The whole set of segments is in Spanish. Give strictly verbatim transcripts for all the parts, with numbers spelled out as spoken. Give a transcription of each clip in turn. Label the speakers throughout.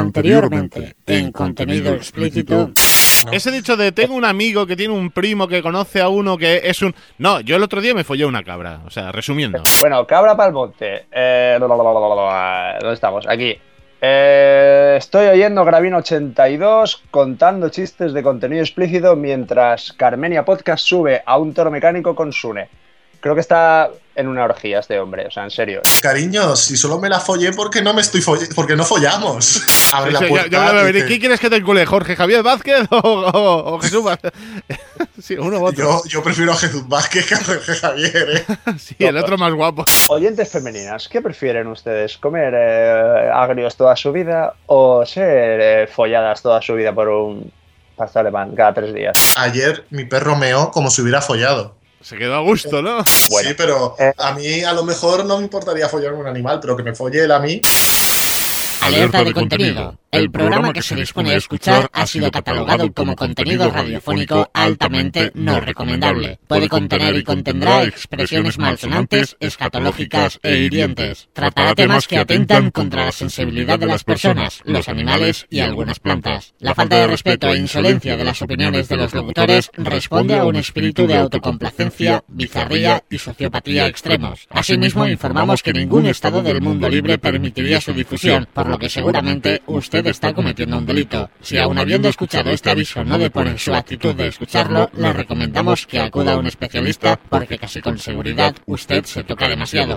Speaker 1: Anteriormente, en contenido explícito.
Speaker 2: Ese dicho de tengo un amigo que tiene un primo que conoce a uno que es un... No, yo el otro día me follé una cabra. O sea, resumiendo.
Speaker 3: Bueno, cabra pa'l monte. Eh, ¿Dónde estamos? Aquí. Eh, estoy oyendo Gravino ochenta y dos contando chistes de contenido explícito mientras Carmenia Podcast sube a un toro mecánico con Sune. Creo que está en una orgía este hombre, o sea, en serio.
Speaker 4: Cariño, si solo me la follé porque no me estoy follando, porque no follamos. Abre la puerta.
Speaker 2: Yo, yo, yo, dice, ¿qué quieres que te encule? ¿Jorge Javier Vázquez o, o, o Jesús Vázquez? Sí, uno u otro.
Speaker 4: Yo, yo prefiero a Jesús Vázquez que a Jorge Javier, ¿eh?
Speaker 2: Sí, el otro más guapo.
Speaker 3: Oyentes femeninas, ¿qué prefieren ustedes? ¿Comer eh, agrios toda su vida o ser eh, folladas toda su vida por un pastor alemán cada tres días?
Speaker 4: Ayer mi perro meó como si hubiera follado.
Speaker 2: Se quedó a gusto, ¿no?
Speaker 4: Bueno, sí, pero eh, a mí a lo mejor no me importaría follarme un animal, pero que me folle él a mí.
Speaker 1: Alerta de contenido. El programa que se dispone a escuchar ha sido catalogado como contenido radiofónico altamente no recomendable. Puede contener y contendrá expresiones malsonantes, escatológicas e hirientes. Tratará temas que atentan contra la sensibilidad de las personas, los animales y algunas plantas. La falta de respeto e insolencia de las opiniones de los locutores responde a un espíritu de autocomplacencia, bizarría y sociopatía extremos. Asimismo, informamos que ningún estado del mundo libre permitiría su difusión, por lo que seguramente usted está cometiendo un delito. Si aún habiendo escuchado este aviso no depone su actitud de escucharlo, le recomendamos que acuda a un especialista porque casi con seguridad usted se toca demasiado.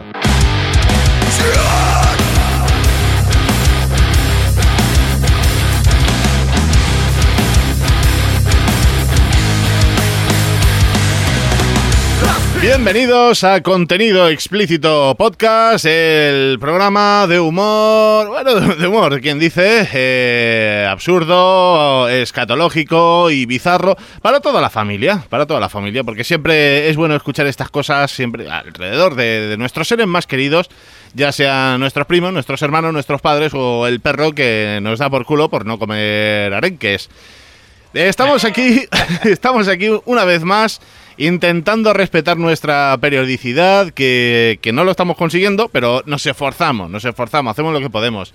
Speaker 2: Bienvenidos a Contenido Explícito Podcast, el programa de humor, bueno, de humor, quien dice, eh, absurdo, escatológico y bizarro, para toda la familia, para toda la familia, porque siempre es bueno escuchar estas cosas siempre alrededor de, de nuestros seres más queridos, ya sean nuestros primos, nuestros hermanos, nuestros padres o el perro que nos da por culo por no comer arenques. Estamos aquí, estamos aquí una vez más, intentando respetar nuestra periodicidad, que, que no lo estamos consiguiendo, pero nos esforzamos, nos esforzamos, hacemos lo que podemos.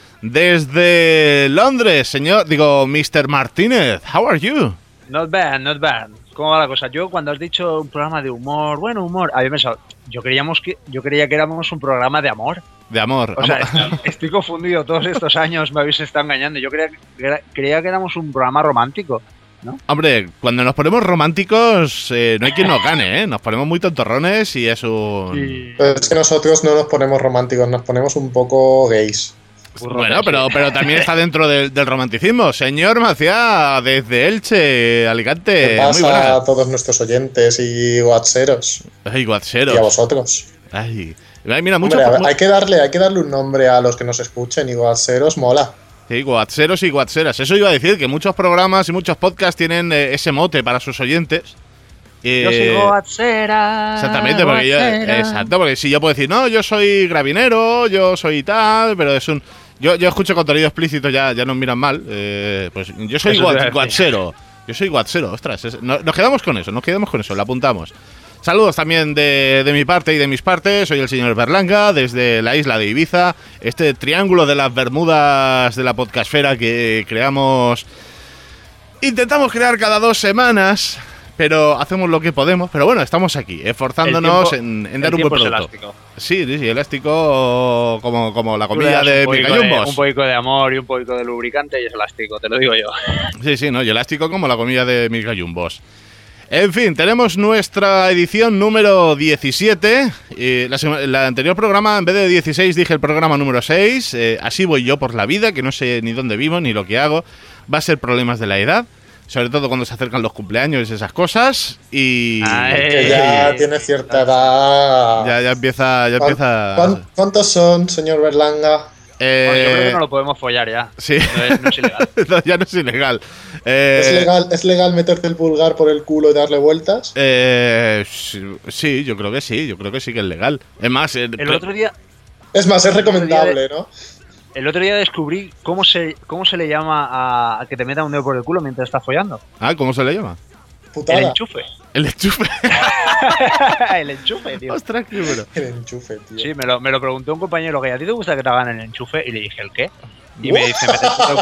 Speaker 2: Desde Londres, señor, digo, mister Martínez, how are you?
Speaker 5: Not bad, not bad. ¿Cómo va la cosa? Yo cuando has dicho un programa de humor, bueno, humor, había pensado, yo creíamos que, yo creía que éramos un programa de amor.
Speaker 2: De amor.
Speaker 5: O sea, amor. Estoy confundido, todos estos años me habéis estado engañando. Yo creía, creía que éramos un programa romántico, ¿no?
Speaker 2: Hombre, cuando nos ponemos románticos, eh, no hay quien nos gane, ¿eh? Nos ponemos muy tontorrones y es un...
Speaker 4: Sí. Pero es que nosotros no nos ponemos románticos, nos ponemos un poco gays.
Speaker 2: Bueno, pero, pero también está dentro del, del romanticismo. Señor Maciá, desde Elche, Alicante.
Speaker 4: ¿Qué pasa muy a todos nuestros oyentes y guatseros?
Speaker 2: Ay, guatseros.
Speaker 4: Y a vosotros.
Speaker 2: Ay, Ay mira, mucho...
Speaker 4: Hombre, hay, que darle, hay que darle un nombre a los que nos escuchen y guatseros mola.
Speaker 2: Sí, guatseros y guatseras. Eso iba a decir, que muchos programas y muchos podcasts tienen eh, ese mote para sus oyentes.
Speaker 5: Eh, yo soy guatsera.
Speaker 2: Exactamente, porque yo, exacto, porque si yo puedo decir, no, yo soy gravinero, yo soy tal, pero es un... Yo, yo escucho contenido explícito, ya, ya nos miran mal. Eh, pues yo soy guat, guatsero. Yo soy guatsero, ostras. Es, no, nos quedamos con eso, nos quedamos con eso, lo apuntamos. Saludos también de, de mi parte y de mis partes. Soy el señor Berlanga, desde la isla de Ibiza. Este triángulo de las Bermudas de la podcastfera que creamos... Intentamos crear cada dos semanas... Pero hacemos lo que podemos. Pero bueno, estamos aquí, esforzándonos tiempo, en, en dar un buen producto.
Speaker 5: Elástico.
Speaker 2: Sí, sí, sí, elástico como, como la comida de mis gallumbos.
Speaker 5: Un poquito de amor y un poquito de lubricante y es elástico, te lo digo yo.
Speaker 2: Sí, sí, no, y elástico como la comida de mis gallumbos. En fin, tenemos nuestra edición número diecisiete. Eh, la, la anterior programa, en vez de dieciséis, dije el programa número seis. Eh, así voy yo por la vida, que no sé ni dónde vivo ni lo que hago. Va a ser problemas de la edad. Sobre todo cuando se acercan los cumpleaños y esas cosas. Y.
Speaker 4: Ay, que ya tiene cierta edad.
Speaker 2: Ya, ya empieza. Ya empieza...
Speaker 4: ¿Cuántos son, señor Berlanga?
Speaker 5: Eh... Bueno, yo creo que no lo podemos follar ya.
Speaker 2: Sí.
Speaker 5: No es, no es ilegal.
Speaker 2: No, ya no es ilegal. Eh...
Speaker 4: ¿Es legal. ¿Es legal meterte el pulgar por el culo y darle vueltas?
Speaker 2: Eh, sí, yo creo que sí. Yo creo que sí que es legal. Es más.
Speaker 5: El, el otro día.
Speaker 4: Es más, es recomendable, de... ¿no?
Speaker 5: El otro día descubrí cómo se cómo se le llama a, a que te meta un dedo por el culo mientras estás follando.
Speaker 2: Ah, ¿cómo se le llama?
Speaker 4: Putada.
Speaker 5: El enchufe.
Speaker 2: El enchufe.
Speaker 5: El enchufe, tío.
Speaker 2: Ostras, qué bueno.
Speaker 4: El enchufe, tío.
Speaker 5: Sí, me lo, me lo preguntó un compañero que a ti te gusta que te hagan el enchufe y le dije, ¿el qué? Y me dice,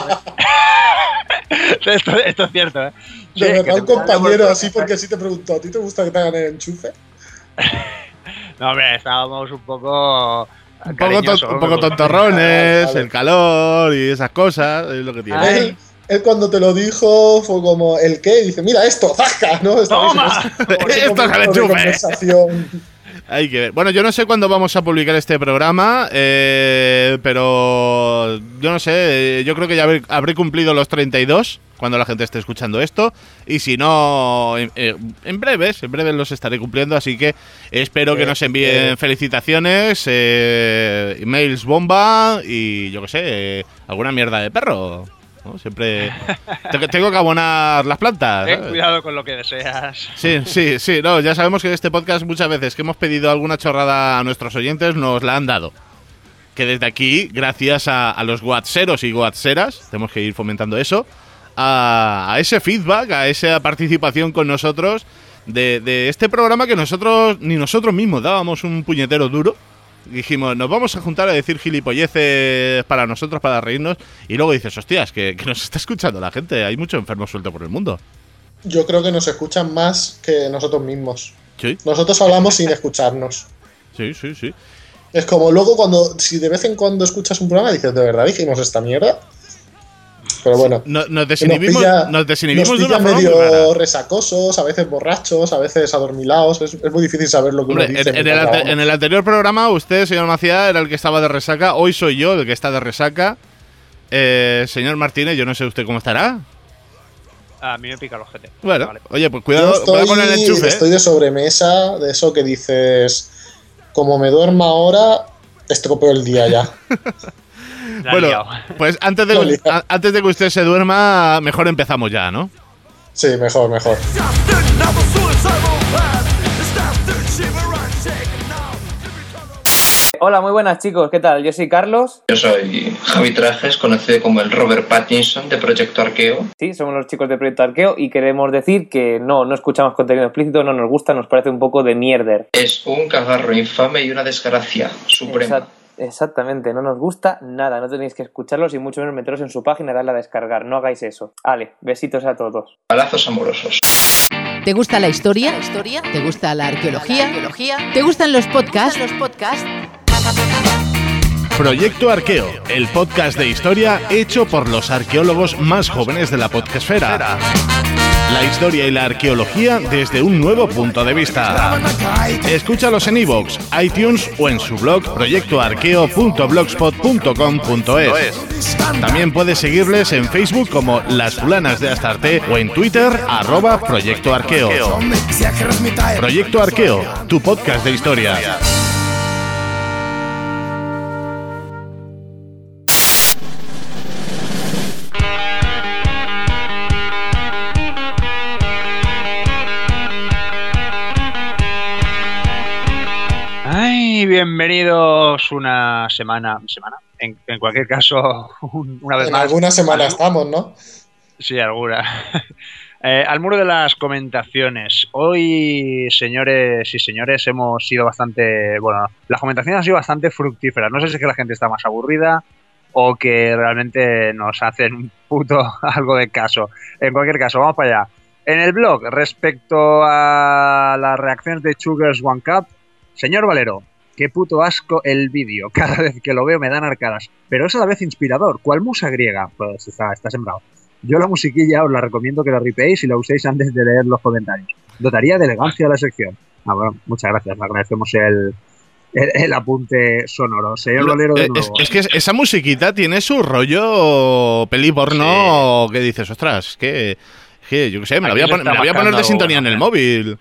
Speaker 5: esto, esto es cierto, ¿eh?
Speaker 4: De
Speaker 5: Sí,
Speaker 4: verdad,
Speaker 5: que
Speaker 4: un
Speaker 5: te-
Speaker 4: compañero así, porque así te preguntó, ¿a ti te gusta que te hagan el enchufe?
Speaker 5: No, hombre, estábamos un poco...
Speaker 2: Un poco,
Speaker 5: cariñosos,
Speaker 2: ton- un poco
Speaker 5: hombre.
Speaker 2: tontorrones,
Speaker 4: Vale.
Speaker 2: el calor y esas cosas, es lo que tiene.
Speaker 5: Ay.
Speaker 4: Él, él cuando te lo dijo fue como, ¿el qué? Y dice, mira esto, ¡zasca! ¿no? Estabais
Speaker 5: ¡Toma!
Speaker 4: en ese- ese
Speaker 2: Esto es el
Speaker 4: momento de
Speaker 2: enchufe.
Speaker 4: conversación.
Speaker 2: Hay que ver. Bueno, yo no sé cuándo vamos a publicar este programa, eh, pero yo no sé, yo creo que ya habré, habré cumplido los treinta y dos cuando la gente esté escuchando esto, y si no, en, eh, en breves, en breves los estaré cumpliendo, así que espero que
Speaker 4: Eh,
Speaker 2: nos envíen
Speaker 4: eh.
Speaker 2: felicitaciones, eh, emails bomba y yo qué sé, eh, alguna mierda de perro. ¿No? Siempre te- tengo que abonar las plantas.
Speaker 5: Ten
Speaker 2: ¿sabes?
Speaker 5: cuidado con lo que deseas.
Speaker 2: Sí, sí, sí, no, ya sabemos que en este podcast muchas veces que hemos pedido alguna chorrada a nuestros oyentes nos la han dado. Que desde aquí, gracias a, a los whatseros y whatseras, tenemos que ir fomentando eso, a, a ese feedback, a esa participación con nosotros de, de este programa que nosotros, ni nosotros mismos dábamos un puñetero duro. Dijimos, nos vamos a juntar a decir gilipolleces para nosotros, para reírnos, y luego dices, hostias, que, que nos está escuchando la gente, hay mucho enfermo suelto por el mundo.
Speaker 4: Yo creo que nos escuchan más que nosotros mismos.
Speaker 2: Sí,
Speaker 4: Nosotros hablamos sin escucharnos.
Speaker 2: sí, sí, sí.
Speaker 4: Es como luego cuando, si de vez en cuando escuchas un programa dices, ¿de verdad dijimos esta mierda? Pero bueno,
Speaker 2: No- nos
Speaker 4: nos
Speaker 2: desinhibimos,
Speaker 4: pilla,
Speaker 2: nos desinhibimos
Speaker 4: nos
Speaker 2: de una
Speaker 4: pilla
Speaker 2: forma muy
Speaker 4: medio
Speaker 2: rara.
Speaker 4: resacosos, a veces borrachos, a veces adormilados. Es, es muy difícil saber lo que
Speaker 2: Hombre,
Speaker 4: uno dice.
Speaker 2: en, en el
Speaker 4: mientras
Speaker 2: ante-
Speaker 4: grabamos.
Speaker 2: en el anterior programa, usted, señor Macía, era el que estaba de resaca. Hoy soy yo el que está de resaca. Eh, señor Martínez, yo no sé usted cómo estará.
Speaker 5: A mí me pica el ojete.
Speaker 2: Bueno,
Speaker 5: Vale.
Speaker 2: oye, pues
Speaker 4: Yo
Speaker 2: cuidado,
Speaker 4: estoy,
Speaker 2: cuidado con el enchufe. ¿eh?
Speaker 4: estoy de sobremesa, de eso que dices, como me duerma ahora, estropeo el día ya.
Speaker 5: La he
Speaker 2: Bueno,
Speaker 5: liado.
Speaker 2: pues antes de,
Speaker 4: La he liado.
Speaker 2: a- antes de que usted se duerma, mejor empezamos ya, ¿no?
Speaker 4: Sí, mejor, mejor.
Speaker 6: Hola, muy buenas chicos, ¿qué tal? Yo soy Carlos.
Speaker 7: Yo soy Javi Trajes, conocido como el Robert Pattinson de Proyecto Arqueo.
Speaker 6: Sí, somos los chicos de Proyecto Arqueo y queremos decir que no, no escuchamos contenido explícito, no nos gusta, nos parece un poco de mierder.
Speaker 7: Es un cagarro infame y una desgracia suprema.
Speaker 6: Exact- exactamente, no nos gusta nada, no tenéis que escucharlos y mucho menos meteros en su página y darle a descargar, no hagáis eso. Ale, besitos a todos.
Speaker 7: Palazos amorosos.
Speaker 1: ¿Te gusta la historia? ¿Te gusta la arqueología? ¿Te gustan los podcasts? ¿Los podcasts?
Speaker 2: Proyecto Arqueo, el podcast de historia hecho por los arqueólogos más jóvenes de la podcastfera. La historia y la arqueología desde un nuevo punto de vista. Escúchalos en iVoox, iTunes o en su blog proyecto arqueo punto blogspot punto com punto es. También puedes seguirles en Facebook como Las Fulanas de Astarte o en Twitter arroba Proyecto Arqueo. Proyecto Arqueo, tu podcast de historia.
Speaker 5: Ay, bienvenidos una semana. ¿Semana? En, en cualquier caso, un- una vez
Speaker 4: En
Speaker 5: más.
Speaker 4: alguna semana
Speaker 5: al-
Speaker 4: estamos, ¿no?
Speaker 5: Sí, alguna. Eh, al muro de las comentaciones. Hoy, señores y señores, hemos sido bastante. Bueno, las comentaciones han sido bastante fructíferas. No sé si es que la gente está más aburrida o que realmente nos hacen un puto algo de caso. En cualquier caso, vamos para allá. En el blog, respecto a las reacciones de Sugars One Cup, señor Valero, qué puto asco el vídeo. Cada vez que lo veo me dan arcadas. Pero es a la vez inspirador. ¿Cuál musa griega? Pues está, está sembrado. Yo la musiquilla os la recomiendo que la ripeéis y la uséis antes de leer los comentarios. Dotaría de elegancia a la sección. Ah, bueno, muchas gracias. Le agradecemos el, el, el apunte sonoro. Señor Valero, de
Speaker 2: Eh,
Speaker 5: nuevo.
Speaker 2: Es, es que esa musiquita tiene su rollo peli porno que dices, ostras, que, que yo qué sé, me la voy a,
Speaker 5: Aquí se
Speaker 2: pon- me la
Speaker 5: está
Speaker 2: voy a poner de
Speaker 5: marcando
Speaker 2: sintonía en
Speaker 5: una
Speaker 2: el
Speaker 5: pena.
Speaker 2: móvil.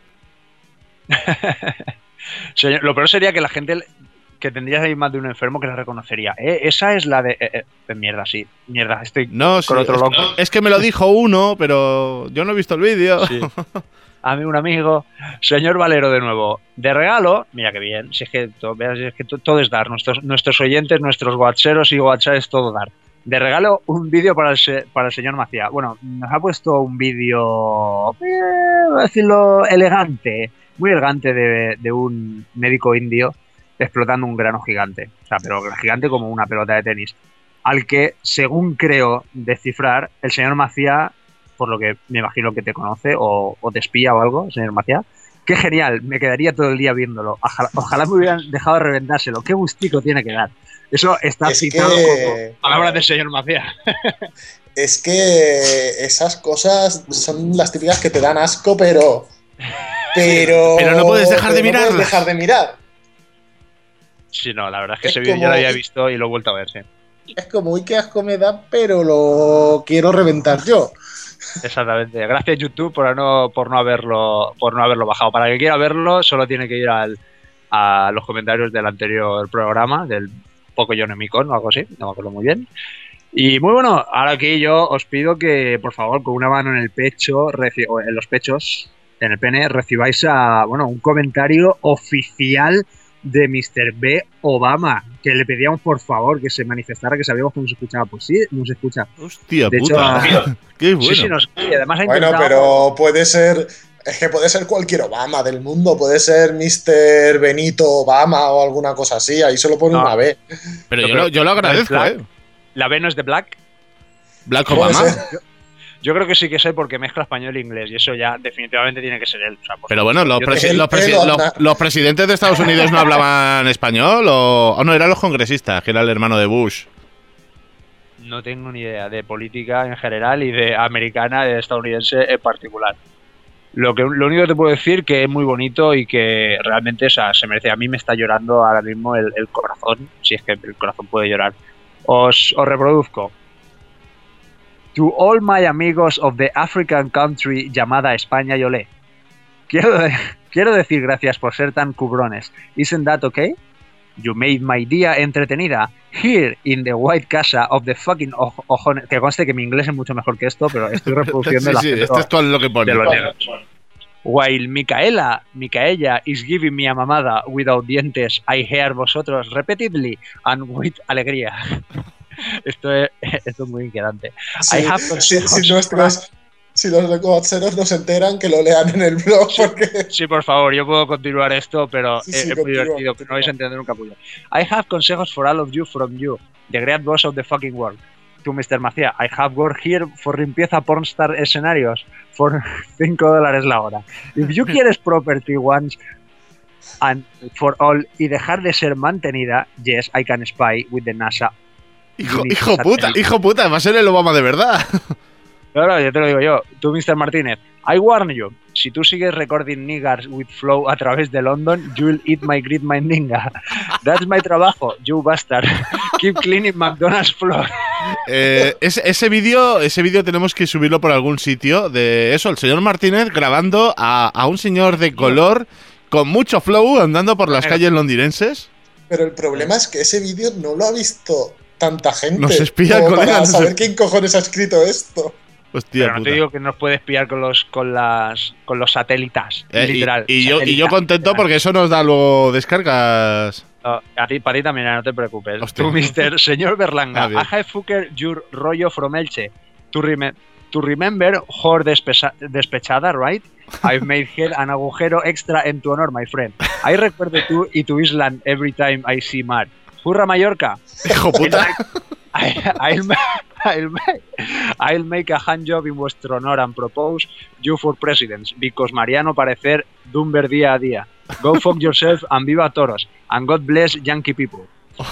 Speaker 5: Señor, lo peor sería que la gente que tendría ahí más de un enfermo que la reconocería. Eh, esa es la de... eh, eh, mierda, sí. Mierda, estoy
Speaker 2: No, sí,
Speaker 5: con otro
Speaker 2: es,
Speaker 5: loco.
Speaker 2: es que me lo dijo uno, pero yo no he visto el vídeo.
Speaker 5: Sí. A mí un amigo, señor Valero de nuevo, de regalo, mira que bien, si es que, to- veas, si es que to- todo es dar, nuestros, nuestros oyentes, nuestros whatsapperos y whatsapp es todo dar. De regalo, un vídeo para el, se- para el señor Macía. Bueno, nos ha puesto un vídeo, eh, voy a decirlo, elegante, muy elegante de, de un médico indio explotando un grano gigante. O sea, pero gigante como una pelota de tenis. al que, según creo descifrar, el señor Macía, por lo que me imagino que te conoce o, o te espía o algo, señor Macía, qué genial, me quedaría todo el día viéndolo. Ojalá, ojalá me hubieran dejado de reventárselo, qué gustico tiene que dar. Eso está
Speaker 4: Es
Speaker 5: citado
Speaker 4: que-
Speaker 5: como palabras del señor Macía.
Speaker 4: Es que esas cosas son las típicas que te dan asco, pero. Pero.
Speaker 2: Pero no puedes dejar de
Speaker 4: pero no puedes
Speaker 2: mirarlas.
Speaker 4: dejar de mirar.
Speaker 5: Sí, no, la verdad es que
Speaker 4: Es
Speaker 5: ese vídeo
Speaker 4: como-
Speaker 5: ya lo había visto y lo he vuelto a ver, sí.
Speaker 4: Es como, uy, qué asco me da, pero lo quiero reventar yo.
Speaker 5: Exactamente. Gracias YouTube por no, por no haberlo, por no haberlo bajado. Para el que quiera verlo, solo tiene que ir al, a los comentarios del anterior programa, del Poco Yonemicon o algo así, no me acuerdo muy bien. Y muy bueno, ahora aquí yo os pido que, por favor, con una mano en el pecho, reci- o en los pechos, en el pene, recibáis a, bueno, un comentario oficial de mister B. Obama, que le pedíamos por favor que se manifestara, que sabíamos que nos escuchaba. Pues sí, nos escucha.
Speaker 2: Hostia
Speaker 5: De hecho,
Speaker 2: puta. Qué bueno.
Speaker 5: Sí, sí, nos escucha. Y además ha
Speaker 4: Bueno,
Speaker 5: intentado-
Speaker 4: pero puede ser. Es que puede ser cualquier Obama del mundo, puede ser mister Benito Obama o alguna cosa así, ahí solo pone
Speaker 5: No.
Speaker 4: una B.
Speaker 2: Pero
Speaker 5: No,
Speaker 2: yo,
Speaker 5: pero-
Speaker 2: lo, yo lo agradezco,
Speaker 5: Black.
Speaker 2: ¿eh?
Speaker 5: La B no es de Black.
Speaker 2: Black
Speaker 4: Puede
Speaker 2: Obama.
Speaker 4: ser.
Speaker 5: Yo creo que sí que sé porque mezcla español e inglés y eso ya definitivamente tiene que ser él. O sea, por
Speaker 2: Pero
Speaker 5: supuesto.
Speaker 2: bueno, los,
Speaker 5: Yo
Speaker 2: presi-
Speaker 5: te-
Speaker 4: El
Speaker 2: los, presi-
Speaker 4: pelo
Speaker 2: los-
Speaker 4: anda.
Speaker 2: los presidentes de Estados Unidos no hablaban español o, o no, eran los congresistas, que era el hermano de Bush.
Speaker 5: no tengo ni idea de política en general y de americana, de estadounidense en particular. Lo que lo único que te puedo decir que es muy bonito y que realmente, o sea, se merece. A mí me está llorando ahora mismo el, el corazón, si es que el corazón puede llorar. Os, os reproduzco. To all my amigos of the African country llamada España y olé. Quiero, de- quiero decir gracias por ser tan cubrones. Isn't that okay? You made my día entretenida. Here in the white casa of the fucking oj- ojones. Que conste que mi inglés es mucho mejor que esto, pero estoy reproduciendo
Speaker 2: Sí,
Speaker 5: el
Speaker 2: sí,
Speaker 5: acento
Speaker 2: esto es todo lo que pone.
Speaker 5: de los negros. While Micaela, Micaela is giving me a mamada without dientes, I hear vosotros repeatedly and with alegría. Esto es, esto es muy inquietante.
Speaker 4: Sí,
Speaker 5: I have
Speaker 4: si,
Speaker 5: consejos
Speaker 4: si nuestros, si los recobatseros nos enteran, que lo lean en el blog, porque
Speaker 5: Sí, por favor, yo puedo continuar esto, pero
Speaker 4: Sí,
Speaker 5: es,
Speaker 4: sí,
Speaker 5: es muy
Speaker 4: continúa,
Speaker 5: divertido.
Speaker 4: continúa.
Speaker 5: No vais a entender un capullo. I have consejos for all of you from you, the great boss of the fucking world. To mister Macía, I have worked here for limpieza pornstar escenarios for cinco dólares la hora. If you quieres property once and for all y dejar de ser mantenida, yes, I can spy with the NASA.
Speaker 2: Hijo, hijo puta, hijo puta, va a ser el Obama de verdad.
Speaker 5: Claro, yo te lo digo yo. Tú, mister Martínez, I warn you. Si tú sigues recording niggers with flow a través de London, you'll eat my grit my ninga. That's my trabajo, you bastard. Keep cleaning McDonald's floor.
Speaker 2: Eh, ese ese vídeo ese vídeo tenemos que subirlo por algún sitio de eso, el señor Martínez grabando a, a un señor de color con mucho flow andando por las calles londinenses.
Speaker 4: pero el problema es que ese vídeo no lo ha visto tanta gente.
Speaker 2: Nos espía,
Speaker 4: como
Speaker 2: colega,
Speaker 4: para
Speaker 2: nos
Speaker 4: saber
Speaker 2: esp-
Speaker 4: quién cojones ha escrito esto.
Speaker 2: Hostia
Speaker 5: Pero no
Speaker 2: puta.
Speaker 5: te digo que nos puede espiar con los con las con los satélitas,
Speaker 2: Eh, y-
Speaker 5: literal.
Speaker 2: y, yo, y yo
Speaker 5: satelitas,
Speaker 2: contento
Speaker 5: literal.
Speaker 2: porque eso nos da luego descargas.
Speaker 5: No, a ti, para ti también, no te preocupes.
Speaker 2: Hostia.
Speaker 5: Tú, mister Señor Berlanga,
Speaker 2: Ah, bien.
Speaker 5: I have fucker your rollo from Elche. To, reme- to remember, whore despesa- despechada, right? I've made here an agujero extra en tu honor, my friend. I recuerdo tú y tu Island every time I see mar. Hurra Mallorca.
Speaker 2: Hijo puta.
Speaker 5: I, I'll, ma- I'll, ma- I'll make a hand job in vuestro honor and propose you for presidents, because Mariano parecer Dumber día a día. Go fuck yourself and viva toros. And God bless Yankee people.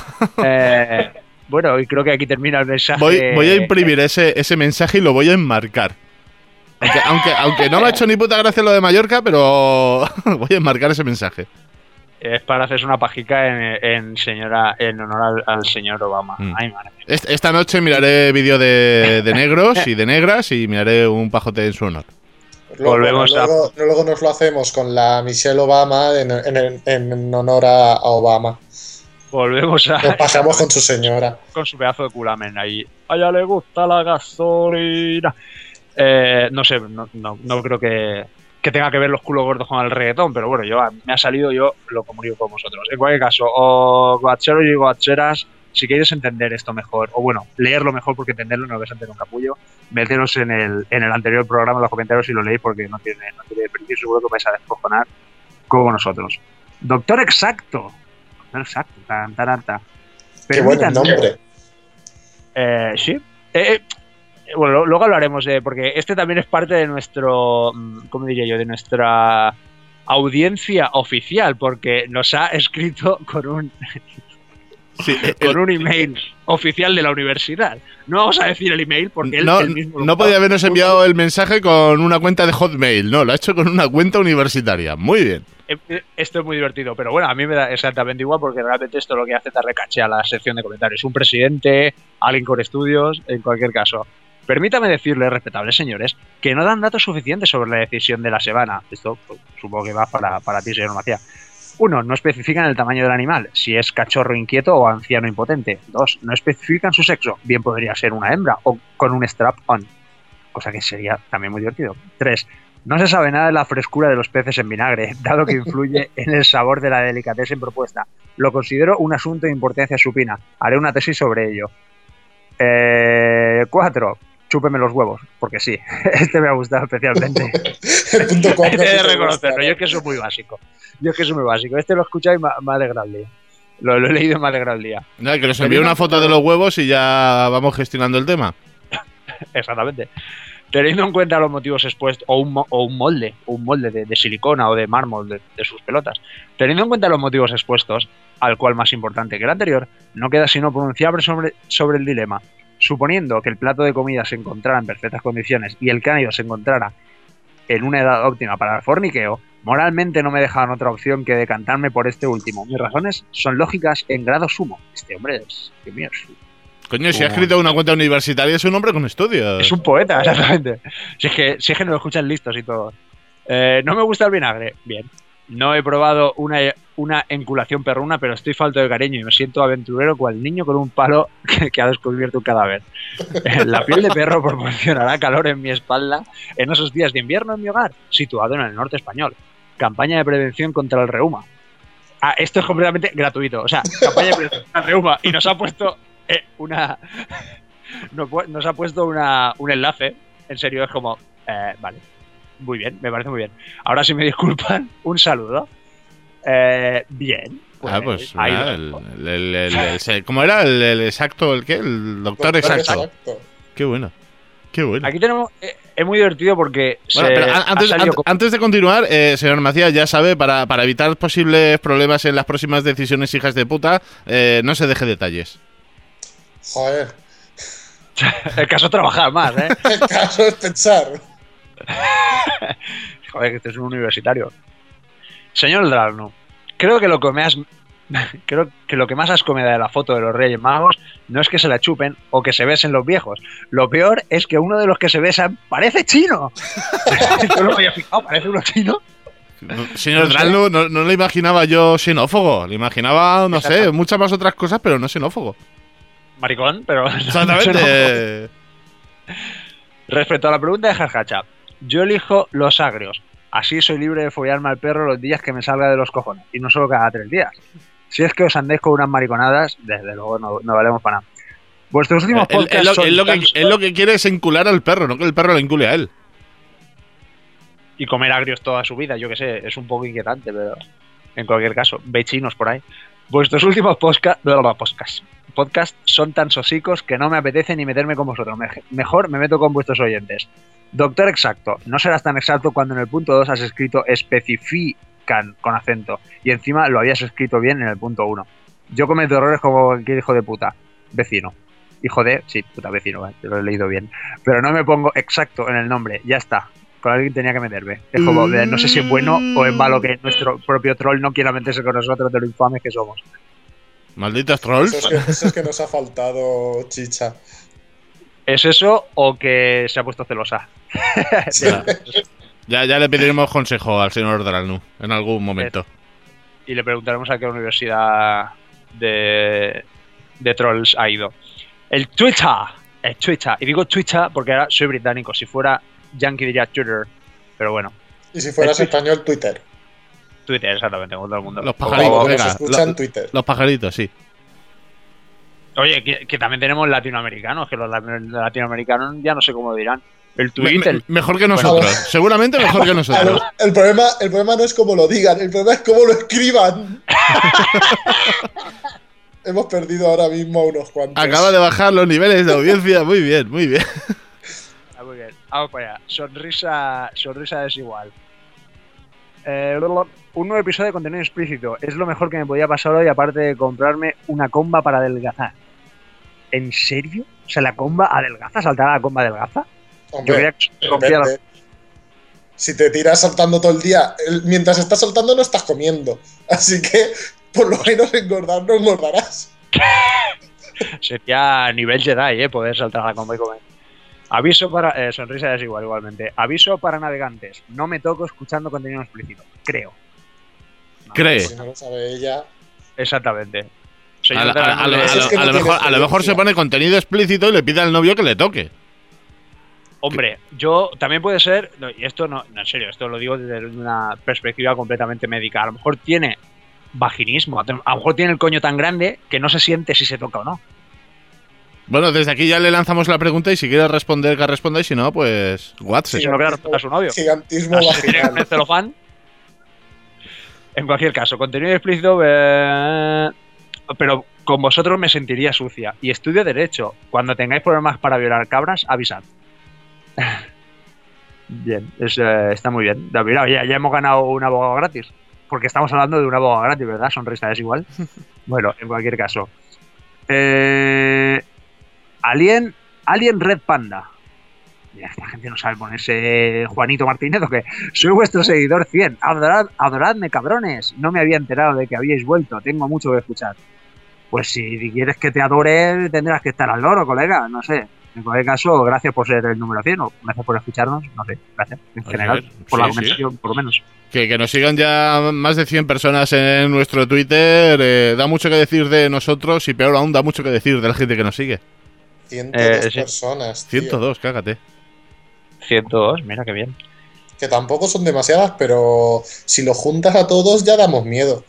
Speaker 5: Eh, bueno, y creo que aquí termina el mensaje.
Speaker 2: Voy, voy a imprimir ese, ese mensaje y lo voy a enmarcar. Aunque, aunque, aunque no me ha hecho ni puta gracia lo de Mallorca, pero voy a enmarcar ese mensaje.
Speaker 5: Es para hacerse una pajica en, en, señora, en honor al, al señor Obama.
Speaker 2: Mm.
Speaker 5: Ay, madre mía.
Speaker 2: Est- Esta noche miraré vídeo de, de negros y de negras y miraré un pajote en su honor.
Speaker 4: Luego,
Speaker 5: Volvemos a-
Speaker 4: luego, luego nos lo hacemos con la Michelle Obama en, en- en honor a, a Obama.
Speaker 5: Volvemos a,
Speaker 4: Nos pasamos con su señora.
Speaker 5: con su pedazo de culamen ahí. A ella le gusta la gasolina. Eh, no sé, no, no, no creo que, que tenga que ver los culos gordos con el reggaetón, pero bueno, yo me ha salido, yo lo comunico con vosotros. En cualquier caso, o guacheros y guacheras, si queréis entender esto mejor, o bueno, leerlo mejor porque entenderlo no vais a entender un capullo, meteros en el, en el anterior programa en los comentarios y lo leéis porque no tiene, no tiene precio, seguro que vais a descojonar como nosotros. Doctor Exacto. Doctor Exacto. Tan, tan, tan.
Speaker 4: Qué buen
Speaker 5: Permítanme-
Speaker 4: nombre.
Speaker 5: Eh, sí. Eh, eh, bueno, luego hablaremos de... Porque este también es parte de nuestro... ¿Cómo diría yo? De nuestra audiencia oficial, porque nos ha escrito con un... Sí, con el, un email oficial de la universidad. No vamos a decir el email porque él,
Speaker 2: no,
Speaker 5: él mismo...
Speaker 2: No podía habernos enviado el mensaje con una cuenta de Hotmail. No, lo ha hecho con una cuenta universitaria. Muy bien.
Speaker 5: Esto es muy divertido, pero bueno, a mí me da exactamente igual porque realmente esto lo que hace es darle caché a la sección de comentarios. Un presidente, alguien con estudios, en cualquier caso. Permítame decirles, respetables señores, que no dan datos suficientes sobre la decisión de la semana. Esto pues, supongo que va para, para ti, señor Macías. Uno, no especifican el tamaño del animal, si es cachorro inquieto o anciano impotente. Dos, no especifican su sexo, bien podría ser una hembra o con un strap-on, cosa que sería también muy divertido. Tres, no se sabe nada de la frescura de los peces en vinagre, dado que influye en el sabor de la delicatessen propuesta. Lo considero un asunto de importancia supina. Haré una tesis sobre ello. Eh, cuatro, chúpeme los huevos, porque sí, este me ha gustado especialmente.
Speaker 4: El punto cuatro.
Speaker 5: He de reconocerlo, yo es que soy muy básico. Yo es que soy muy básico. Este lo he escuchado y me, me ha alegrado el día. Lo, lo he leído y me ha alegrado el día.
Speaker 2: No, que nos envíe una foto de los huevos y ya vamos gestionando el tema.
Speaker 5: Exactamente. Teniendo en cuenta los motivos expuestos, o un, o un molde, o un molde de, de silicona o de mármol de, de sus pelotas. Teniendo en cuenta los motivos expuestos, al cual más importante que el anterior, no queda sino pronunciarme sobre, sobre el dilema. Suponiendo que el plato de comida se encontrara en perfectas condiciones y el cánido se encontrara en una edad óptima para el forniqueo, moralmente no me dejaban otra opción que decantarme por este último. Mis razones son lógicas en grado sumo. Este hombre es... Dios mío, es...
Speaker 2: Coño, si ha escrito una cuenta universitaria es un hombre con estudios.
Speaker 5: Es un poeta, exactamente. Si es que, si es que nos escuchan listos y todo. Eh, no me gusta el vinagre. Bien. No he probado una, una enculación perruna, pero estoy falto de cariño y me siento aventurero cual niño con un palo que, que ha descubierto un cadáver. La piel de perro proporcionará calor en mi espalda en esos días de invierno en mi hogar, situado en el norte español. Campaña de prevención contra el reuma. Ah, esto es completamente gratuito. O sea, campaña de prevención contra el reuma. Y nos ha puesto eh, una... Nos ha puesto una, un enlace. En serio, es como... Eh, vale. Muy bien, me parece muy bien. Ahora sí me disculpan, un saludo. Eh, bien.
Speaker 2: Pues, ah, pues nada, el, el, el, el, el, ¿cómo era? El, el exacto, ¿el qué? El doctor, doctor exacto. exacto. Qué bueno, qué bueno.
Speaker 5: Aquí tenemos... Eh, es muy divertido porque...
Speaker 2: Bueno,
Speaker 5: se
Speaker 2: pero antes, antes, con... antes de continuar, eh, señor Macías, ya sabe, para, para evitar posibles problemas en las próximas decisiones hijas de puta, eh, no se deje detalles.
Speaker 4: Joder.
Speaker 5: El caso es trabajar más, ¿eh?
Speaker 4: El caso es pensar.
Speaker 5: Joder, que este es un universitario. Señor Dralno, creo que lo que más creo que lo que más asco me da de la foto de los Reyes Magos no es que se la chupen o que se besen los viejos. Lo peor es que uno de los que se besan parece chino. Yo no me había fijado, parece uno chino.
Speaker 2: No, señor Dralno, no, no le imaginaba yo xenófobo. Le imaginaba, no sé, muchas más otras cosas, pero no xenófobo.
Speaker 5: Maricón, pero...
Speaker 2: Exactamente.
Speaker 5: Respecto a la pregunta de Jarjacha, yo elijo los agrios. Así soy libre de follarme al perro los días que me salga de los cojones. Y no solo cada tres días. Si es que os andéis con unas mariconadas, desde luego no, no valemos para nada. Vuestros últimos podcasts
Speaker 2: él, él,
Speaker 5: son...
Speaker 2: Él lo, que, él lo que quiere es encular al perro, no que el perro lo encule a él.
Speaker 5: Y comer agrios toda su vida, yo que sé, es un poco inquietante, pero... En cualquier caso, ve chinos por ahí. Vuestros últimos podcast, podcast, podcast son tan sosicos que no me apetece ni meterme con vosotros. Mejor me meto con vuestros oyentes. Doctor exacto, no serás tan exacto cuando en el punto dos has escrito especifican con acento y encima lo habías escrito bien en el punto uno. Yo cometo errores como cualquier hijo de puta. Vecino. Hijo de... Sí, puta, vecino, vale, lo he leído bien. Pero no me pongo exacto en el nombre, ya está. Con alguien tenía que meterme. Es como, no sé si es bueno o es malo que nuestro propio troll no quiera meterse con nosotros de lo infames que somos.
Speaker 2: Malditos trolls.
Speaker 4: Eso es que, eso es que nos ha faltado chicha.
Speaker 5: ¿Es eso o que se ha puesto celosa?
Speaker 2: Sí. ya, ya le pediremos consejo al señor Dralno en algún momento.
Speaker 5: Y le preguntaremos a qué universidad de, de trolls ha ido. El Twitter. El Twitter. Y digo Twitter porque ahora soy británico. Si fuera yankee diría Twitter. Pero bueno.
Speaker 4: Y si fueras español, Twitter.
Speaker 5: Twitter, exactamente, como todo el mundo.
Speaker 2: Los pajaritos,
Speaker 4: venga, nos escuchan
Speaker 2: lo,
Speaker 4: Twitter.
Speaker 2: Los pajaritos, sí.
Speaker 5: Oye, que, que también tenemos latinoamericanos, que los latinoamericanos ya no sé cómo dirán. El Twitter.
Speaker 2: Me, mejor que nosotros, bueno, seguramente mejor que nosotros.
Speaker 4: El, el, problema, el problema no es cómo lo digan, el problema es cómo lo escriban. hemos perdido ahora mismo a unos cuantos.
Speaker 2: Acaba de bajar los niveles de audiencia. Muy bien, muy bien.
Speaker 5: Ah, muy bien. Vamos para allá. Sonrisa, sonrisa desigual. Eh, un nuevo episodio de contenido explícito. Es lo mejor que me podía pasar hoy, aparte de comprarme una comba para adelgazar. ¿En serio? O sea, la comba adelgaza, saltar a la comba adelgaza.
Speaker 4: Hombre,
Speaker 5: Yo quería que rompía la...
Speaker 4: Si te tiras saltando todo el día, el, mientras estás saltando no estás comiendo. Así que, por lo menos engordar no engordarás.
Speaker 5: Sería nivel Jedi, ¿eh? Poder saltar a la comba y comer. Aviso para... Eh, sonrisa desigual, igualmente. Aviso para navegantes. No me toco escuchando contenido explícito. Creo.
Speaker 2: No, Cree.
Speaker 4: Si no lo sabe ella...
Speaker 5: Exactamente.
Speaker 2: A, la, a, a, lo, a, lo, a, lo mejor, a lo mejor se pone contenido explícito y le pide al novio que le toque.
Speaker 5: Hombre, yo también puede ser, no, y esto no, no, en serio, esto lo digo desde una perspectiva completamente médica. A lo mejor tiene vaginismo, a lo mejor tiene el coño tan grande que no se siente si se toca o no.
Speaker 2: Bueno, desde aquí ya le lanzamos la pregunta y si quiere responder, que responda, y si no, pues WhatsApp.
Speaker 5: Si no quiere responder a su novio.
Speaker 4: Gigantismo vaginal.
Speaker 5: El celofán. En cualquier caso, contenido explícito, eh, pero con vosotros me sentiría sucia. Y estudio Derecho. Cuando tengáis problemas para violar cabras, avisad. Bien, es, eh, está muy bien. Mira, ya, ya hemos ganado un abogado gratis. Porque estamos hablando de un abogado gratis, ¿verdad? Sonrisa es igual. Bueno, en cualquier caso. Eh, Alien, Alien Red Panda. Mira, esta gente no sabe ponerse Juanito Martínez o qué. Soy vuestro seguidor cien. Adorad, adoradme, cabrones. No me había enterado de que habíais vuelto. Tengo mucho que escuchar. Pues si quieres que te adore, tendrás que estar al loro, colega. No sé. En cualquier caso, gracias por ser el número cien o gracias por escucharnos, no sé, gracias en general, sí, por la conversación, sí. Por lo menos.
Speaker 2: Que, que nos sigan ya más de cien personas en nuestro Twitter, eh, da mucho que decir de nosotros y peor aún, da mucho que decir de la gente que nos sigue.
Speaker 4: ciento dos eh, sí. personas, tío.
Speaker 2: ciento dos, cágate.
Speaker 5: ciento dos, mira qué bien.
Speaker 4: Que tampoco son demasiadas, pero si lo juntas a todos ya damos miedo.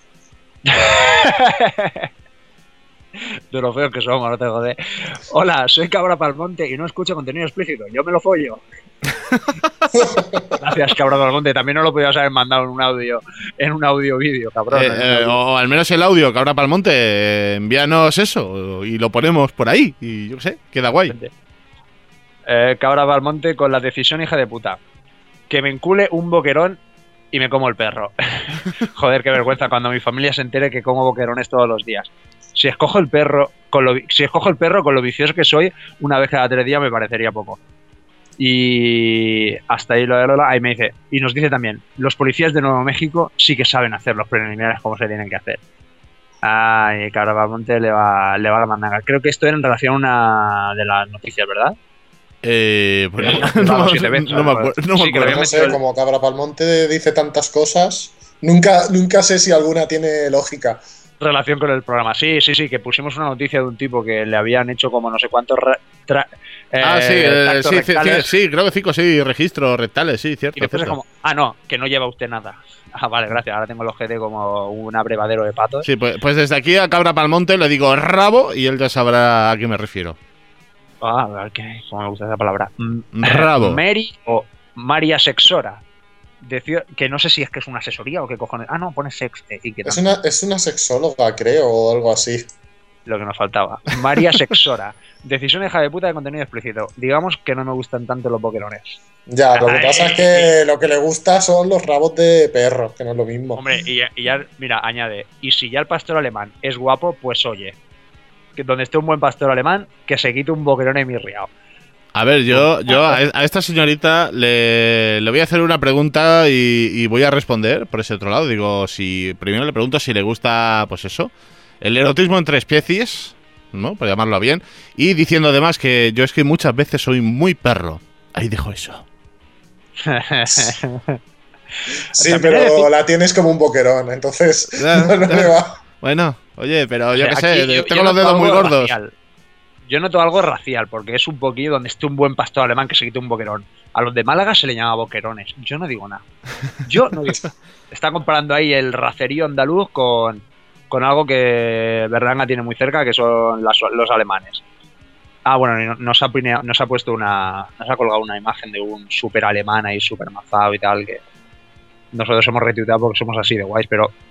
Speaker 5: De lo feos que somos, no te jode. Hola, soy Cabra Palmonte y no escucho contenido explícito. Yo me lo follo. Gracias, Cabra Palmonte. También no lo podías haber mandado en un audio, en un audio vídeo, cabrón.
Speaker 2: Eh, eh, o al menos el audio, Cabra Palmonte. Eh, envíanos eso y lo ponemos por ahí. Y yo qué sé, queda guay.
Speaker 5: Eh, Cabra Palmonte con la decisión hija de puta. Que me encule un boquerón y me como el perro. Joder, qué vergüenza cuando mi familia se entere que como boquerones todos los días. Si escojo el perro con lo, si escojo el perro con lo vicioso que soy, una vez cada tres días me parecería poco. Y hasta ahí lo de Lola, ahí me dice, y nos dice también, los policías de Nuevo México sí que saben hacer los preliminares como se tienen que hacer. Ay, Cabra Palmonte le va, le va la mandanga. Creo que esto era en relación a una de las noticias, ¿verdad?
Speaker 2: Eh, bueno, no, no, no,
Speaker 4: veces, no, no me acuerdo. No, sí, no sé, el... como Cabra Palmonte dice tantas cosas, nunca, nunca sé si alguna tiene lógica.
Speaker 5: Relación con el programa. Sí, sí, sí, que pusimos una noticia de un tipo que le habían hecho como no sé cuántos tra-
Speaker 2: eh, ah, sí, eh, sí, sí, sí, creo que cinco, sí, registros rectales, sí, cierto.
Speaker 5: Y después
Speaker 2: cierto.
Speaker 5: Es como, ah, no, que no lleva usted nada. Ah, vale, gracias, ahora tengo el ojete como un abrevadero de patos.
Speaker 2: Sí, pues, pues desde aquí a Cabra Palmonte le digo rabo y él ya sabrá a qué me refiero.
Speaker 5: Ah, a ver, ¿qué? ¿Cómo me gusta esa palabra?
Speaker 2: Rabo.
Speaker 5: Mary o María Sexora. Decía que no sé si es que es una asesoría o qué cojones. Ah, no, pone sex. Eh,
Speaker 4: es, una, es una sexóloga, creo, o algo así.
Speaker 5: Lo que nos faltaba. María Sexora. Decisión hija de puta de contenido explícito. Digamos que no me gustan tanto los boquerones.
Speaker 4: Ya, lo que pasa es que lo que le gusta son los rabos de perro, que no es lo mismo.
Speaker 5: Hombre, y ya, y ya mira, añade. Y si ya el pastor alemán es guapo, pues oye. Que donde esté un buen pastor alemán, que se quite un boquerón emirriado.
Speaker 2: A ver, yo, yo a esta señorita le, le voy a hacer una pregunta y, y voy a responder por ese otro lado. Digo, si primero le pregunto si le gusta, pues eso, el erotismo entre especies, ¿no? Por llamarlo bien. Y diciendo además que yo es que muchas veces soy muy perro. Ahí dejo eso.
Speaker 4: Sí, pero la tienes como un boquerón, entonces no, no le va.
Speaker 2: Bueno, oye, pero yo qué sé, yo, tengo yo los dedos muy gordos.
Speaker 5: Racial. Yo noto algo racial, porque es un poquillo donde esté un buen pastor alemán que se quite un boquerón. A los de Málaga se le llama boquerones. Yo no digo nada. Yo no digo nada. Está comparando ahí el racerío andaluz con, con algo que Berlanga tiene muy cerca, que son las, los alemanes. Ah, bueno, nos ha, nos ha puesto una... Nos ha colgado una imagen de un súper alemán ahí, súper mazado y tal, que nosotros hemos retuiteado porque somos así de guays, pero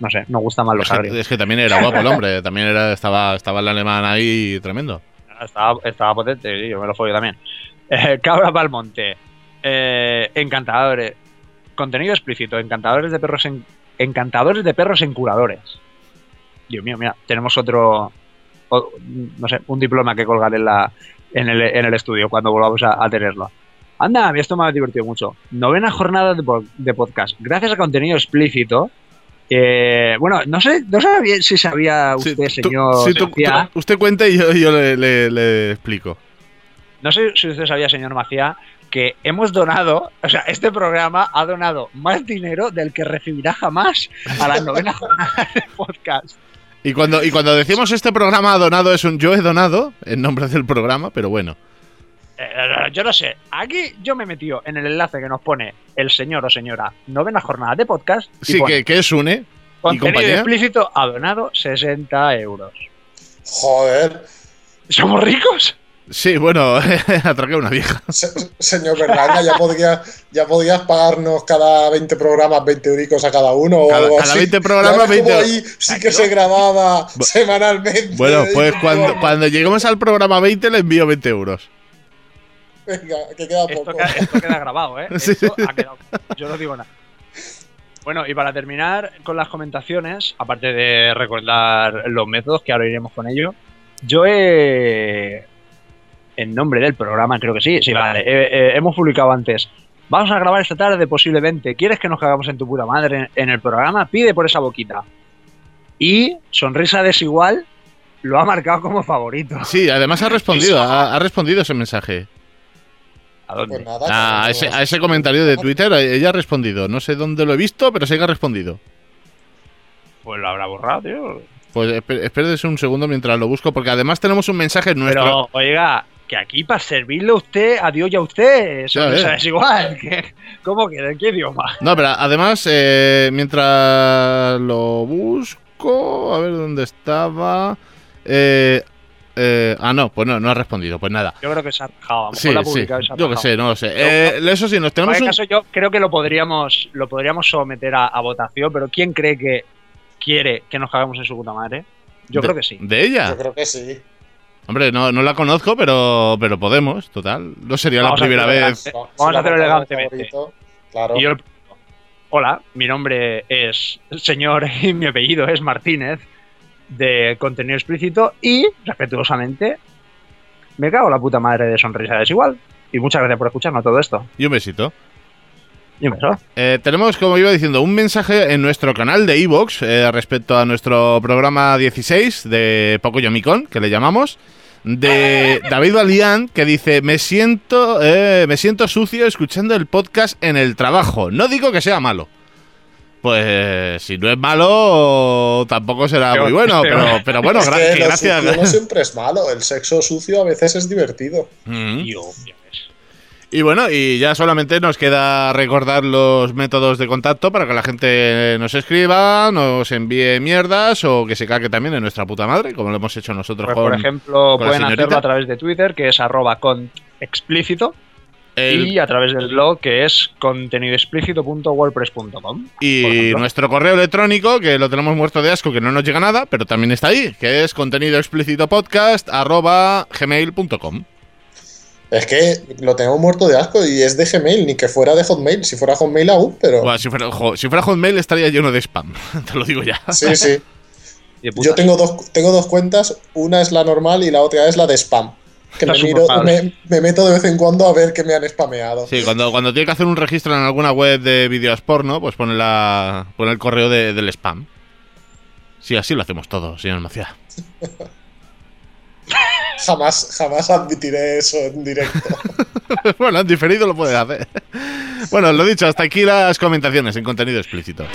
Speaker 5: no sé, nos gusta más los
Speaker 2: es que,
Speaker 5: agrios.
Speaker 2: Es que también era guapo el hombre, también era estaba, estaba el alemán ahí tremendo.
Speaker 5: Estaba, estaba potente, sí, yo me lo follo también. Eh, Cabra Palmonte, eh, encantadores, contenido explícito, encantadores de perros en, encantadores de perros en curadores. Dios mío, mira, tenemos otro, o, no sé, un diploma que colgar en la en el, en el estudio cuando volvamos a, a tenerlo. Anda, esto me ha divertido mucho. Novena jornada de, de podcast. Gracias a contenido explícito. Eh, bueno, no sé, no sabía si sabía usted, sí, señor.
Speaker 2: Sí, tú, tú, usted cuente y yo, yo le, le, le explico.
Speaker 5: No sé si usted sabía, señor Macía, que hemos donado, o sea, este programa ha donado más dinero del que recibirá jamás a las novenas jornadas de podcast.
Speaker 2: Y cuando, y cuando decimos este programa ha donado es un yo he donado en nombre del programa, pero bueno.
Speaker 5: Eh, yo no sé, aquí yo me he metido en el enlace que nos pone el señor o señora novena jornada de podcast.
Speaker 2: Sí, pone, que, que es une.
Speaker 5: Contenido explícito ha donado sesenta euros.
Speaker 4: Joder.
Speaker 5: ¿Somos ricos?
Speaker 2: Sí, bueno, atraqué a una vieja.
Speaker 4: Se, señor Berlanga, ya, podría, ya podías pagarnos cada veinte programas veinte euricos a cada uno o
Speaker 2: cada,
Speaker 4: algo
Speaker 2: cada
Speaker 4: así.
Speaker 2: veinte programas veinte
Speaker 4: euros. Ahí sí que se grababa Bu semanalmente.
Speaker 2: Bueno, pues cuando, cuando lleguemos al programa veinte le envío veinte euros.
Speaker 4: Venga, que queda
Speaker 5: esto
Speaker 4: poco.
Speaker 5: Queda, esto queda grabado, ¿eh?
Speaker 2: Sí.
Speaker 5: Esto ha quedado, yo no digo nada. Bueno, y para terminar con las comentaciones, aparte de recordar los métodos, que ahora iremos con ello, yo he... En nombre del programa, creo que sí, sí, vale, eh, eh, hemos publicado antes. Vamos a grabar esta tarde posiblemente. ¿Quieres que nos cagamos en tu puta madre en, en el programa? Pide por esa boquita. Y Sonrisa Desigual lo ha marcado como favorito.
Speaker 2: Sí, además ha respondido, ha, ha respondido ese mensaje.
Speaker 5: ¿A dónde?
Speaker 4: Pues nada,
Speaker 2: a, a, ese, a ese comentario de Twitter, ella ha respondido. No sé dónde lo he visto, pero sé que ha respondido.
Speaker 5: Pues lo habrá borrado, tío.
Speaker 2: Pues espérese un segundo mientras lo busco, porque además tenemos un mensaje nuestro.
Speaker 5: Pero, oiga, que aquí para servirle a usted, a Dios y a usted, eso no es igual. Que, ¿Cómo que? ¿En qué idioma?
Speaker 2: No, pero además, eh, mientras lo busco, a ver dónde estaba. Eh, eh, ah, no, pues no, no ha respondido, pues nada.
Speaker 5: Yo creo que se ha rajado.
Speaker 2: Sí, sí, yo que sé, no lo sé. Eh, eso sí, nos tenemos
Speaker 5: en
Speaker 2: un...
Speaker 5: caso, yo creo que lo podríamos, lo podríamos someter a, a votación, pero ¿quién cree que quiere que nos cagamos en su puta madre? Yo
Speaker 2: de,
Speaker 5: creo que sí.
Speaker 2: ¿De ella?
Speaker 4: Yo creo que sí.
Speaker 2: Hombre, no, no la conozco, pero, pero podemos, total. No sería
Speaker 5: Vamos
Speaker 2: la primera vez.
Speaker 5: Elegante. Vamos si a hacerlo elegantemente.
Speaker 4: Claro.
Speaker 5: Y yo, hola, mi nombre es señor y mi apellido es Martínez, de contenido explícito, y respetuosamente me cago en la puta madre de Sonrisa Desigual. Y muchas gracias por escucharnos todo esto.
Speaker 2: Y un besito.
Speaker 5: Y un beso.
Speaker 2: Eh, tenemos, como iba diciendo, un mensaje en nuestro canal de iVoox eh, respecto a nuestro programa dieciséis de Poco Yomicón, que le llamamos, de David Valián, que dice: me siento, eh, me siento sucio escuchando el podcast en el trabajo. No digo que sea malo. Pues si no es malo, tampoco será pero, muy bueno, pero, pero bueno,
Speaker 4: es
Speaker 2: gra
Speaker 4: que lo
Speaker 2: gracias.
Speaker 4: Sucio no siempre es malo, el sexo sucio a veces es divertido.
Speaker 2: Mm. Y, y bueno, y ya solamente nos queda recordar los métodos de contacto para que la gente nos escriba, nos envíe mierdas o que se cague también en nuestra puta madre, como lo hemos hecho nosotros.
Speaker 5: Pues
Speaker 2: con,
Speaker 5: por ejemplo,
Speaker 2: con
Speaker 5: pueden hacerlo a través de Twitter, que es arroba cont explícito. El... Y a través del blog, que es contenido explícito punto wordpress punto com.
Speaker 2: Y nuestro correo electrónico, que lo tenemos muerto de asco, que no nos llega nada, pero también está ahí, que es contenido explícito podcast arroba gmail punto com.
Speaker 4: Es que lo tenemos muerto de asco y es de Gmail, ni que fuera de Hotmail. Si fuera Hotmail aún, pero...
Speaker 2: Bueno, si, fuera, si fuera Hotmail estaría lleno de spam, te lo digo ya.
Speaker 4: Sí, sí. Yo tengo dos, tengo dos cuentas, una es la normal y la otra es la de spam. Que me, miro, me, me meto de vez en cuando a ver que me han spameado.
Speaker 2: Sí, cuando, cuando tiene que hacer un registro en alguna web de vídeos porno, pues pone, la, pone el correo de, del spam. Sí, así lo hacemos todos, señor Macía.
Speaker 4: Jamás, jamás admitiré eso en directo.
Speaker 2: Bueno, en diferido lo puedes hacer. Bueno, lo dicho, hasta aquí las comentaciones en contenido explícito.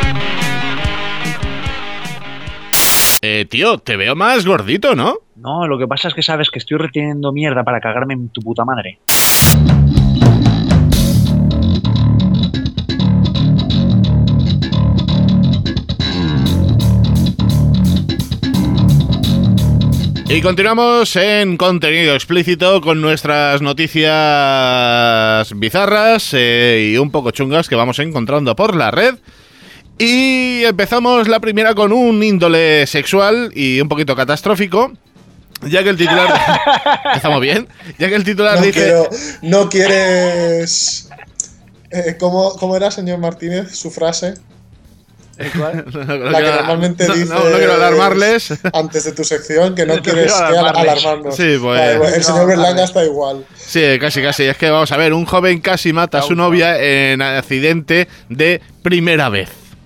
Speaker 2: Eh, tío, te veo más gordito, ¿no?
Speaker 5: No, lo que pasa es que sabes que estoy reteniendo mierda para cagarme en tu puta madre.
Speaker 2: Y continuamos en contenido explícito con nuestras noticias bizarras eh, y un poco chungas que vamos encontrando por la red. Y empezamos la primera con un índole sexual y un poquito catastrófico. Ya que el titular... Empezamos bien. Ya que el titular
Speaker 4: no
Speaker 2: dice...
Speaker 4: Quiero, no quieres... Eh, ¿cómo, ¿Cómo era, señor Martínez, su frase?
Speaker 5: ¿Cuál?
Speaker 2: No, no,
Speaker 4: la que
Speaker 2: no,
Speaker 4: normalmente
Speaker 2: no,
Speaker 4: dice...
Speaker 2: No, no quiero alarmarles.
Speaker 4: Antes de tu sección, que no
Speaker 5: No
Speaker 4: quieres que
Speaker 5: alarmarles.
Speaker 4: alarmarnos.
Speaker 2: Sí, pues...
Speaker 4: Vale, bueno, el señor Berlanga está igual.
Speaker 2: Sí, casi, casi. Es que vamos a ver, un joven casi mata a su novia en accidente de primera vez.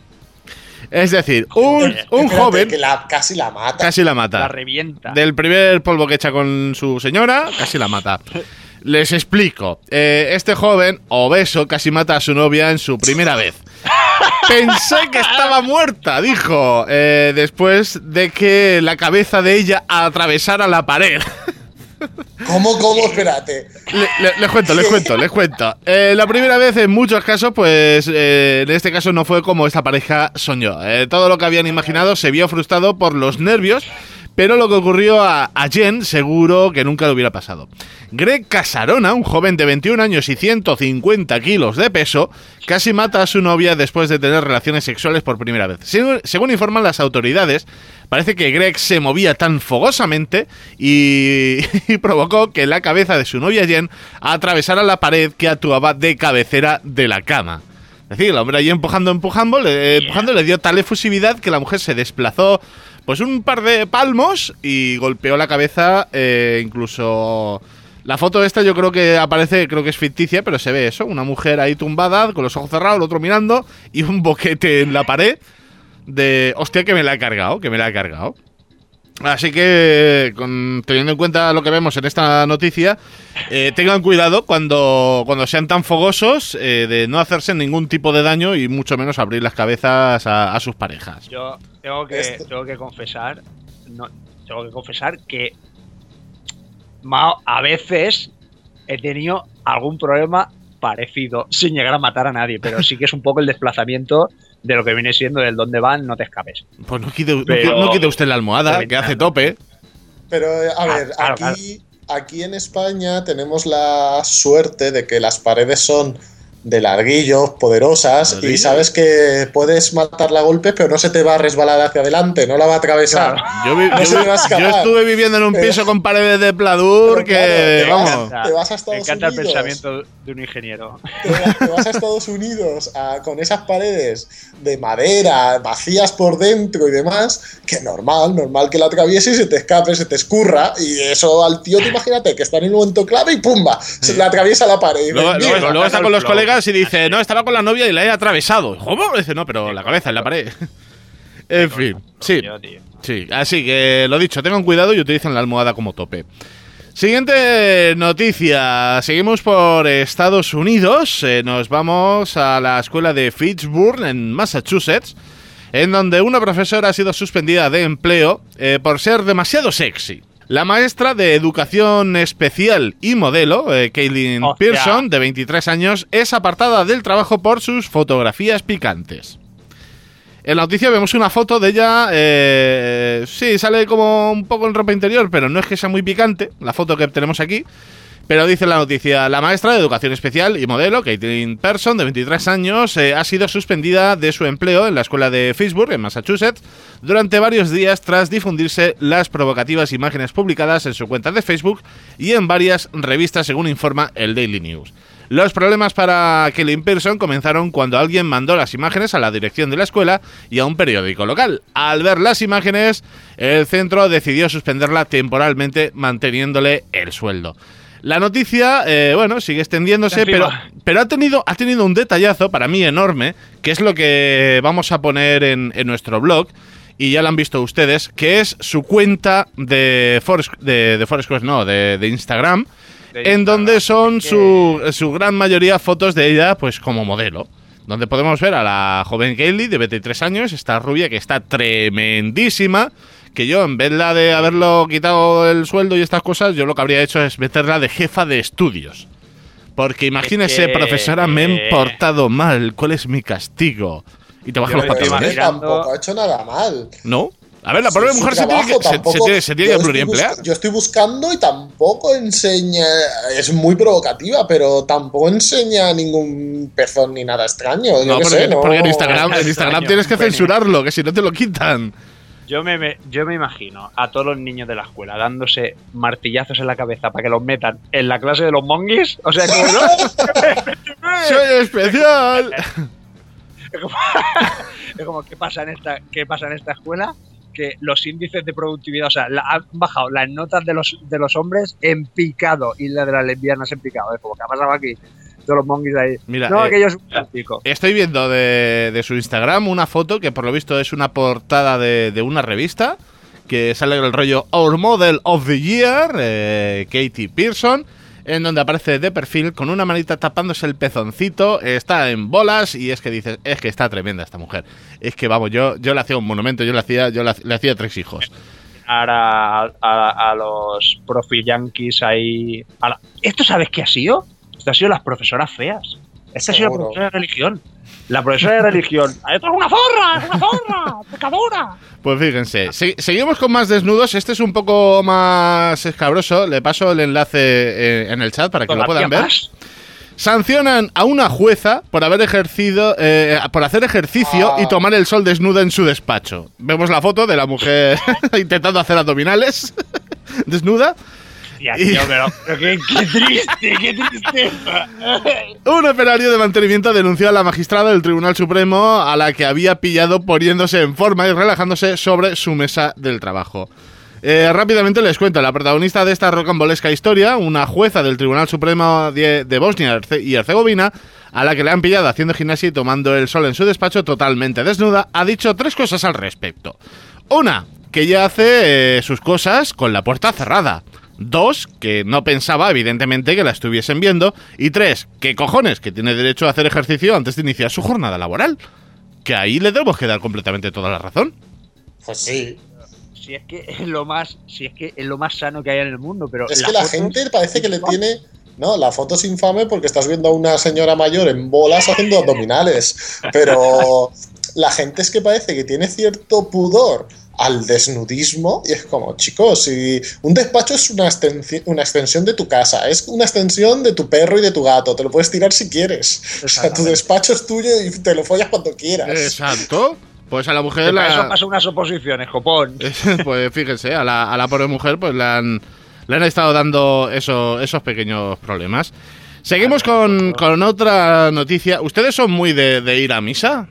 Speaker 2: Es decir, un, un
Speaker 4: Espérate,
Speaker 2: joven...
Speaker 4: Que la, casi la mata.
Speaker 2: Casi la mata.
Speaker 5: La revienta.
Speaker 2: Del primer polvo que echa con su señora, casi la mata. Les explico. Eh, este joven, obeso, casi mata a su novia en su primera vez. Pensé que estaba muerta, dijo, eh, después de que la cabeza de ella atravesara la pared.
Speaker 4: ¿Cómo, cómo? Espérate.
Speaker 2: Le, le, les cuento, les cuento, les cuento. Eh, la primera vez, en muchos casos, pues eh, en este caso no fue como esta pareja soñó. Eh, todo lo que habían imaginado se vio frustrado por los nervios, pero lo que ocurrió a, a Jen seguro que nunca le hubiera pasado. Greg Casarona, un joven de veintiún años y ciento cincuenta kilos de peso, casi mata a su novia después de tener relaciones sexuales por primera vez. Según, según informan las autoridades, parece que Greg se movía tan fogosamente y, y provocó que la cabeza de su novia Jen atravesara la pared que actuaba de cabecera de la cama. Es decir, el hombre allí empujando, empujando, le, empujando, le dio tal efusividad que la mujer se desplazó pues un par de palmos y golpeó la cabeza, eh, incluso... La foto esta yo creo que aparece, creo que es ficticia, pero se ve eso, una mujer ahí tumbada, con los ojos cerrados, el otro mirando, y un boquete en la pared de... Hostia, que me la he cargado, que me la he cargado. Así que, con, teniendo en cuenta lo que vemos en esta noticia, eh, tengan cuidado cuando, cuando sean tan fogosos eh, de no hacerse ningún tipo de daño y mucho menos abrir las cabezas a, a sus parejas.
Speaker 5: Yo tengo que, tengo que confesar, no, tengo que confesar que a veces he tenido algún problema parecido, sin llegar a matar a nadie, pero sí que es un poco el desplazamiento de lo que viene siendo del dónde van, no te escapes.
Speaker 2: Pues no quite,
Speaker 5: pero,
Speaker 2: no, no quite usted la almohada, que hace tope.
Speaker 4: Pero, a ver,
Speaker 5: claro,
Speaker 4: aquí, aquí en España tenemos la suerte de que las paredes son de ladrillos, poderosas, ¿Ladrillo? Y sabes que puedes matarla a golpes, pero no se te va a resbalar hacia adelante, no la va a atravesar.
Speaker 2: Claro. Yo, vi,
Speaker 4: no
Speaker 2: yo,
Speaker 4: se te va a escapar.
Speaker 2: Yo estuve viviendo en un piso pero, con paredes de pladur que,
Speaker 4: claro, te
Speaker 2: vamos...
Speaker 4: Vas, te vas a Estados
Speaker 5: Me encanta
Speaker 4: Unidos,
Speaker 5: el pensamiento de un ingeniero.
Speaker 4: Te, te vas a Estados Unidos a, con esas paredes de madera, vacías por dentro y demás, que normal, normal que la atravieses y se te escape, se te escurra, y eso al tío, te imagínate que está en el momento clave y ¡pumba! Se le atraviesa la pared.
Speaker 2: Luego,
Speaker 4: dice,
Speaker 2: luego, luego está con los colegas y dice, no, estaba con la novia y la he atravesado. ¿Cómo? Dice, no, pero la cabeza en la pared. En fin, sí. Sí, así que lo dicho, tengan cuidado y utilicen la almohada como tope. Siguiente noticia. Seguimos por Estados Unidos. Eh, nos vamos a la escuela de Fitchburg, en Massachusetts, en donde una profesora ha sido suspendida de empleo eh, por ser demasiado sexy. La maestra de educación especial y modelo, eh, Kaylin oh, Pearson, de veintitrés años, es apartada del trabajo por sus fotografías picantes. En la noticia vemos una foto de ella, eh, sí, sale como un poco en ropa interior, pero no es que sea muy picante, la foto que tenemos aquí. Pero dice la noticia, la maestra de educación especial y modelo, Kaylin Pearson, de veintitrés años, eh, ha sido suspendida de su empleo en la escuela de Fitchburg, en Massachusetts, durante varios días tras difundirse las provocativas imágenes publicadas en su cuenta de Facebook y en varias revistas, según informa el Daily News. Los problemas para Kaylin Pearson comenzaron cuando alguien mandó las imágenes a la dirección de la escuela y a un periódico local. Al ver las imágenes, el centro decidió suspenderla temporalmente, manteniéndole el sueldo. La noticia, eh, bueno, sigue extendiéndose, pero, pero ha tenido ha tenido un detallazo para mí enorme, que es lo que vamos a poner en, en nuestro blog, y ya lo han visto ustedes, que es su cuenta de Foursquare, de, de Foursquare, no, de, de Instagram, de en Instagram, donde son que... su, su gran mayoría fotos de ella, pues como modelo. Donde podemos ver a la joven Kaylin, de veintitrés años, esta rubia que está tremendísima, que yo, en vez de haberlo quitado el sueldo y estas cosas, yo lo que habría hecho es meterla de jefa de estudios. Porque imagínese, es que, profesora, me he portado mal, ¿cuál es mi castigo? Y te bajan los pantalones.
Speaker 4: Tampoco ha hecho nada mal.
Speaker 2: ¿No? A ver, la pobre
Speaker 4: Sí,
Speaker 2: mujer
Speaker 4: su
Speaker 2: se tiene, que,
Speaker 4: trabajo
Speaker 2: se,
Speaker 4: tampoco-
Speaker 2: se tiene, se tiene
Speaker 4: yo
Speaker 2: que
Speaker 4: estoy
Speaker 2: pluriemplear.
Speaker 4: busca- Yo estoy buscando y tampoco enseña. Es muy provocativa, pero tampoco enseña ningún pezón ni nada extraño. Yo
Speaker 2: No,
Speaker 4: qué
Speaker 2: porque,
Speaker 4: sé, no.
Speaker 2: porque en Instagram, en Instagram
Speaker 5: Extraño,
Speaker 2: tienes que
Speaker 5: un pene.
Speaker 2: censurarlo, que si no te lo quitan.
Speaker 5: Yo me, me- yo me imagino a todos los niños de la escuela dándose martillazos en la cabeza para que los metan en la clase de los monguis. O sea, como no.
Speaker 2: ¡Soy especial!
Speaker 5: Es como, es como, ¿qué pasa en esta, qué pasa en esta escuela? Que los índices de productividad, o sea, la- han bajado las notas de los, de los hombres en picado y las de las lesbianas en picado. Es como, ¿qué ha pasado aquí? Todos los monguis ahí.
Speaker 2: Mira,
Speaker 5: no,
Speaker 2: eh,
Speaker 5: aquello es un plástico.
Speaker 2: Estoy viendo de, de su Instagram una foto que por lo visto es una portada de, de una revista que sale el rollo Our Model of the Year, eh, Katie Pearson, en donde aparece de perfil con una manita tapándose el pezoncito, está en bolas y es que dices, es que está tremenda esta mujer. Es que vamos, yo, yo le hacía un monumento, yo le hacía, yo le, le hacía tres hijos.
Speaker 5: Ahora a, a los profi yankees ahí. a la- ¿Esto sabes qué ha sido? Esto ha sido las profesoras feas. Esta ha sido la
Speaker 4: Seguro.
Speaker 5: profesora de religión. La profesora de religión. ¡Esto es una zorra! ¡Es una zorra! ¡Pecadora!
Speaker 2: Pues fíjense, se- seguimos con más desnudos. Este es un poco más escabroso. Le paso el enlace eh, en el chat para que lo puedan ver.
Speaker 5: Más.
Speaker 2: Sancionan a una jueza por haber ejercido, eh, por hacer ejercicio
Speaker 4: Ah.
Speaker 2: y tomar el sol desnuda en su despacho. Vemos la foto de la mujer intentando hacer abdominales desnuda.
Speaker 5: Tía, tío, pero, pero qué, qué triste, qué tristeza.
Speaker 2: Un operario de mantenimiento denunció a la magistrada del Tribunal Supremo a la que había pillado poniéndose en forma y relajándose sobre su mesa del trabajo. Eh, rápidamente les cuento, la protagonista de esta rocambolesca historia, una jueza del Tribunal Supremo de, de Bosnia y Herzegovina, a la que le han pillado haciendo gimnasia y tomando el sol en su despacho totalmente desnuda, ha dicho tres cosas al respecto. Una, que ella hace eh, sus cosas con la puerta cerrada. Dos, que no pensaba, evidentemente, que la estuviesen viendo. Y tres, que cojones, que tiene derecho a hacer ejercicio antes de iniciar su jornada laboral. Que ahí le debemos que dar completamente toda la razón.
Speaker 4: Pues sí.
Speaker 5: Si es que es lo más, si es que es lo más sano que hay en el mundo, pero
Speaker 4: Es
Speaker 5: la
Speaker 4: que la
Speaker 5: foto-
Speaker 4: gente parece que le tiene. No, la foto es infame porque estás viendo a una señora mayor en bolas haciendo abdominales. Pero la gente es que parece que tiene cierto pudor al desnudismo y es como, chicos, si un despacho es una, extensi- una extensión de tu casa, es una extensión de tu perro y de tu gato, te lo puedes tirar si quieres. O sea, tu
Speaker 5: Exactamente.
Speaker 4: despacho es tuyo y te lo follas cuando quieras.
Speaker 2: Exacto. Pues a la mujer
Speaker 5: Que para eso
Speaker 2: la...
Speaker 5: pasa unas oposiciones, copón.
Speaker 2: Pues fíjense, a la, a la pobre mujer pues le han, le han estado dando eso, esos pequeños problemas. Seguimos con, con otra noticia. ¿Ustedes son muy de, de ir a misa?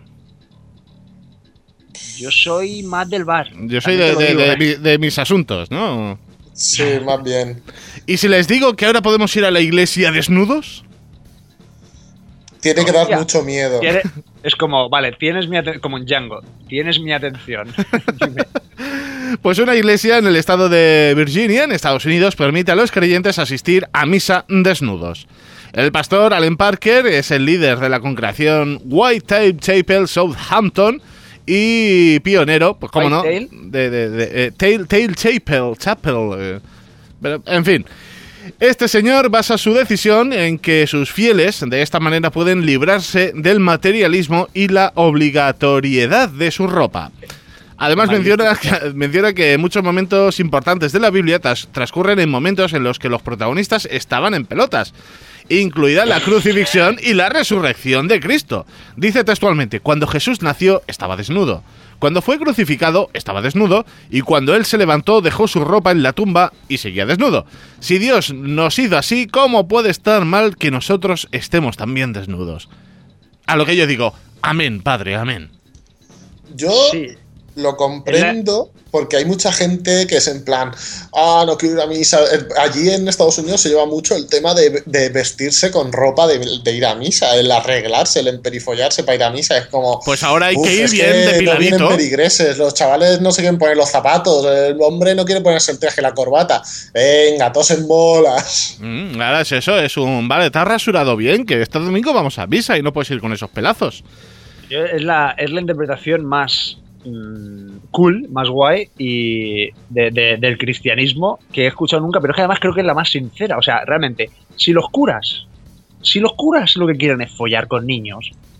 Speaker 5: Yo soy más del bar.
Speaker 2: Yo soy de,
Speaker 5: También te lo
Speaker 2: de-
Speaker 5: digo,
Speaker 2: de- de- de mis asuntos, ¿no?
Speaker 4: Sí, más bien.
Speaker 2: ¿Y si les digo que ahora podemos ir a la iglesia desnudos?
Speaker 4: Tiene que dar
Speaker 5: Hostia.
Speaker 4: mucho miedo.
Speaker 5: Quiere- Es como, vale, tienes mi atención, como en Django, tienes mi atención. Dime.
Speaker 2: Pues una iglesia en el estado de Virginia, en Estados Unidos, permite a los creyentes asistir a misa desnudos. El pastor Allen Parker es el líder de la congregación White Tail Chapel Southampton y pionero, pues cómo no,
Speaker 5: White
Speaker 2: de, de, de- eh, Tail, Tail Chapel, Chapel, eh, pero, en fin. Este señor basa su decisión en que sus fieles de esta manera pueden librarse del materialismo y la obligatoriedad de su ropa. Además menciona que, menciona que muchos momentos importantes de la Biblia tras- transcurren en momentos en los que los protagonistas estaban en pelotas, incluida la crucifixión y la resurrección de Cristo. Dice textualmente, cuando Jesús nació estaba desnudo, cuando fue crucificado estaba desnudo y cuando él se levantó dejó su ropa en la tumba y seguía desnudo. Si Dios nos hizo así, ¿cómo puede estar mal que nosotros estemos también desnudos? A lo que yo digo, amén, Padre, amén.
Speaker 4: Yo
Speaker 5: Sí.
Speaker 4: lo comprendo porque hay mucha gente que es en plan, ah, no quiero ir a misa. Eh, Allí en Estados Unidos se lleva mucho el tema de, de vestirse con ropa de, de ir a misa, el arreglarse, el emperifollarse para ir a misa. Es como,
Speaker 2: Pues ahora hay
Speaker 4: uf,
Speaker 2: que ir
Speaker 4: es
Speaker 2: bien
Speaker 4: que no
Speaker 2: depiladito.
Speaker 4: vienen peligreses, los chavales no se quieren poner los zapatos, el hombre no quiere ponerse el traje, la corbata. Venga, todos en bolas.
Speaker 2: Mm, ahora es eso, es un... Vale, te has rasurado bien, que este domingo vamos a misa y no puedes ir con esos pelazos.
Speaker 5: Yo- es, la, es la interpretación más mm, cool, más guay y de- de- del cristianismo que he escuchado nunca, pero es que además creo que es la más sincera. O sea, realmente, si los curas, si los curas lo que quieren es follar con niños,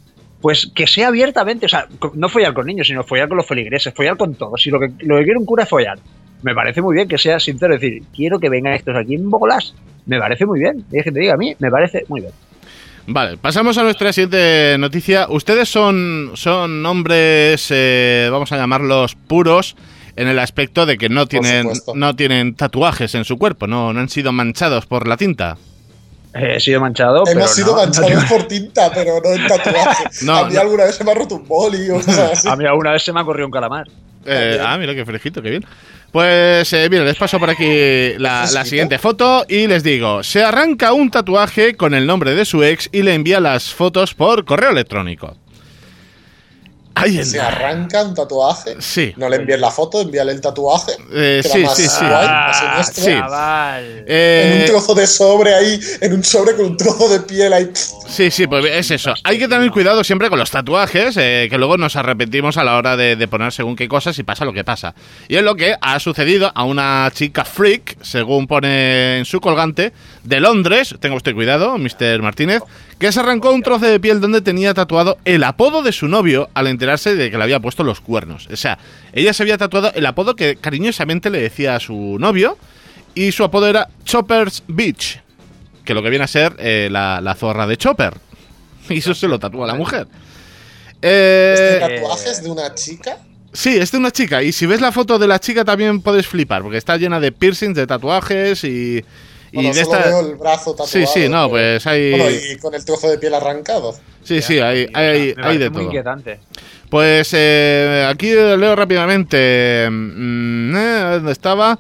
Speaker 5: pues que sea abiertamente, o sea, no follar con niños, sino follar con los feligreses, follar con todos. Si lo que, lo que quiere un cura es follar, me parece muy bien que sea sincero, decir, quiero que vengan estos aquí en Bogolás. Me parece muy bien. Y es que te diga, a mí me parece muy bien.
Speaker 2: Vale, pasamos a nuestra siguiente noticia. Ustedes son, son hombres, eh, vamos a llamarlos puros, en el aspecto de que no tienen, no tienen tatuajes en su cuerpo, no, no han sido manchados por la tinta.
Speaker 5: He sido manchado,
Speaker 4: Hemos
Speaker 5: pero
Speaker 4: sido
Speaker 5: no,
Speaker 4: manchados
Speaker 5: no,
Speaker 4: por tinta, pero no en tatuajes.
Speaker 2: No,
Speaker 4: a mí
Speaker 2: no.
Speaker 4: alguna vez se me ha roto un boli o cosas así.
Speaker 5: A mí alguna vez se me ha corrido un calamar.
Speaker 2: Eh, ah, mira qué fresquito, qué bien. Pues eh, bien, les paso por aquí la, la siguiente foto y les digo, se arranca un tatuaje con el nombre de su ex y le envía las fotos por correo electrónico. Ay,
Speaker 4: Se arranca un tatuaje.
Speaker 2: Sí.
Speaker 4: No le envíes la foto, envíale el tatuaje.
Speaker 2: Eh,
Speaker 4: que
Speaker 2: sí,
Speaker 4: era más
Speaker 2: sí, sí.
Speaker 4: guay,
Speaker 5: Ah,
Speaker 4: más siniestro.
Speaker 2: sí.
Speaker 5: Chaval.
Speaker 2: Eh,
Speaker 4: En un trozo de sobre ahí, en un sobre con un trozo de piel ahí.
Speaker 2: Sí, sí, pues es eso. Hay que tener cuidado siempre con los tatuajes, eh, que luego nos arrepentimos a la hora de, de poner según qué cosas y pasa lo que pasa. Y es lo que ha sucedido a una chica freak, según pone en su colgante, de Londres, tenga usted cuidado, mister Martínez, que se arrancó un trozo de piel donde tenía tatuado el apodo de su novio al enterarse de que le había puesto los cuernos. O sea, ella se había tatuado el apodo que cariñosamente le decía a su novio y su apodo era Chopper's Beach, que lo que viene a ser eh, la, la zorra de Chopper. Y eso se lo tatúa la mujer. Eh,
Speaker 4: ¿Este tatuaje es de una chica?
Speaker 2: sí, es de una chica. Y si ves la foto de la chica también puedes flipar, porque está llena de piercings, de tatuajes y... y
Speaker 4: Bueno,
Speaker 2: de
Speaker 4: solo
Speaker 2: esta...
Speaker 4: veo el brazo tatuado.
Speaker 2: Sí, sí, no,
Speaker 4: pero-
Speaker 2: pues hay...
Speaker 4: Bueno, y con el trozo de piel arrangado.
Speaker 2: Sí, sí, hay, hay,
Speaker 5: Me
Speaker 2: hay de
Speaker 5: parece muy
Speaker 2: todo.
Speaker 5: inquietante.
Speaker 2: Pues eh, aquí leo rápidamente. Mm, eh, ¿Dónde estaba?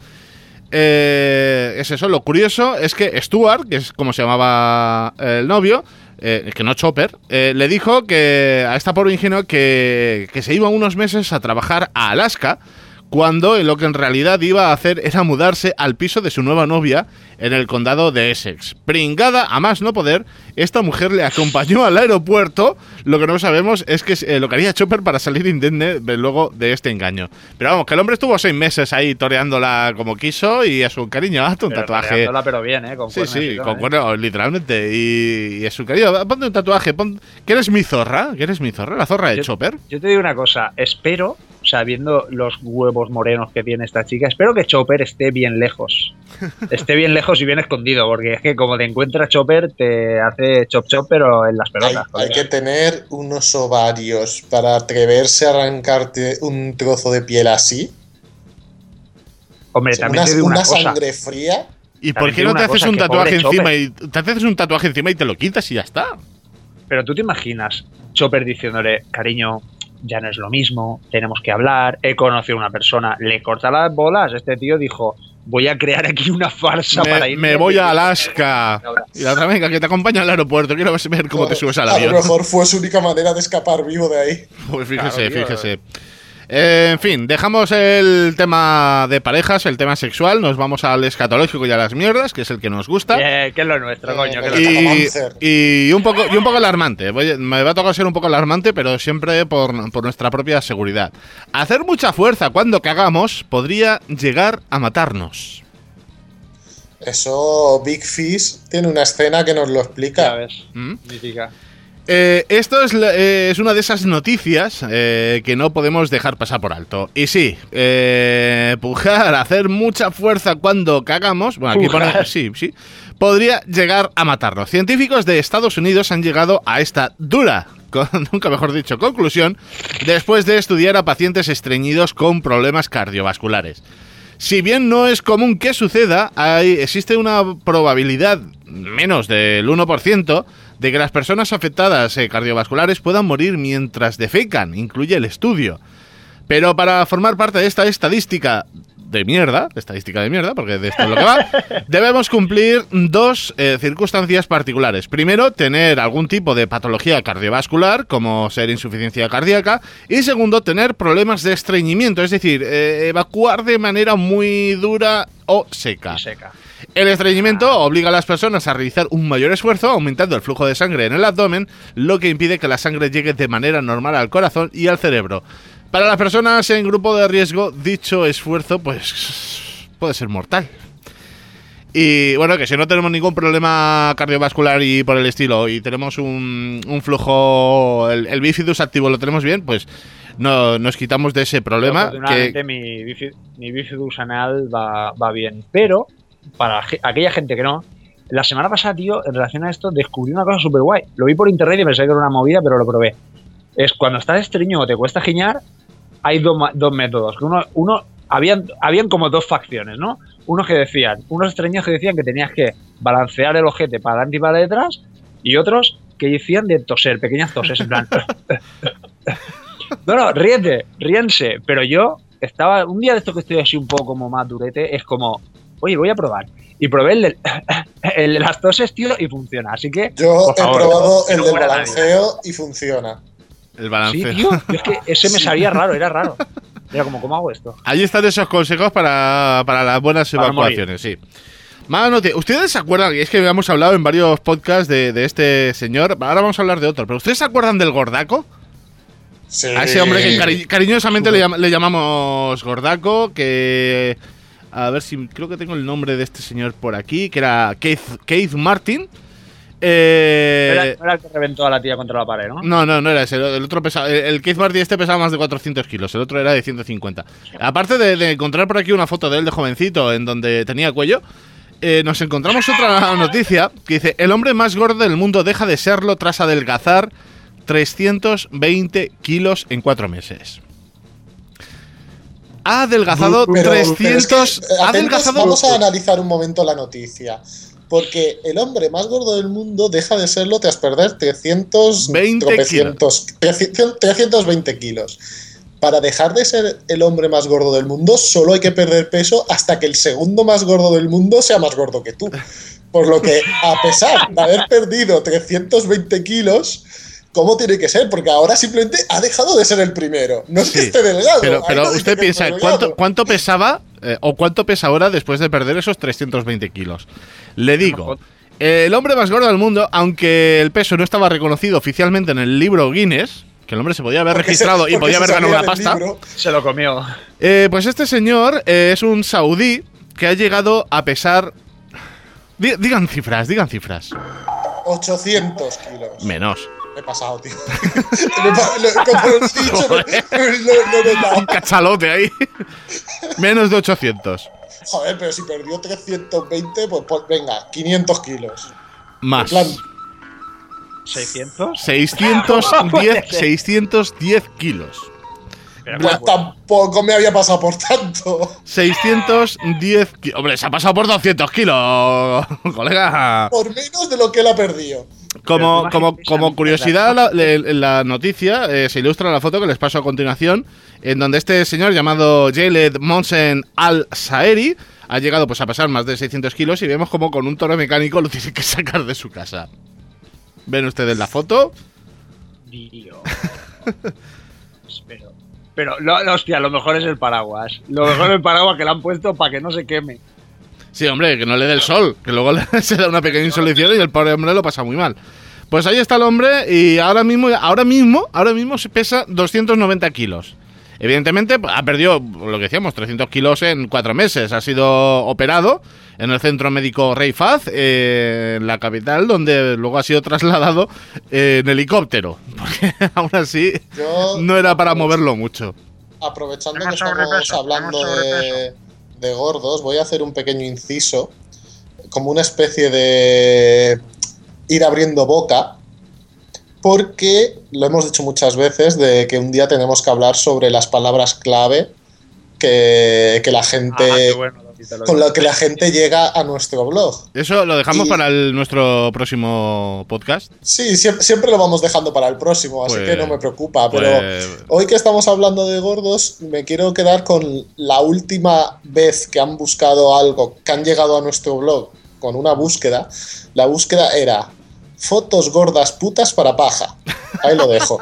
Speaker 2: Eh, es eso, lo curioso es que Stuart, que es como se llamaba el novio, eh, que no Chopper, eh, le dijo que a esta pobre ingenua que, que se iba unos meses a trabajar a Alaska, cuando lo que en realidad iba a hacer era mudarse al piso de su nueva novia en el condado de Essex. Pringada a más no poder, esta mujer le acompañó al aeropuerto. Lo que no sabemos es que eh, lo que haría Chopper para salir indemne de, luego de este engaño. Pero vamos, que el hombre estuvo seis meses ahí toreándola como quiso y a su cariño, hazte un
Speaker 5: Pero
Speaker 2: tatuaje.
Speaker 5: toreándola, pero bien, ¿eh? Con
Speaker 2: Sí,
Speaker 5: cuernos
Speaker 2: sí,
Speaker 5: y todo,
Speaker 2: con
Speaker 5: ¿eh?
Speaker 2: cuernos, literalmente. Y, y a su cariño, ponte un tatuaje. Pon, ¿que eres mi zorra? ¿Que eres mi zorra? ¿La zorra de
Speaker 5: Yo-
Speaker 2: Chopper?
Speaker 5: Yo te digo una cosa, espero, o sea, viendo los huevos morenos que tiene esta chica, espero que Chopper esté bien lejos. Esté bien lejos y bien escondido, porque es que como te encuentra Chopper, te hace chop chop, pero en las
Speaker 4: Hay,
Speaker 5: pelotas.
Speaker 4: hay que tener unos ovarios para atreverse a arrancarte un trozo de piel así.
Speaker 5: Hombre, también
Speaker 4: Una,
Speaker 5: te digo una,
Speaker 4: una
Speaker 5: cosa.
Speaker 4: sangre fría.
Speaker 2: ¿Y
Speaker 5: También
Speaker 2: por qué
Speaker 5: digo
Speaker 2: no te
Speaker 5: una
Speaker 2: haces
Speaker 5: cosa,
Speaker 2: un
Speaker 5: que
Speaker 2: tatuaje
Speaker 5: pobre
Speaker 2: encima
Speaker 5: Chopper.
Speaker 2: y te haces un tatuaje encima y te lo quitas y ya está?
Speaker 5: Pero tú te imaginas Chopper diciéndole, cariño, ya no es lo mismo, tenemos que hablar, he conocido a una persona, le corta las bolas. Este tío dijo, voy a crear aquí una farsa para
Speaker 2: Me,
Speaker 5: ir.
Speaker 2: me voy a Alaska. Y la otra, venga, que te acompaña al aeropuerto. Quiero ver cómo te subes al
Speaker 4: A
Speaker 2: avión.
Speaker 4: lo mejor fue su única manera de escapar vivo de ahí.
Speaker 2: Pues fíjese,
Speaker 5: Claro, tío.
Speaker 2: fíjese. Eh, en fin, dejamos el tema de parejas, el tema sexual, nos vamos al escatológico y a las mierdas, que es el que nos gusta.
Speaker 5: Eh, que es lo nuestro,
Speaker 4: Eh,
Speaker 5: coño. Que es lo
Speaker 4: y-
Speaker 5: nuestro.
Speaker 2: Y,
Speaker 4: Catamancer.
Speaker 2: y un poco y un poco alarmante. Voy- me va a tocar ser un poco alarmante, pero siempre por, por nuestra propia seguridad. Hacer mucha fuerza cuando cagamos podría llegar a matarnos.
Speaker 4: Eso, Big Fish tiene una escena que nos lo
Speaker 5: Ya
Speaker 4: explica.
Speaker 5: ves,
Speaker 2: ¿Mm?
Speaker 5: mítica.
Speaker 2: Eh, esto es, la- eh, es una de esas noticias eh, que no podemos dejar pasar por alto. Y sí, eh, pujar, hacer mucha fuerza cuando cagamos, bueno, aquí pone,
Speaker 5: Pujar.
Speaker 2: sí, sí, podría llegar a matarnos. Científicos de Estados Unidos han llegado a esta dura, con- nunca mejor dicho, conclusión, después de estudiar a pacientes estreñidos con problemas cardiovasculares. Si bien no es común que suceda, hay, existe una probabilidad menos del uno por ciento de que las personas afectadas eh, cardiovasculares puedan morir mientras defecan, incluye el estudio. Pero para formar parte de esta estadística de mierda, estadística de mierda, porque de esto es lo que va, debemos cumplir dos eh, circunstancias particulares. Primero, tener algún tipo de patología cardiovascular, como ser insuficiencia cardíaca, y segundo, tener problemas de estreñimiento, es decir, eh, evacuar de manera muy dura o seca.
Speaker 5: Y seca.
Speaker 2: El estreñimiento obliga a las personas a realizar un mayor esfuerzo, aumentando el flujo de sangre en el abdomen, lo que impide que la sangre llegue de manera normal al corazón y al cerebro. Para las personas en grupo de riesgo, dicho esfuerzo pues puede ser mortal. Y bueno, que si no tenemos ningún problema cardiovascular y por el estilo, y tenemos un, un flujo, el, el bífidus activo lo tenemos bien, pues no nos quitamos de ese problema.
Speaker 5: Afortunadamente
Speaker 2: que...
Speaker 5: mi, bífid, mi bífidus anal va, va bien, pero para aquella gente que no, la semana pasada, tío, en relación a esto, descubrí una cosa súper guay. Lo vi por internet y pensé que era una movida, pero lo probé. Es cuando estás estreñido o te cuesta giñar, hay do, dos métodos. Uno, uno habían, habían como dos facciones, ¿no? Unos que decían, unos estreñidos que decían que tenías que balancear el ojete para adelante y para detrás, y otros que decían de toser, pequeñas toses, en plan. No, no, ríete, ríense. Pero yo estaba, un día de estos que estoy así un poco como más durete, es como, oye, voy a probar. Y probé el de, el de las toses, tío, y funciona. Así que,
Speaker 4: yo
Speaker 5: por favor,
Speaker 4: he probado
Speaker 5: no,
Speaker 4: el
Speaker 5: no
Speaker 4: del
Speaker 5: muera
Speaker 4: balanceo
Speaker 5: nadie.
Speaker 4: y funciona.
Speaker 2: El balanceo.
Speaker 5: Sí, tío, es que ese me
Speaker 4: Sí.
Speaker 5: salía raro, era raro. Era como, ¿cómo hago esto?
Speaker 2: Ahí están esos consejos para, para las buenas
Speaker 5: Para
Speaker 2: evacuaciones, sí. Más noticia. ¿Ustedes se acuerdan? Y es que habíamos hablado en varios podcasts de, de este señor. Ahora vamos a hablar de otro. ¿Pero ustedes se acuerdan del gordaco?
Speaker 4: Sí.
Speaker 2: A ese hombre que cari cariñosamente le, llam le llamamos gordaco, que... A ver si... Creo que tengo el nombre de este señor por aquí, que era Keith, Keith Martin. Eh...
Speaker 5: Era, era el que reventó a la tía contra la pared, ¿no?
Speaker 2: No, no, no era ese. El otro pesaba, el Keith Martin este pesaba más de cuatrocientos kilos. El otro era de ciento cincuenta. Aparte de, de encontrar por aquí una foto de él de jovencito en donde tenía cuello, eh, nos encontramos otra noticia que dice: el hombre más gordo del mundo deja de serlo tras adelgazar trescientos veinte kilos en cuatro meses. Ha adelgazado
Speaker 4: Pero-
Speaker 2: trescientos...
Speaker 4: pero es que,
Speaker 2: ha
Speaker 4: atentos,
Speaker 2: adelgazado...
Speaker 4: vamos a analizar un momento la noticia. Porque el hombre más gordo del mundo deja de serlo tras perder trescientos
Speaker 2: veinte
Speaker 4: tropecientos, trescientos veinte kilos. Para dejar de ser el hombre más gordo del mundo, solo hay que perder peso hasta que el segundo más gordo del mundo sea más gordo que tú. Por lo que, a pesar de haber perdido trescientos veinte kilos, ¿cómo tiene que ser? Porque ahora simplemente ha dejado de ser el primero. No es que
Speaker 2: Sí,
Speaker 4: esté delgado.
Speaker 2: Pero,
Speaker 4: ahí
Speaker 2: pero
Speaker 4: no dice
Speaker 2: usted
Speaker 4: que
Speaker 2: piensa,
Speaker 4: esté
Speaker 2: ¿cuánto,
Speaker 4: delgado.
Speaker 2: ¿cuánto pesaba eh, o cuánto pesa ahora después de perder esos trescientos veinte kilos? Le digo, el hombre más gordo del mundo, aunque el peso no estaba reconocido oficialmente en el libro Guinness, que el hombre se podía haber
Speaker 4: Porque
Speaker 2: registrado
Speaker 4: se-
Speaker 2: y
Speaker 4: porque
Speaker 2: podía
Speaker 4: se
Speaker 2: haber ganado
Speaker 4: salía
Speaker 2: una
Speaker 4: del
Speaker 2: pasta,
Speaker 4: libro.
Speaker 5: Se lo comió.
Speaker 2: eh, pues este señor eh, es un saudí que ha llegado a pesar... Di- digan cifras, digan cifras.
Speaker 4: ochocientos kilos.
Speaker 2: Menos.
Speaker 4: Me he pasado, tío. Me he pa- lo- como lo he dicho, lo, lo- lo he notado.
Speaker 2: Un cachalote ahí. Menos de ochocientos.
Speaker 4: Joder, pero si perdió trescientos veinte, pues, pues venga, quinientos kilos.
Speaker 2: Más.
Speaker 4: En plan,
Speaker 5: ¿seiscientos?
Speaker 2: seiscientos diez, seiscientos diez kilos.
Speaker 5: Pero,
Speaker 4: pues
Speaker 5: bueno,
Speaker 4: tampoco me había pasado por tanto.
Speaker 2: seiscientos diez kilos. Hombre, se ha pasado por doscientos kilos, colega.
Speaker 4: Por menos de lo que él ha perdido.
Speaker 2: Como,
Speaker 5: Pero tú
Speaker 2: como,
Speaker 5: imagínate
Speaker 2: como
Speaker 5: esa
Speaker 2: curiosidad,
Speaker 5: mierda.
Speaker 2: la, le- la noticia eh, se ilustra la foto que les paso a continuación, en donde este señor llamado Jaled Monsen Al-Saeri ha llegado pues a pesar más de seiscientos kilos y vemos como con un toro mecánico lo tiene que sacar de su casa. ¿Ven ustedes la foto?
Speaker 5: Dios. Pero, pero lo, lo- hostia, lo mejor es el paraguas. Lo mejor es el paraguas que le han puesto para que no se queme.
Speaker 2: Sí, hombre, que no le dé el sol, que luego le- se da una pequeña insolación y el pobre hombre lo pasa muy mal. Pues ahí está el hombre y ahora mismo, ahora mismo, ahora mismo se pesa doscientos noventa kilos. Evidentemente ha perdido, lo que decíamos, trescientos kilos en cuatro meses. Ha sido operado en el centro médico Rey Faz, eh, en la capital, donde luego ha sido trasladado eh, en helicóptero. Porque aún así
Speaker 4: Yo,
Speaker 2: no era para moverlo mucho.
Speaker 4: aprovechando que
Speaker 5: Tenemos
Speaker 4: estamos
Speaker 5: sobrepeso,
Speaker 4: hablando
Speaker 5: tenemos
Speaker 4: de, de gordos, voy a hacer un pequeño inciso, como una especie de ir abriendo boca, porque lo hemos dicho muchas veces de que un día tenemos que hablar sobre las palabras clave que, que la gente,
Speaker 5: Ah, qué bueno, David, lo
Speaker 4: con
Speaker 5: digo.
Speaker 4: la que la gente llega a nuestro blog.
Speaker 2: Eso lo dejamos
Speaker 4: Y-
Speaker 2: para el- nuestro próximo podcast.
Speaker 4: Sí, siempre, siempre lo vamos dejando para el próximo, así
Speaker 2: Pues-
Speaker 4: que no me preocupa, pero
Speaker 2: Pues,
Speaker 4: hoy que estamos hablando de gordos, me quiero quedar con la última vez que han buscado algo, que han llegado a nuestro blog con una búsqueda. La búsqueda era fotos gordas putas para paja. Ahí lo dejo.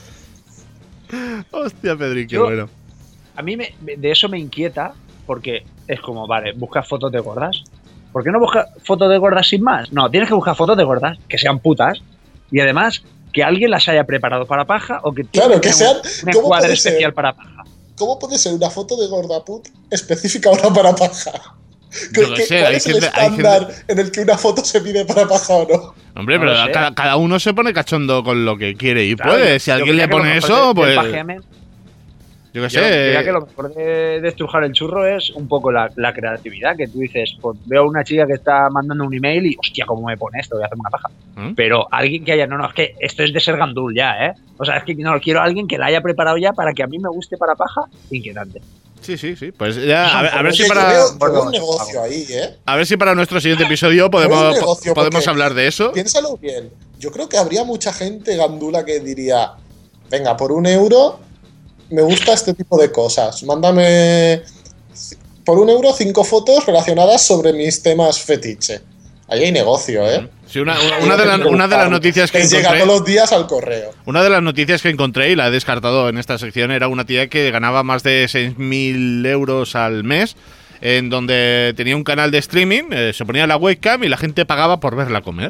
Speaker 2: hostia, Pedrín, qué
Speaker 5: Yo-
Speaker 2: bueno.
Speaker 5: A mí me- me- de eso me inquieta porque es como, vale, buscas fotos de gordas. ¿Por qué no buscas fotos de gordas sin más? No, tienes que buscar fotos de gordas que sean putas y además que alguien las haya preparado para paja o que
Speaker 4: Claro,
Speaker 5: tengan
Speaker 4: que
Speaker 5: un-
Speaker 4: sean-
Speaker 5: un
Speaker 4: ¿cómo
Speaker 5: encuadre
Speaker 4: puede ser?
Speaker 5: especial para paja.
Speaker 4: ¿Cómo puede ser una foto de gorda put específica ahora para paja?
Speaker 2: Yo qué sé,
Speaker 4: ¿Cuál
Speaker 2: hay
Speaker 4: es
Speaker 2: gente,
Speaker 4: el estándar
Speaker 2: hay gente...
Speaker 4: en el que una foto se pide para paja o no?
Speaker 2: Hombre,
Speaker 5: No
Speaker 2: pero
Speaker 5: lo sé.
Speaker 2: cada, cada uno se pone cachondo con lo que quiere y
Speaker 5: Claro,
Speaker 2: puede.
Speaker 5: yo-
Speaker 2: Si
Speaker 5: yo
Speaker 2: alguien
Speaker 5: creía
Speaker 2: le
Speaker 5: que lo
Speaker 2: pone
Speaker 5: mejor
Speaker 2: eso,
Speaker 5: del- del
Speaker 2: pues...
Speaker 5: pajeame-
Speaker 2: Yo qué
Speaker 5: Yo diría
Speaker 2: sé.
Speaker 5: que lo mejor de, de estrujar el churro es un poco la, la creatividad, que tú dices, pues veo a una chica que está mandando un email y, hostia, ¿cómo me pone esto? Voy a hacerme una paja.
Speaker 2: ¿Mm?
Speaker 5: Pero alguien que haya, no, no, es que esto es de ser gandul ya, ¿eh? O sea, es que no, quiero a alguien que la haya preparado ya para que a mí me guste para paja, inquietante.
Speaker 2: Sí, sí, sí. Pues ya, a ver, a ver
Speaker 4: Oye,
Speaker 2: si
Speaker 4: yo
Speaker 2: para...
Speaker 4: veo- yo veo un
Speaker 5: Bueno,
Speaker 4: negocio ahí, ¿eh?
Speaker 2: A ver si para nuestro siguiente episodio
Speaker 4: Buen
Speaker 2: podemos,
Speaker 4: negocio,
Speaker 2: podemos
Speaker 4: porque-
Speaker 2: hablar de eso.
Speaker 4: Piénsalo bien. Yo creo que habría mucha gente gandula que diría, venga, por un euro me gusta este tipo de cosas. Mándame por un euro cinco fotos relacionadas sobre mis temas fetiche. Ahí hay negocio, ¿eh?
Speaker 2: Sí, una, una- una de la- una de las noticias que
Speaker 4: Les llega
Speaker 2: encontré,
Speaker 4: todos los días al correo.
Speaker 2: una de las noticias que encontré y la he descartado en esta sección era una tía que ganaba más de seis mil euros al mes, en donde tenía un canal de streaming, eh, se ponía la webcam y la gente pagaba por verla comer.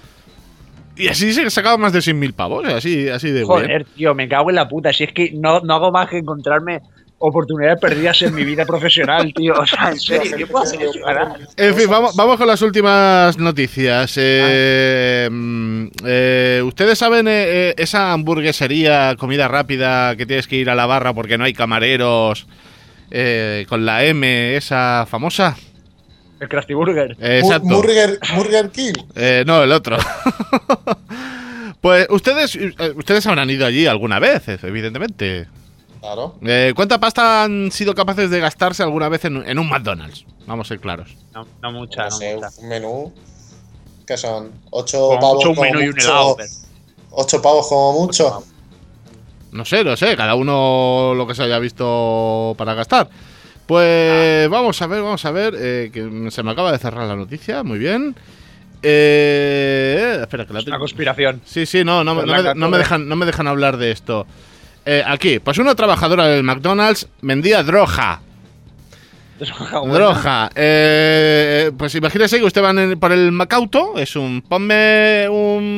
Speaker 2: Y así se sacaba más de seis mil pavos, así, así de bien.
Speaker 5: Joder, tío, me cago en la puta. Si es que no, no hago más que encontrarme oportunidades perdidas en mi vida profesional, tío. O sea, en serio, ¿qué puedo hacer eso? ¿Verdad?
Speaker 2: En fin, vamos, vamos con las últimas noticias. Eh, mm, eh, ¿Ustedes saben eh, eh, esa hamburguesería, comida rápida, que tienes que ir a la barra porque no hay camareros, eh, con la M, esa famosa?
Speaker 5: El Krusty Burger.
Speaker 2: Eh,
Speaker 4: Mur-
Speaker 2: exacto.
Speaker 4: Burger, Burger King.
Speaker 2: Eh, no, el otro. Pues ustedes, eh, ustedes habrán ido allí alguna vez, evidentemente.
Speaker 4: Claro.
Speaker 2: Eh, ¿Cuánta pasta han sido capaces de gastarse alguna vez en, en un McDonald's? Vamos a ser claros.
Speaker 5: No, no mucha,
Speaker 4: No
Speaker 5: no
Speaker 4: sé,
Speaker 5: mucha.
Speaker 4: un menú. ¿Qué son? Ocho
Speaker 5: Como
Speaker 4: pavos
Speaker 5: mucho un
Speaker 4: como
Speaker 5: menú y un
Speaker 4: mucho.
Speaker 5: helado. pero-
Speaker 4: Ocho pavos como mucho.
Speaker 2: No sé, no sé, cada uno lo que se haya visto para gastar. Pues vamos a ver, vamos a ver, eh, que se me acaba de cerrar la noticia, muy bien. Eh, espera, que la
Speaker 5: Es una
Speaker 2: tengo.
Speaker 5: conspiración.
Speaker 2: Sí, sí, no, no, me- no, me, no me dejan, no me dejan hablar de esto. Eh, aquí, pues una trabajadora del McDonald's vendía droga. Droga. Eh, pues imagínese que usted va en- por el Macauto, es un ponme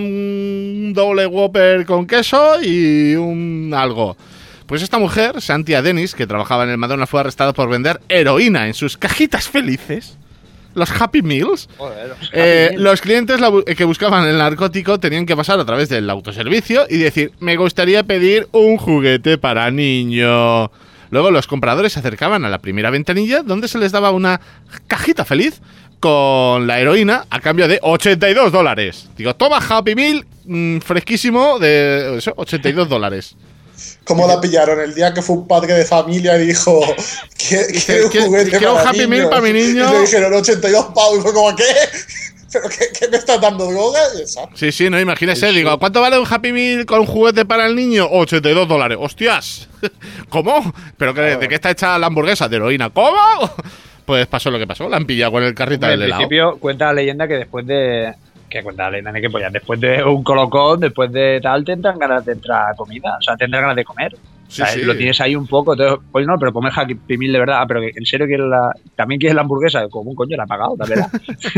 Speaker 2: un doble Whopper con queso y un algo. Pues esta mujer, Santia Dennis, que trabajaba en el McDonald's, fue arrestada por vender heroína en sus cajitas felices, los Happy Meals.
Speaker 5: Joder, los
Speaker 2: Eh,
Speaker 5: Happy Meal.
Speaker 2: los clientes la bu- que buscaban el narcótico tenían que pasar a través del autoservicio y decir, me gustaría pedir un juguete para niño. Luego los compradores se acercaban a la primera ventanilla donde se les daba una cajita feliz con la heroína a cambio de ochenta y dos dólares. Digo, toma Happy Meal mm, fresquísimo de eso, ochenta y dos dólares.
Speaker 4: ¿Cómo la pillaron? El día que fue un padre de familia y dijo, "¿Qué- quiero un
Speaker 2: quiero-
Speaker 4: juguete
Speaker 2: quiero
Speaker 4: para
Speaker 2: un Happy Meal
Speaker 4: niños?".
Speaker 2: para mi niño.
Speaker 4: Y le dijeron ochenta y dos pavos. Y fue como, ¿qué? ¿Pero qué, qué me estás dando droga? Y esa.
Speaker 2: Sí, sí, no, imagínese, digo, ¿cuánto vale un Happy Meal con un juguete para el niño? ochenta y dos dólares. ¡Hostias! ¿Cómo? ¿Pero que, de qué está hecha la hamburguesa? ¿De heroína? ¿Cómo? Pues pasó lo que pasó, la han pillado con el carrito
Speaker 5: Hombre,
Speaker 2: del
Speaker 5: en
Speaker 2: helado.
Speaker 5: principio cuenta la leyenda que después de... ¿Qué cuenta la leyenda? ¿De qué pollas? Después de un colocón, después de tal, tendrán ganas de entrar comida. O sea, tendrán ganas de comer.
Speaker 2: Sí,
Speaker 5: O sea,
Speaker 2: sí.
Speaker 5: Lo tienes ahí un poco. Entonces, pues no, pero comer Happy Meal de verdad. Ah, pero que en serio quieres la... También quieres la hamburguesa. Como un coño la ha pagado, la verdad.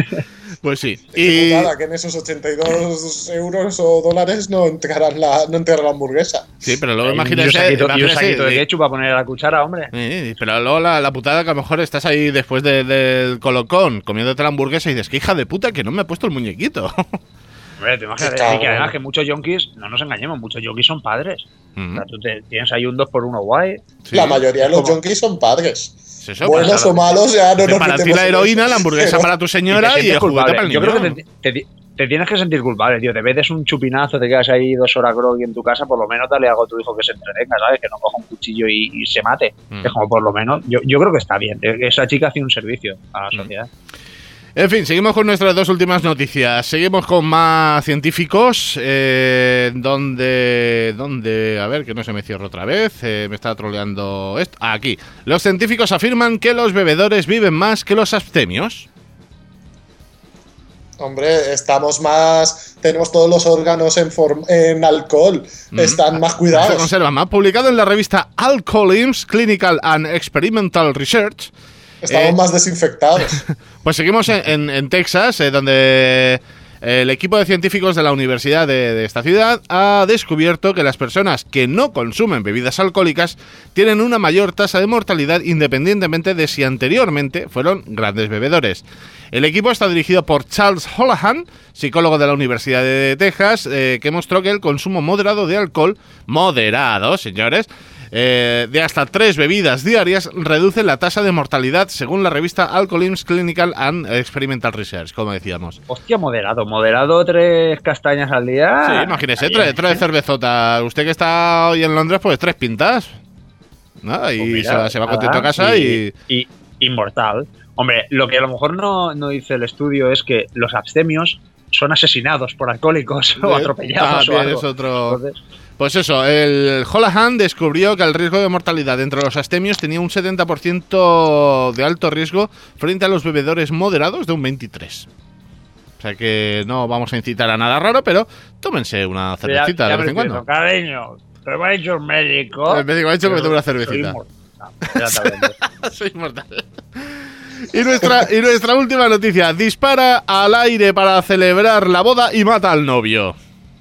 Speaker 2: Pues sí.
Speaker 4: Qué
Speaker 2: Y
Speaker 4: putada, que en esos ochenta y dos euros o dólares no entrarán la, no entrará la hamburguesa.
Speaker 2: sí, pero luego
Speaker 5: Y un
Speaker 2: imagínese,
Speaker 5: saquito, y un
Speaker 2: imagínese,
Speaker 5: saquito de
Speaker 2: eh,
Speaker 5: ketchup para poner a la cuchara, hombre.
Speaker 2: eh, pero luego la, la putada que a lo mejor estás ahí después de- del colocón comiéndote la hamburguesa y dices, que hija de puta que no me ha puesto el muñequito.
Speaker 5: Hombre, te imaginas.
Speaker 4: Qué cabrón.
Speaker 5: Y que además que muchos yonkis, no nos engañemos, muchos yonkis son padres. O
Speaker 2: Mm,
Speaker 5: sea, tú te- tienes ahí un dos por uno guay.
Speaker 2: sí.
Speaker 4: La mayoría de los
Speaker 5: ¿Cómo?
Speaker 4: junkies son padres.
Speaker 2: Es eso,
Speaker 4: Buenos
Speaker 2: para-
Speaker 4: o malos, ya no nos
Speaker 2: para ti
Speaker 4: metemos
Speaker 2: la
Speaker 4: en
Speaker 2: heroína,
Speaker 4: eso.
Speaker 2: la hamburguesa
Speaker 4: Pero-
Speaker 2: para tu
Speaker 5: Y te
Speaker 2: señora y,
Speaker 5: sientes
Speaker 2: el juguete
Speaker 5: culpable.
Speaker 2: para el
Speaker 5: Yo
Speaker 2: niño.
Speaker 5: creo que te, te- te tienes que sentir culpable, tío. Te metes un chupinazo, te quedas ahí dos horas groggy en tu casa, por lo menos dale algo a tu hijo que se entretenga, ¿sabes? Que no coja un cuchillo y, y se mate.
Speaker 2: Mm.
Speaker 5: Es como por lo menos. Yo, yo creo que está bien. Eh, Esa chica hace un servicio a la
Speaker 2: Mm.
Speaker 5: sociedad.
Speaker 2: En fin, seguimos con nuestras dos últimas noticias. Seguimos con más científicos. Eh, donde, donde, a ver, que no se me cierre otra vez. Eh, me está troleando esto. Ah, aquí. Los científicos afirman que los bebedores viven más que los abstemios.
Speaker 4: Hombre, estamos más. Tenemos todos los órganos en, form- en alcohol.
Speaker 2: Mm.
Speaker 4: Están más
Speaker 2: Se
Speaker 4: cuidados.
Speaker 2: conservan más. Publicado en la revista Alcoholism Clinical and Experimental Research.
Speaker 4: Estamos
Speaker 2: Eh,
Speaker 4: más desinfectados.
Speaker 2: Pues seguimos en, en- en Texas, eh, donde El equipo de científicos de la universidad de, de esta ciudad ha descubierto que las personas que no consumen bebidas alcohólicas tienen una mayor tasa de mortalidad independientemente de si anteriormente fueron grandes bebedores. El equipo está dirigido por Charles Holohan, psicólogo de la Universidad de Texas, eh, que mostró que el consumo moderado de alcohol, moderado, señores, Eh, de hasta tres bebidas diarias reduce la tasa de mortalidad según la revista Alcoholism Clinical and Experimental Research, como decíamos.
Speaker 5: Hostia, moderado, moderado, tres castañas al día.
Speaker 2: Sí, imagínese, tres, tres cervezotas. Usted que está hoy en Londres, pues tres pintas. ¿No? Y pues mira, se, se va nada, contento a casa y,
Speaker 5: y... y inmortal. Hombre, lo que a lo mejor no, no dice el estudio es que los abstemios son asesinados por alcohólicos o atropellados o algo.
Speaker 2: Es otro... Entonces... Pues eso, el Holohan descubrió que el riesgo de mortalidad entre los abstemios tenía un setenta por ciento de alto riesgo frente a los bebedores moderados de un veintitrés por ciento. O sea que no vamos a incitar a nada raro, pero tómense una cervecita ya, ya de vez en cuando.
Speaker 5: Cariño, te me ha dicho el médico.
Speaker 2: El médico ha dicho que me tome una cervecita. Soy inmortal. Y nuestra, y nuestra última noticia. Dispara al aire para celebrar la boda y mata al novio.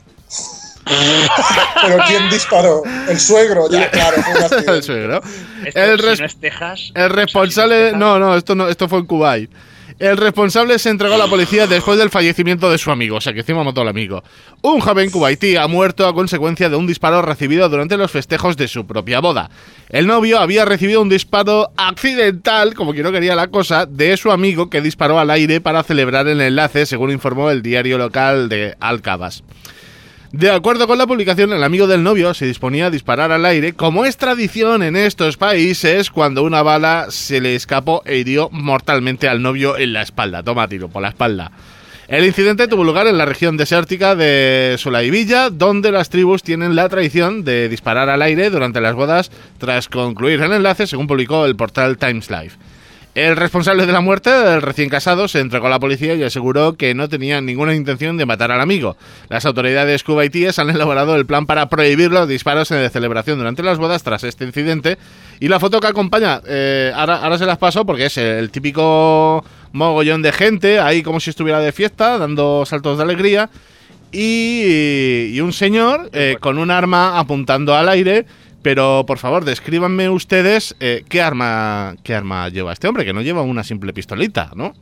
Speaker 4: ¿Pero quién disparó? El suegro, ya, claro. Fue
Speaker 2: el suegro.
Speaker 5: Esto,
Speaker 2: el, res-
Speaker 5: si no es Texas,
Speaker 2: el responsable... Si no, no, esto no, esto fue en Kuwait. El responsable se entregó a la policía después del fallecimiento de su amigo, o sea que encima mató al amigo. Un joven kuwaití ha muerto a consecuencia de un disparo recibido durante los festejos de su propia boda. El novio había recibido un disparo accidental, como que no quería la cosa, de su amigo que disparó al aire para celebrar el enlace, según informó el diario local de Al-Qabas. De acuerdo con la publicación, el amigo del novio se disponía a disparar al aire, como es tradición en estos países, cuando una bala se le escapó e hirió mortalmente al novio en la espalda. Toma tiro, por la espalda. El incidente tuvo lugar en la región desértica de Sulaibilla, donde las tribus tienen la tradición de disparar al aire durante las bodas tras concluir el enlace, según publicó el portal Times Live. El responsable de la muerte del recién casado se entregó a la policía y aseguró que no tenía ninguna intención de matar al amigo. Las autoridades kuwaitíes han elaborado el plan para prohibir los disparos en la celebración durante las bodas tras este incidente. Y la foto que acompaña, eh, ahora, ahora se las paso porque es el típico mogollón de gente, ahí como si estuviera de fiesta, dando saltos de alegría. Y, y un señor eh, con un arma apuntando al aire. Pero, por favor, descríbanme ustedes eh, qué arma qué arma lleva este hombre, que no lleva una simple pistolita, ¿no?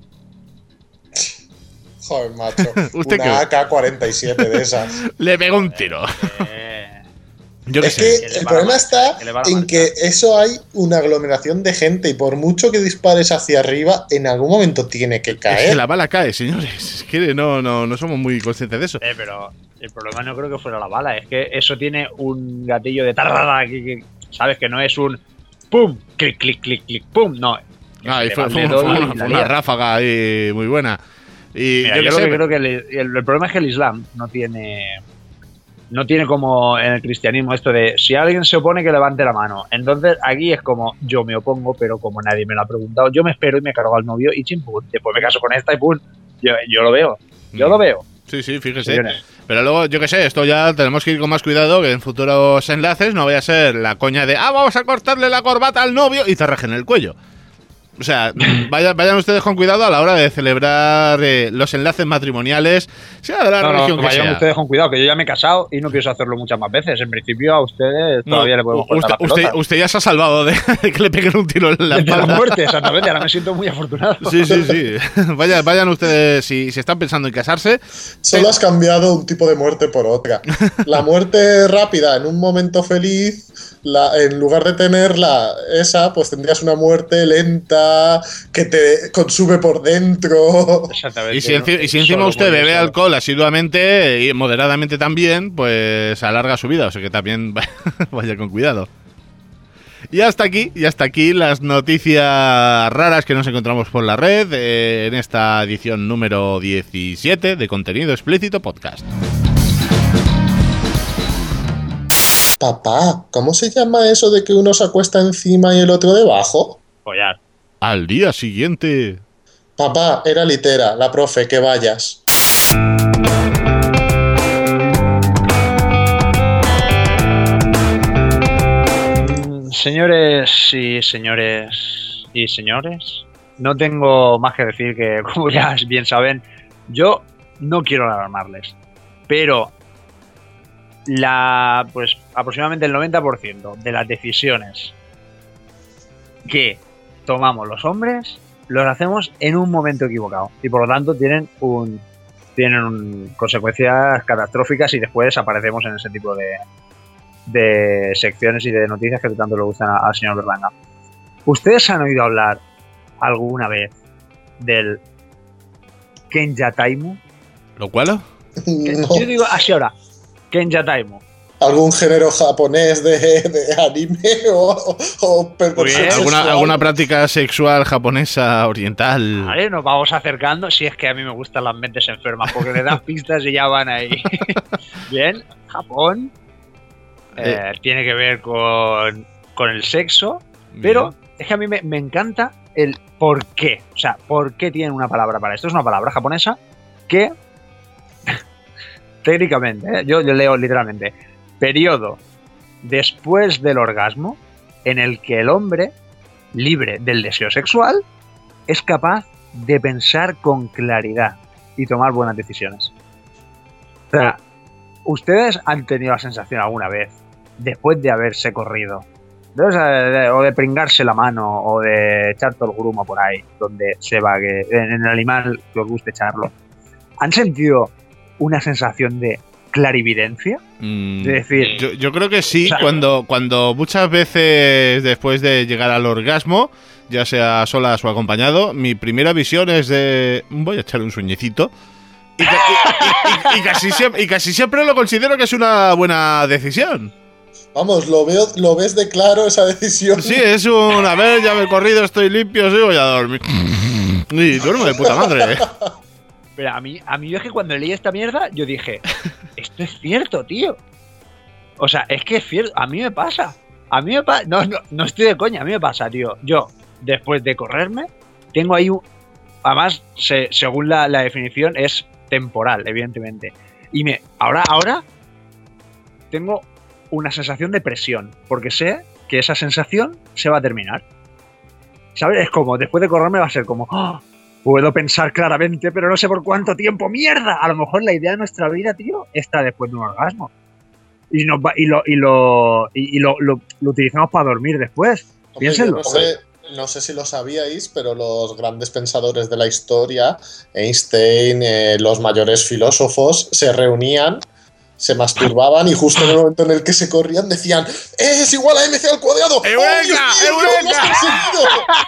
Speaker 4: Joder, macho.
Speaker 2: ¿Usted
Speaker 4: una
Speaker 2: qué?
Speaker 4: A K cuarenta y siete de esas.
Speaker 2: Le pegó un tiro. Yo
Speaker 4: es
Speaker 2: sé.
Speaker 4: que el problema está en que eso hay una aglomeración de gente y por mucho que dispares hacia arriba, en algún momento tiene que caer.
Speaker 2: Es que la bala cae, señores. Es que no, no, no somos muy conscientes de eso.
Speaker 5: Eh, pero el problema no creo que fuera la bala, es que eso tiene un gatillo de tarrada, que, que, ¿sabes? Que no es un pum, clic, clic, clic, clic, pum, no.
Speaker 2: Ah, y fue, fue, fue, fue, fue una ráfaga ahí muy buena. Y
Speaker 5: Mira,
Speaker 2: yo,
Speaker 5: yo
Speaker 2: que
Speaker 5: lo
Speaker 2: sé,
Speaker 5: que creo que el, el, el problema es que el Islam no tiene... No tiene como en el cristianismo esto de si alguien se opone que levante la mano. Entonces aquí es como yo me opongo, pero como nadie me lo ha preguntado, yo me espero y me cargo al novio y chimpum. Después me caso con esta y pum. Yo, yo lo veo. Yo mm. lo veo.
Speaker 2: Sí, sí, fíjese. Señores. Pero luego, yo qué sé, esto ya tenemos que ir con más cuidado, que en futuros enlaces no vaya a ser la coña de ah, vamos a cortarle la corbata al novio y te rajen el cuello. O sea, vayan, vayan ustedes con cuidado a la hora de celebrar eh, los enlaces matrimoniales, sea de la
Speaker 5: no,
Speaker 2: religión
Speaker 5: no,
Speaker 2: que
Speaker 5: vayan
Speaker 2: sea.
Speaker 5: ustedes con cuidado, que yo ya me he casado y no pienso hacerlo muchas más veces. En principio a ustedes todavía
Speaker 2: no,
Speaker 5: le podemos cortar
Speaker 2: usted,
Speaker 5: la pelota.
Speaker 2: Usted, usted ya se ha salvado de, de que le peguen un tiro en la espalda.
Speaker 5: De la muerte, exactamente. Ahora me siento muy afortunado.
Speaker 2: Sí, sí, sí. Vayan, vayan ustedes, si, si están pensando en casarse.
Speaker 4: Solo has cambiado un tipo de muerte por otra. La muerte rápida en un momento feliz, la, en lugar de tenerla esa, pues tendrías una muerte lenta que te consume por dentro.
Speaker 5: Exactamente.
Speaker 2: Y si, enci- y si encima usted bebe alcohol asiduamente y moderadamente también, pues alarga su vida. O sea que también vaya con cuidado. Y hasta aquí, y hasta aquí las noticias raras que nos encontramos por la red eh, en esta edición número diecisiete de Contenido Explícito Podcast.
Speaker 4: Papá, ¿cómo se llama eso de que uno se acuesta encima y el otro debajo?
Speaker 5: Follar.
Speaker 2: Al día siguiente.
Speaker 4: Papá, era litera, la profe, que vayas.
Speaker 5: Señores y señores y señores, no tengo más que decir que, como ya bien saben, yo no quiero alarmarles, pero la pues aproximadamente el noventa por ciento de las decisiones que tomamos los hombres los hacemos en un momento equivocado y por lo tanto tienen un tienen un, consecuencias catastróficas y después desaparecemos en ese tipo de, de secciones y de noticias que tanto le gustan al señor Berlanga. ¿Ustedes han oído hablar alguna vez del Kenya Taimu?
Speaker 2: ¿Lo cual?
Speaker 4: No.
Speaker 5: Yo digo así ahora, Kenya Taimu.
Speaker 4: ¿Algún género japonés de, de anime o, o, o perversión
Speaker 5: Bien.
Speaker 2: ¿Alguna,
Speaker 4: sexual?
Speaker 2: ¿Alguna práctica sexual japonesa oriental?
Speaker 5: Vale, nos vamos acercando. Si es que a mí me gustan las mentes enfermas, porque le das pistas y ya van ahí. Bien, Japón. Eh,
Speaker 2: Eh.
Speaker 5: Tiene que ver con, con el sexo, pero
Speaker 2: Bien.
Speaker 5: es que a mí me, me encanta el por qué. O sea, ¿por qué tienen una palabra para esto? Es una palabra japonesa que, técnicamente, ¿eh? yo, yo leo literalmente, periodo después del orgasmo en el que el hombre, libre del deseo sexual, es capaz de pensar con claridad y tomar buenas decisiones. O sea, ¿ustedes han tenido la sensación alguna vez, después de haberse corrido, de, o, sea, de, o de pringarse la mano o de echar todo el grumo por ahí, donde se va, que, en el animal que os guste echarlo, han sentido una sensación de clarividencia?
Speaker 2: Mm,
Speaker 5: De decir,
Speaker 2: yo, yo creo que sí,
Speaker 5: O sea,
Speaker 2: cuando, cuando muchas veces después de llegar al orgasmo, ya sea solas o acompañado, mi primera visión es de voy a echar un sueñecito. Y, ca- y- y- y casi siempre, y casi siempre lo considero que es una buena decisión.
Speaker 4: Vamos, lo veo, lo ves de claro esa decisión.
Speaker 2: Sí, es un, a ver, ya me he corrido, estoy limpio, sí, voy a dormir. Y duermo de puta madre.
Speaker 5: pero a mí, a mí es que cuando leí esta mierda, yo dije, esto es cierto, tío. O sea, es que es cierto, a mí me pasa. A mí me pasa, no, no, no estoy de coña, a mí me pasa, tío. Yo, después de correrme, tengo ahí un... Además, se- según la, la definición, es temporal, evidentemente. Y me ahora, ahora tengo una sensación de presión, porque sé que esa sensación se va a terminar. ¿Sabes? Es como, después de correrme va a ser como... ¡oh! Puedo pensar claramente, pero no sé por cuánto tiempo. ¡Mierda! A lo mejor la idea de nuestra vida, tío, está después de un orgasmo. Y, nos va, y, lo, y, lo, y, y lo, lo, lo utilizamos para dormir después.
Speaker 4: Hombre,
Speaker 5: Piénsenlo.
Speaker 4: yo No sé, no sé si lo sabíais, pero los grandes pensadores de la historia, Einstein, eh, los mayores filósofos, se reunían, se masturbaban y justo en el momento en el que se corrían decían ¡es igual a mc al cuadrado! ¡Oh, Dios
Speaker 2: ¡Eureka!
Speaker 4: mío, lo hemos
Speaker 2: ¡Eureka!
Speaker 4: conseguido!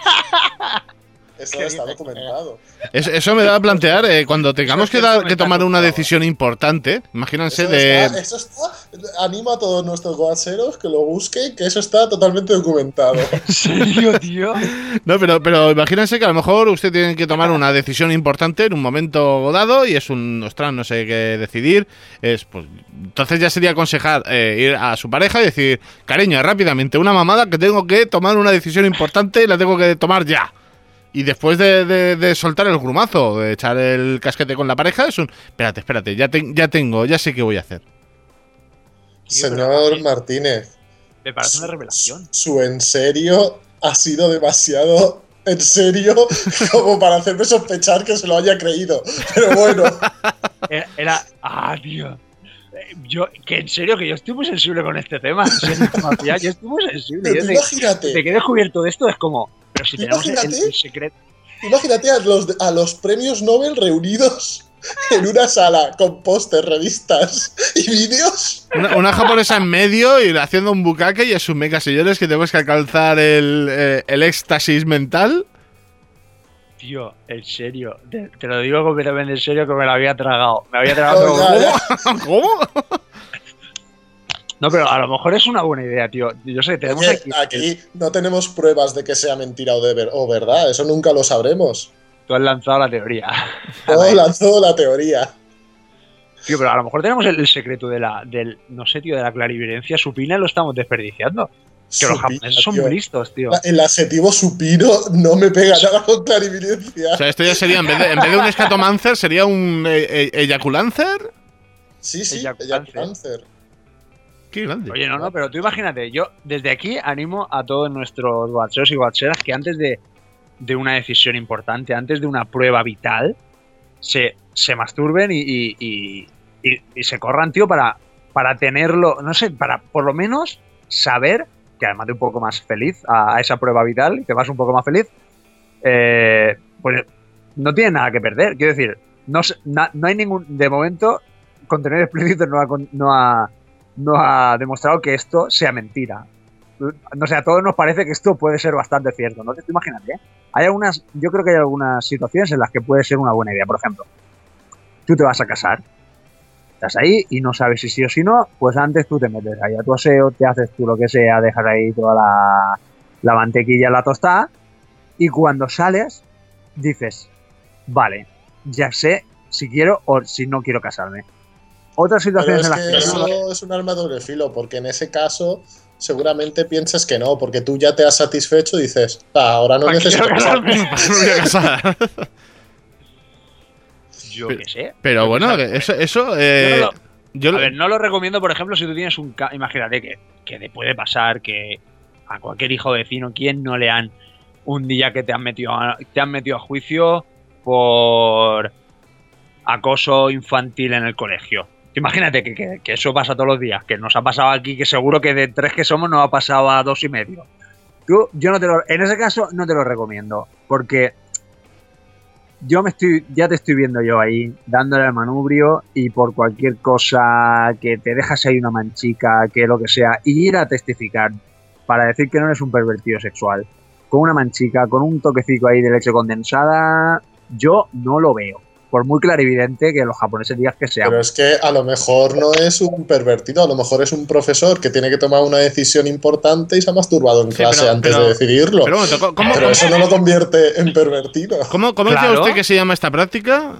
Speaker 4: Eso está documentado.
Speaker 2: Es- eso me da a plantear, eh, cuando tengamos que, dar- que tomar una
Speaker 5: Eso
Speaker 2: decisión importante, imagínense
Speaker 4: Eso,
Speaker 2: de...
Speaker 4: está, eso está. Animo a todos nuestros guacheros que lo busquen, que eso está totalmente documentado.
Speaker 5: ¿En serio, tío?
Speaker 2: No, pero, pero imagínense que a lo mejor usted tiene que tomar una decisión importante en un momento dado y es un, ostras, no sé qué decidir. Es, pues, entonces ya sería aconsejar eh, ir a su pareja y decir, cariño, rápidamente, una mamada que tengo que tomar una decisión importante y la tengo que tomar ya. Y después de, de, de soltar el grumazo, de echar el casquete con la pareja, es un, espérate, espérate, ya, te- ya tengo, ya sé qué voy a hacer.
Speaker 5: Tío, pero
Speaker 4: Señor
Speaker 5: a mí
Speaker 4: Martínez,
Speaker 5: Me parece una revelación.
Speaker 4: su en serio ha sido demasiado en serio como para hacerme sospechar que se lo haya creído. Pero bueno,
Speaker 5: Era, era- ah, tío. Eh, Yo, que en serio, que yo estoy muy sensible con este tema. En serio, Matías, yo estoy muy sensible.
Speaker 4: pero
Speaker 5: Yo
Speaker 4: tú
Speaker 5: de,
Speaker 4: imagínate,
Speaker 5: de que he descubierto de esto es como, pero si
Speaker 4: Tú
Speaker 5: tenemos el,
Speaker 4: imagínate.
Speaker 5: el secreto.
Speaker 4: imagínate a los, a los premios Nobel reunidos en una sala con póster, revistas y vídeos.
Speaker 2: Una, una japonesa en medio y haciendo un bukkake y asume, señores, que tenemos que alcanzar el, eh, el éxtasis mental.
Speaker 5: Tío, en serio, te, te lo digo completamente en serio que me lo había tragado. Me había tragado.
Speaker 4: Oh,
Speaker 5: pero-
Speaker 4: ya, ya.
Speaker 2: ¿Cómo?
Speaker 5: No, pero a lo mejor es una buena idea, tío. Yo sé, tenemos
Speaker 4: Oye,
Speaker 5: aquí.
Speaker 4: aquí no tenemos pruebas de que sea mentira o, de ver, o verdad, eso nunca lo sabremos.
Speaker 5: Tú has lanzado la teoría.
Speaker 4: Todo lanzó la teoría.
Speaker 5: Tío, pero a lo mejor tenemos el, el secreto de la, del, no sé, tío, de la clarividencia supina y lo estamos desperdiciando. Que los
Speaker 4: Supina,
Speaker 5: japoneses son
Speaker 4: tío.
Speaker 5: muy listos, tío.
Speaker 4: La- El adjetivo supino no me pega nada con clarividencia.
Speaker 2: O sea, esto ya sería, en vez de, en vez de un escatomancer, sería un eh, eh, eyaculancer.
Speaker 4: Sí, sí,
Speaker 5: Ella
Speaker 4: ella
Speaker 5: cáncer.
Speaker 4: cáncer.
Speaker 2: Qué grande.
Speaker 5: Oye, no, no, pero tú imagínate, yo desde aquí animo a todos nuestros guacheros y guacheras que antes de, de una decisión importante, antes de una prueba vital, se se masturben y, y, y, y, y se corran, tío, para, para tenerlo, no sé, para por lo menos saber que además de un poco más feliz a, a esa prueba vital, que vas un poco más feliz, eh, pues no tiene nada que perder. Quiero decir, no, na, no hay ningún, de momento, contenido explícito no ha, no ha, no ha demostrado que esto sea mentira. No sé, a todos nos parece que esto puede ser bastante cierto, ¿no? Te imagínate, ¿eh? Hay algunas, yo creo que hay algunas situaciones en las que puede ser una buena idea. Por ejemplo, tú te vas a casar, estás ahí y no sabes si sí o si no, pues antes tú te metes ahí a tu aseo, te haces tú lo que sea, dejas ahí toda la, la mantequilla en la tostada y cuando sales dices, vale, ya sé si quiero o si no quiero casarme. Otras situaciones
Speaker 4: Pero
Speaker 5: en
Speaker 4: es
Speaker 5: las
Speaker 4: que
Speaker 5: que...
Speaker 4: eso es un arma de doble filo, porque en ese caso seguramente piensas que no, porque tú ya te has satisfecho y dices, ah, ahora no necesito casarme.
Speaker 2: No voy a casar.
Speaker 5: Yo qué sé.
Speaker 2: Pero bueno, eso... eso eh,
Speaker 5: yo no lo,
Speaker 2: yo
Speaker 5: a ver, no lo recomiendo, por ejemplo, si tú tienes un... Imagínate que, que te puede pasar que a cualquier hijo vecino, ¿quién no le han... un día que te han metido a, te han metido a juicio por acoso infantil en el colegio? Imagínate que, que, que eso pasa todos los días, que nos ha pasado aquí, que seguro que de tres que somos nos ha pasado a dos y medio. Tú, yo no te lo, en ese caso no te lo recomiendo, porque yo me estoy, ya te estoy viendo yo ahí, dándole el manubrio y por cualquier cosa que te dejas ahí una manchica, que lo que sea, y ir a testificar para decir que no eres un pervertido sexual, con una manchica, con un toquecito ahí de leche condensada, yo no lo veo. Por muy clarividente que los japoneses digan que sean.
Speaker 4: Pero es que a lo mejor no es un pervertido, a lo mejor es un profesor que tiene que tomar una decisión importante y se ha masturbado en sí, clase pero, antes pero, de decidirlo. Pero, bueno, ¿cómo, pero cómo, eso no lo convierte en pervertido.
Speaker 2: ¿Cómo, cómo claro. dice usted que se llama esta práctica?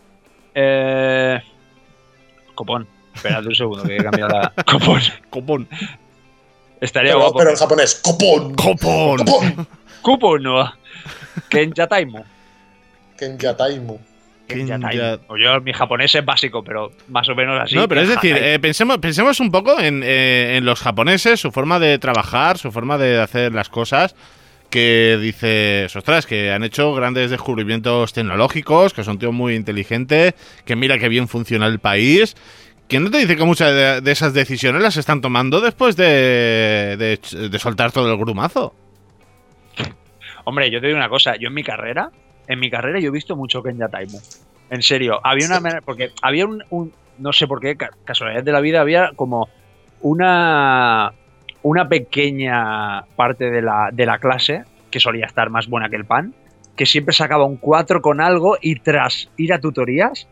Speaker 5: Eh... Copón. Espérate un segundo que he cambiado la... Copón.
Speaker 2: Copón.
Speaker 5: Estaría
Speaker 4: pero,
Speaker 5: guapo.
Speaker 4: Pero en japonés, copón.
Speaker 2: Copón.
Speaker 4: Copón.
Speaker 5: Copón no. Kenjataimu.
Speaker 4: Kenjataimu.
Speaker 2: Ya...
Speaker 5: O yo, mi japonés es básico, pero más o menos así.
Speaker 2: No, pero es decir, eh, pensemos, pensemos un poco en, eh, en los japoneses, su forma de trabajar, su forma de hacer las cosas, que dices, ostras, que han hecho grandes descubrimientos tecnológicos, que son tíos muy inteligentes, que mira qué bien funciona el país. ¿Quién no te dice que muchas de, de esas decisiones las están tomando después de, de, de soltar todo el grumazo?
Speaker 5: Hombre, yo te digo una cosa, yo en mi carrera... En mi carrera yo he visto mucho Kenjataimu. En serio, había una manera, porque había un, un, no sé por qué, casualidad de la vida, había como una una pequeña parte de la, de la clase, que solía estar más buena que el pan, que siempre sacaba un cuatro con algo y tras ir a tutorías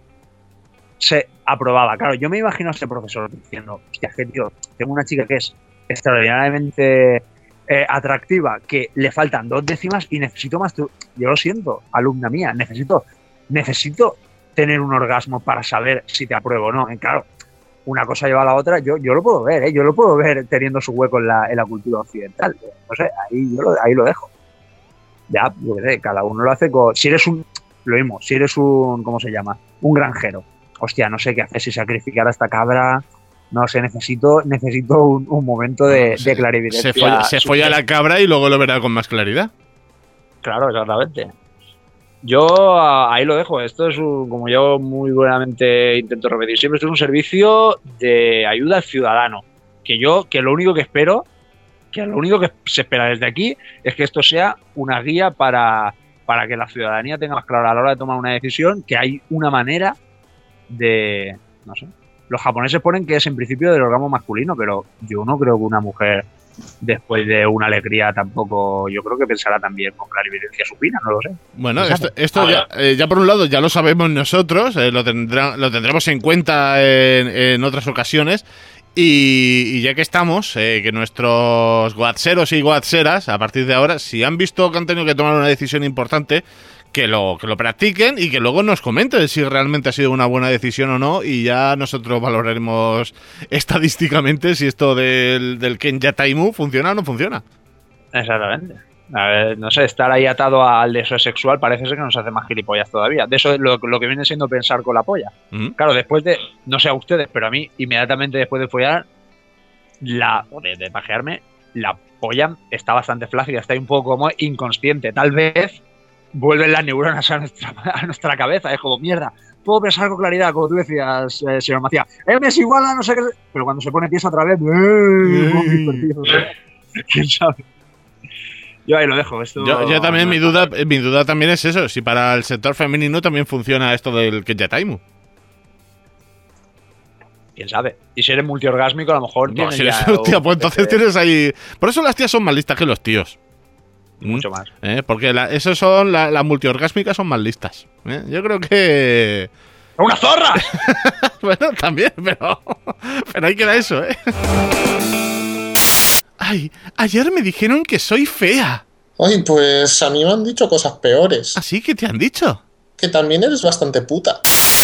Speaker 5: se aprobaba. Claro, yo me imagino a ese profesor diciendo, hostia, que tío, tengo una chica que es extraordinariamente... Eh, atractiva, que le faltan dos décimas y necesito más. Yo lo siento, alumna mía, necesito necesito tener un orgasmo para saber si te apruebo o no. Y claro, una cosa lleva a la otra, yo, yo lo puedo ver, ¿eh? yo lo puedo ver teniendo su hueco en la, en la cultura occidental. No sé, ahí, yo lo, ahí lo dejo. Ya, yo qué sé, cada uno lo hace con... Si eres un... Lo mismo, si eres un... ¿Cómo se llama? Un granjero. Hostia, no sé qué hacer si sacrificar a esta cabra... No sé, necesito necesito un, un momento de, de clarividencia.
Speaker 2: Se folla, se folla la cabra y luego lo verá con más claridad.
Speaker 5: Claro, exactamente. Yo ahí lo dejo. Esto es, un, como yo muy buenamente intento repetir siempre, esto es un servicio de ayuda al ciudadano. Que yo, que lo único que espero, que lo único que se espera desde aquí es que esto sea una guía para, para que la ciudadanía tenga más claro a la hora de tomar una decisión, que hay una manera de... no sé... Los japoneses ponen que es en principio del orgasmo masculino, pero yo no creo que una mujer, después de una alegría, tampoco... Yo creo que pensará también con clarividencia supina, no lo sé.
Speaker 2: Bueno, esto, esto ya, eh, ya por un lado ya lo sabemos nosotros, eh, lo, tendrá, lo tendremos en cuenta en, en otras ocasiones. Y, y ya que estamos, eh, que nuestros guatseros y guatseras, a partir de ahora, si han visto que han tenido que tomar una decisión importante... Que lo, que lo practiquen y que luego nos comenten si realmente ha sido una buena decisión o no, y ya nosotros valoraremos estadísticamente si esto del, del Kenjataimu funciona o no funciona.
Speaker 5: Exactamente. A ver, no sé, estar ahí atado al deseo sexual parece ser que nos hace más gilipollas todavía. De eso es lo, lo que viene siendo pensar con la polla. Mm-hmm. Claro, después de, no sé a ustedes, pero a mí, inmediatamente después de follar, la, de, de pajearme, la polla está bastante flácida, está un poco como inconsciente. Tal vez vuelven las neuronas a nuestra, a nuestra cabeza. Es como, mierda, puedo pensar con claridad, como tú decías, eh, señor Macías. M es igual a no sé qué. Pero cuando se pone pieza otra vez, ¡eh! ¿Quién sabe? Yo ahí lo dejo. Esto
Speaker 2: yo, yo también,
Speaker 5: no
Speaker 2: mi
Speaker 5: es
Speaker 2: duda,
Speaker 5: fácil.
Speaker 2: mi duda también es eso. Si para el sector femenino también funciona esto del Kenyattaimu.
Speaker 5: ¿Quién sabe? Y si eres multiorgásmico, a lo mejor
Speaker 2: No,
Speaker 5: tienes
Speaker 2: si eres
Speaker 5: ya
Speaker 2: un tío,
Speaker 5: un
Speaker 2: pues entonces
Speaker 5: P C
Speaker 2: tienes ahí... Por eso las tías son más listas que los tíos.
Speaker 5: mucho más.
Speaker 2: ¿Eh? Porque la, esos son la- las multiorgásmicas son más listas. ¿Eh? Yo creo que...
Speaker 5: ¡Una zorra!
Speaker 2: Bueno, también, pero... Pero ahí queda eso, ¿eh? Ay, ayer me dijeron que soy fea.
Speaker 4: Ay, pues a mí me han dicho cosas peores.
Speaker 2: ¿Así que te han dicho?
Speaker 4: Que también eres bastante puta.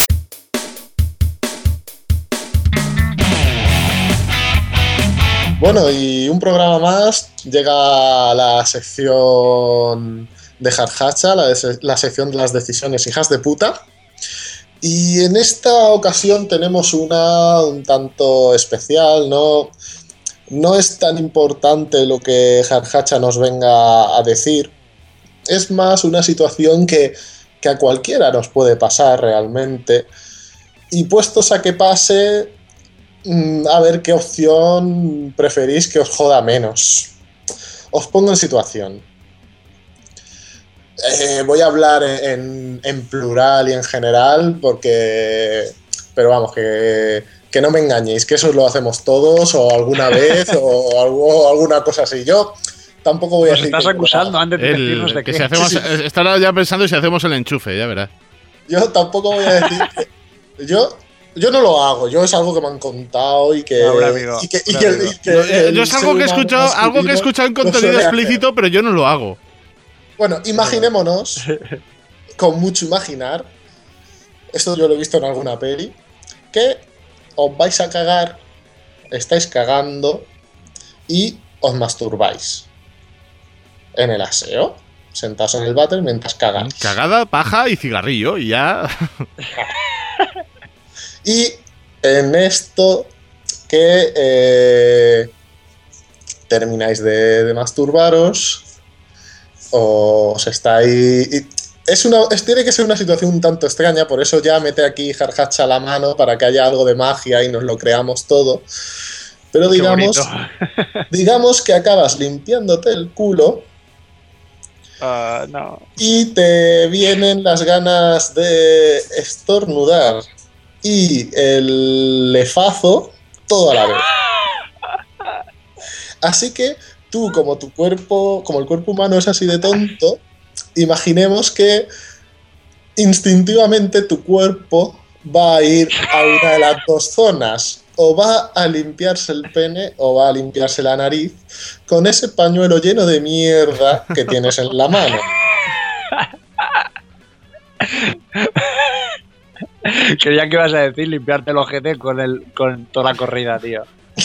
Speaker 4: Bueno, y un programa más llega a la sección de Jarjacha, la, de- la sección de las decisiones hijas de puta. Y en esta ocasión tenemos una un tanto especial, ¿no? No es tan importante lo que Jarjacha nos venga a decir. Es más una situación que, que a cualquiera nos puede pasar realmente. Y puestos a que pase, mm, a ver qué opción preferís que os joda menos. Os pongo en situación. Eh, voy a hablar en, en plural y en general porque... Pero vamos, que, que no me engañéis, que eso lo hacemos todos o alguna vez o, algo, o alguna cosa así. Yo tampoco voy a
Speaker 5: Nos
Speaker 4: decir...
Speaker 5: estás
Speaker 4: que-
Speaker 5: acusando antes de decirnos
Speaker 2: El,
Speaker 5: de
Speaker 2: que
Speaker 5: qué.
Speaker 2: si hacemos,
Speaker 4: Sí, sí.
Speaker 2: Estará ya pensando si hacemos el enchufe, ya verás.
Speaker 4: Yo tampoco voy a decir que... Yo, yo no lo hago, yo es algo que me han contado y que...
Speaker 5: No, un amigo,
Speaker 4: y que, y
Speaker 5: un
Speaker 4: que-
Speaker 5: amigo.
Speaker 4: y que
Speaker 2: Yo, yo
Speaker 4: el
Speaker 2: es algo
Speaker 4: ser
Speaker 2: que he
Speaker 4: humano
Speaker 2: escuchado, algo que he
Speaker 4: masculino
Speaker 2: escuchado en
Speaker 4: lo
Speaker 2: contenido
Speaker 4: suele hacer.
Speaker 2: explícito, pero yo no lo hago.
Speaker 4: Bueno, imaginémonos, con mucho imaginar, esto yo lo he visto en alguna peli, que os vais a cagar, estáis cagando y os masturbáis. En el aseo, sentados en el váter mientras cagáis.
Speaker 2: Cagada, paja y cigarrillo, y ya.
Speaker 4: Y en esto que eh, termináis de, de masturbaros, os estáis... y Es una, es, tiene que ser una situación un tanto extraña, por eso ya mete aquí Jarjacha la mano para que haya algo de magia y nos lo creamos todo. Pero
Speaker 5: Qué
Speaker 4: digamos,
Speaker 5: bonito.
Speaker 4: digamos que acabas limpiándote el culo
Speaker 5: Ah, no.
Speaker 4: y te vienen las ganas de estornudar y el lefazo todo a la vez. Así que tú, como tu cuerpo, como el cuerpo humano es así de tonto, imaginemos que instintivamente tu cuerpo va a ir a una de las dos zonas. O va a limpiarse el pene o va a limpiarse la nariz con ese pañuelo lleno de mierda que tienes en la mano.
Speaker 5: Creía que ibas a decir limpiarte el ojete con, el, con toda la corrida, tío.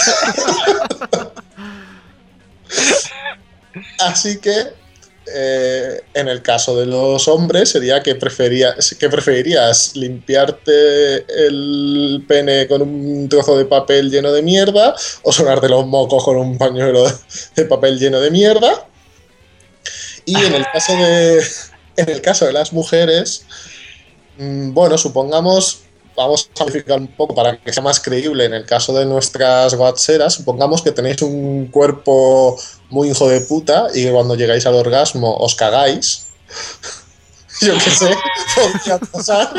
Speaker 4: Así que, eh, en el caso de los hombres, sería que, prefería, que preferirías limpiarte el pene con un trozo de papel lleno de mierda o sonarte los mocos con un pañuelo de papel lleno de mierda. Y en el caso de, en el caso de las mujeres, mmm, bueno, supongamos... Vamos a modificar un poco para que sea más creíble en el caso de nuestras guacheras. Supongamos que tenéis un cuerpo muy hijo de puta y que cuando llegáis al orgasmo os cagáis. Yo qué sé, podría pasar.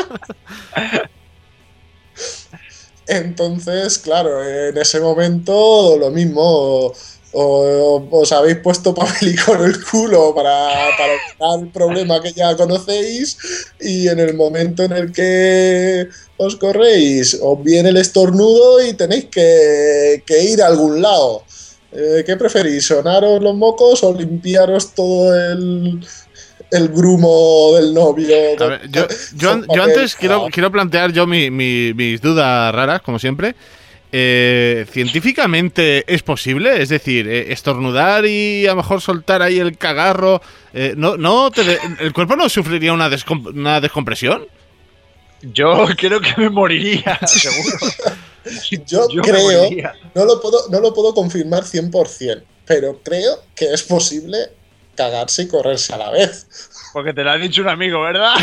Speaker 4: Entonces, claro, en ese momento lo mismo. O, os habéis puesto papelico en el culo para, para evitar el problema que ya conocéis y en el momento en el que os corréis os viene el estornudo y tenéis que, que ir a algún lado. Eh, ¿Qué preferís? ¿Sonaros los mocos o limpiaros todo el, el grumo del novio?
Speaker 2: A ver, yo, yo, an- yo antes quiero, quiero plantear yo mi, mi- mis dudas raras, como siempre. Eh, ¿Científicamente es posible? Es decir, eh, estornudar y a lo mejor soltar ahí el cagarro. Eh, ¿no, no te de- ¿El cuerpo no sufriría una, descom- una descompresión?
Speaker 5: Yo creo que me moriría, seguro.
Speaker 4: Yo,
Speaker 5: Yo me
Speaker 4: creo,
Speaker 5: moriría.
Speaker 4: no lo, puedo, no lo puedo confirmar cien por ciento, pero creo que es posible cagarse y correrse a la vez.
Speaker 5: Porque te lo ha dicho un amigo, ¿verdad?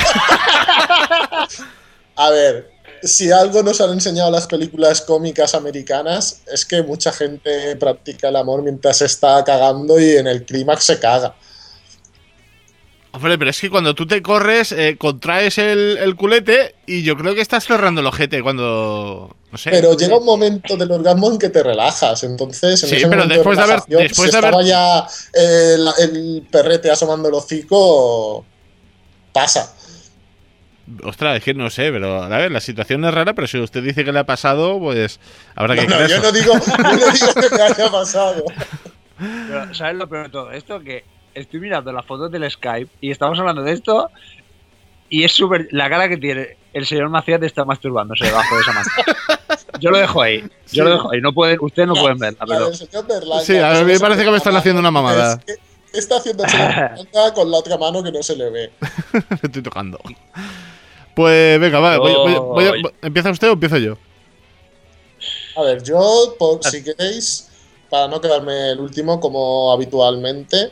Speaker 4: A ver, si algo nos han enseñado las películas cómicas americanas es que mucha gente practica el amor mientras se está cagando y en el clímax se caga.
Speaker 2: Hombre, pero es que cuando tú te corres, eh, contraes el, el culete y yo creo que estás cerrando el ojete cuando... No sé.
Speaker 4: Pero llega un momento del orgasmo en que te relajas, entonces... En
Speaker 2: sí,
Speaker 4: ese
Speaker 2: pero
Speaker 4: momento
Speaker 2: después de,
Speaker 4: de
Speaker 2: haber... Después
Speaker 4: si
Speaker 2: de haber...
Speaker 4: estaba ya eh, la, el perrete asomando el hocico, pasa.
Speaker 2: Ostras, es que no sé, pero a ver, la situación es rara, pero si usted dice que le ha pasado, pues habrá que
Speaker 4: no, no, yo no digo, yo no digo que me haya pasado.
Speaker 5: Pero, ¿sabes lo peor de todo esto? Que estoy mirando las fotos del Skype y estamos hablando de esto y es súper... La cara que tiene el señor Macías está masturbándose debajo de esa mano. Yo lo dejo ahí. Yo sí. lo dejo ahí. No pueden, ustedes no, no pueden verla. Pero...
Speaker 4: El señor Berlanga,
Speaker 2: sí, a mí me parece que me están haciendo una mamada.
Speaker 4: ¿Qué está haciendo el señor Berlanga con la otra mano que no se le ve?
Speaker 2: Estoy tocando. Pues venga, vale. Voy, voy, voy, voy, voy, ¿empieza usted o empiezo yo?
Speaker 4: A ver, yo, por, si queréis, para no quedarme el último como habitualmente,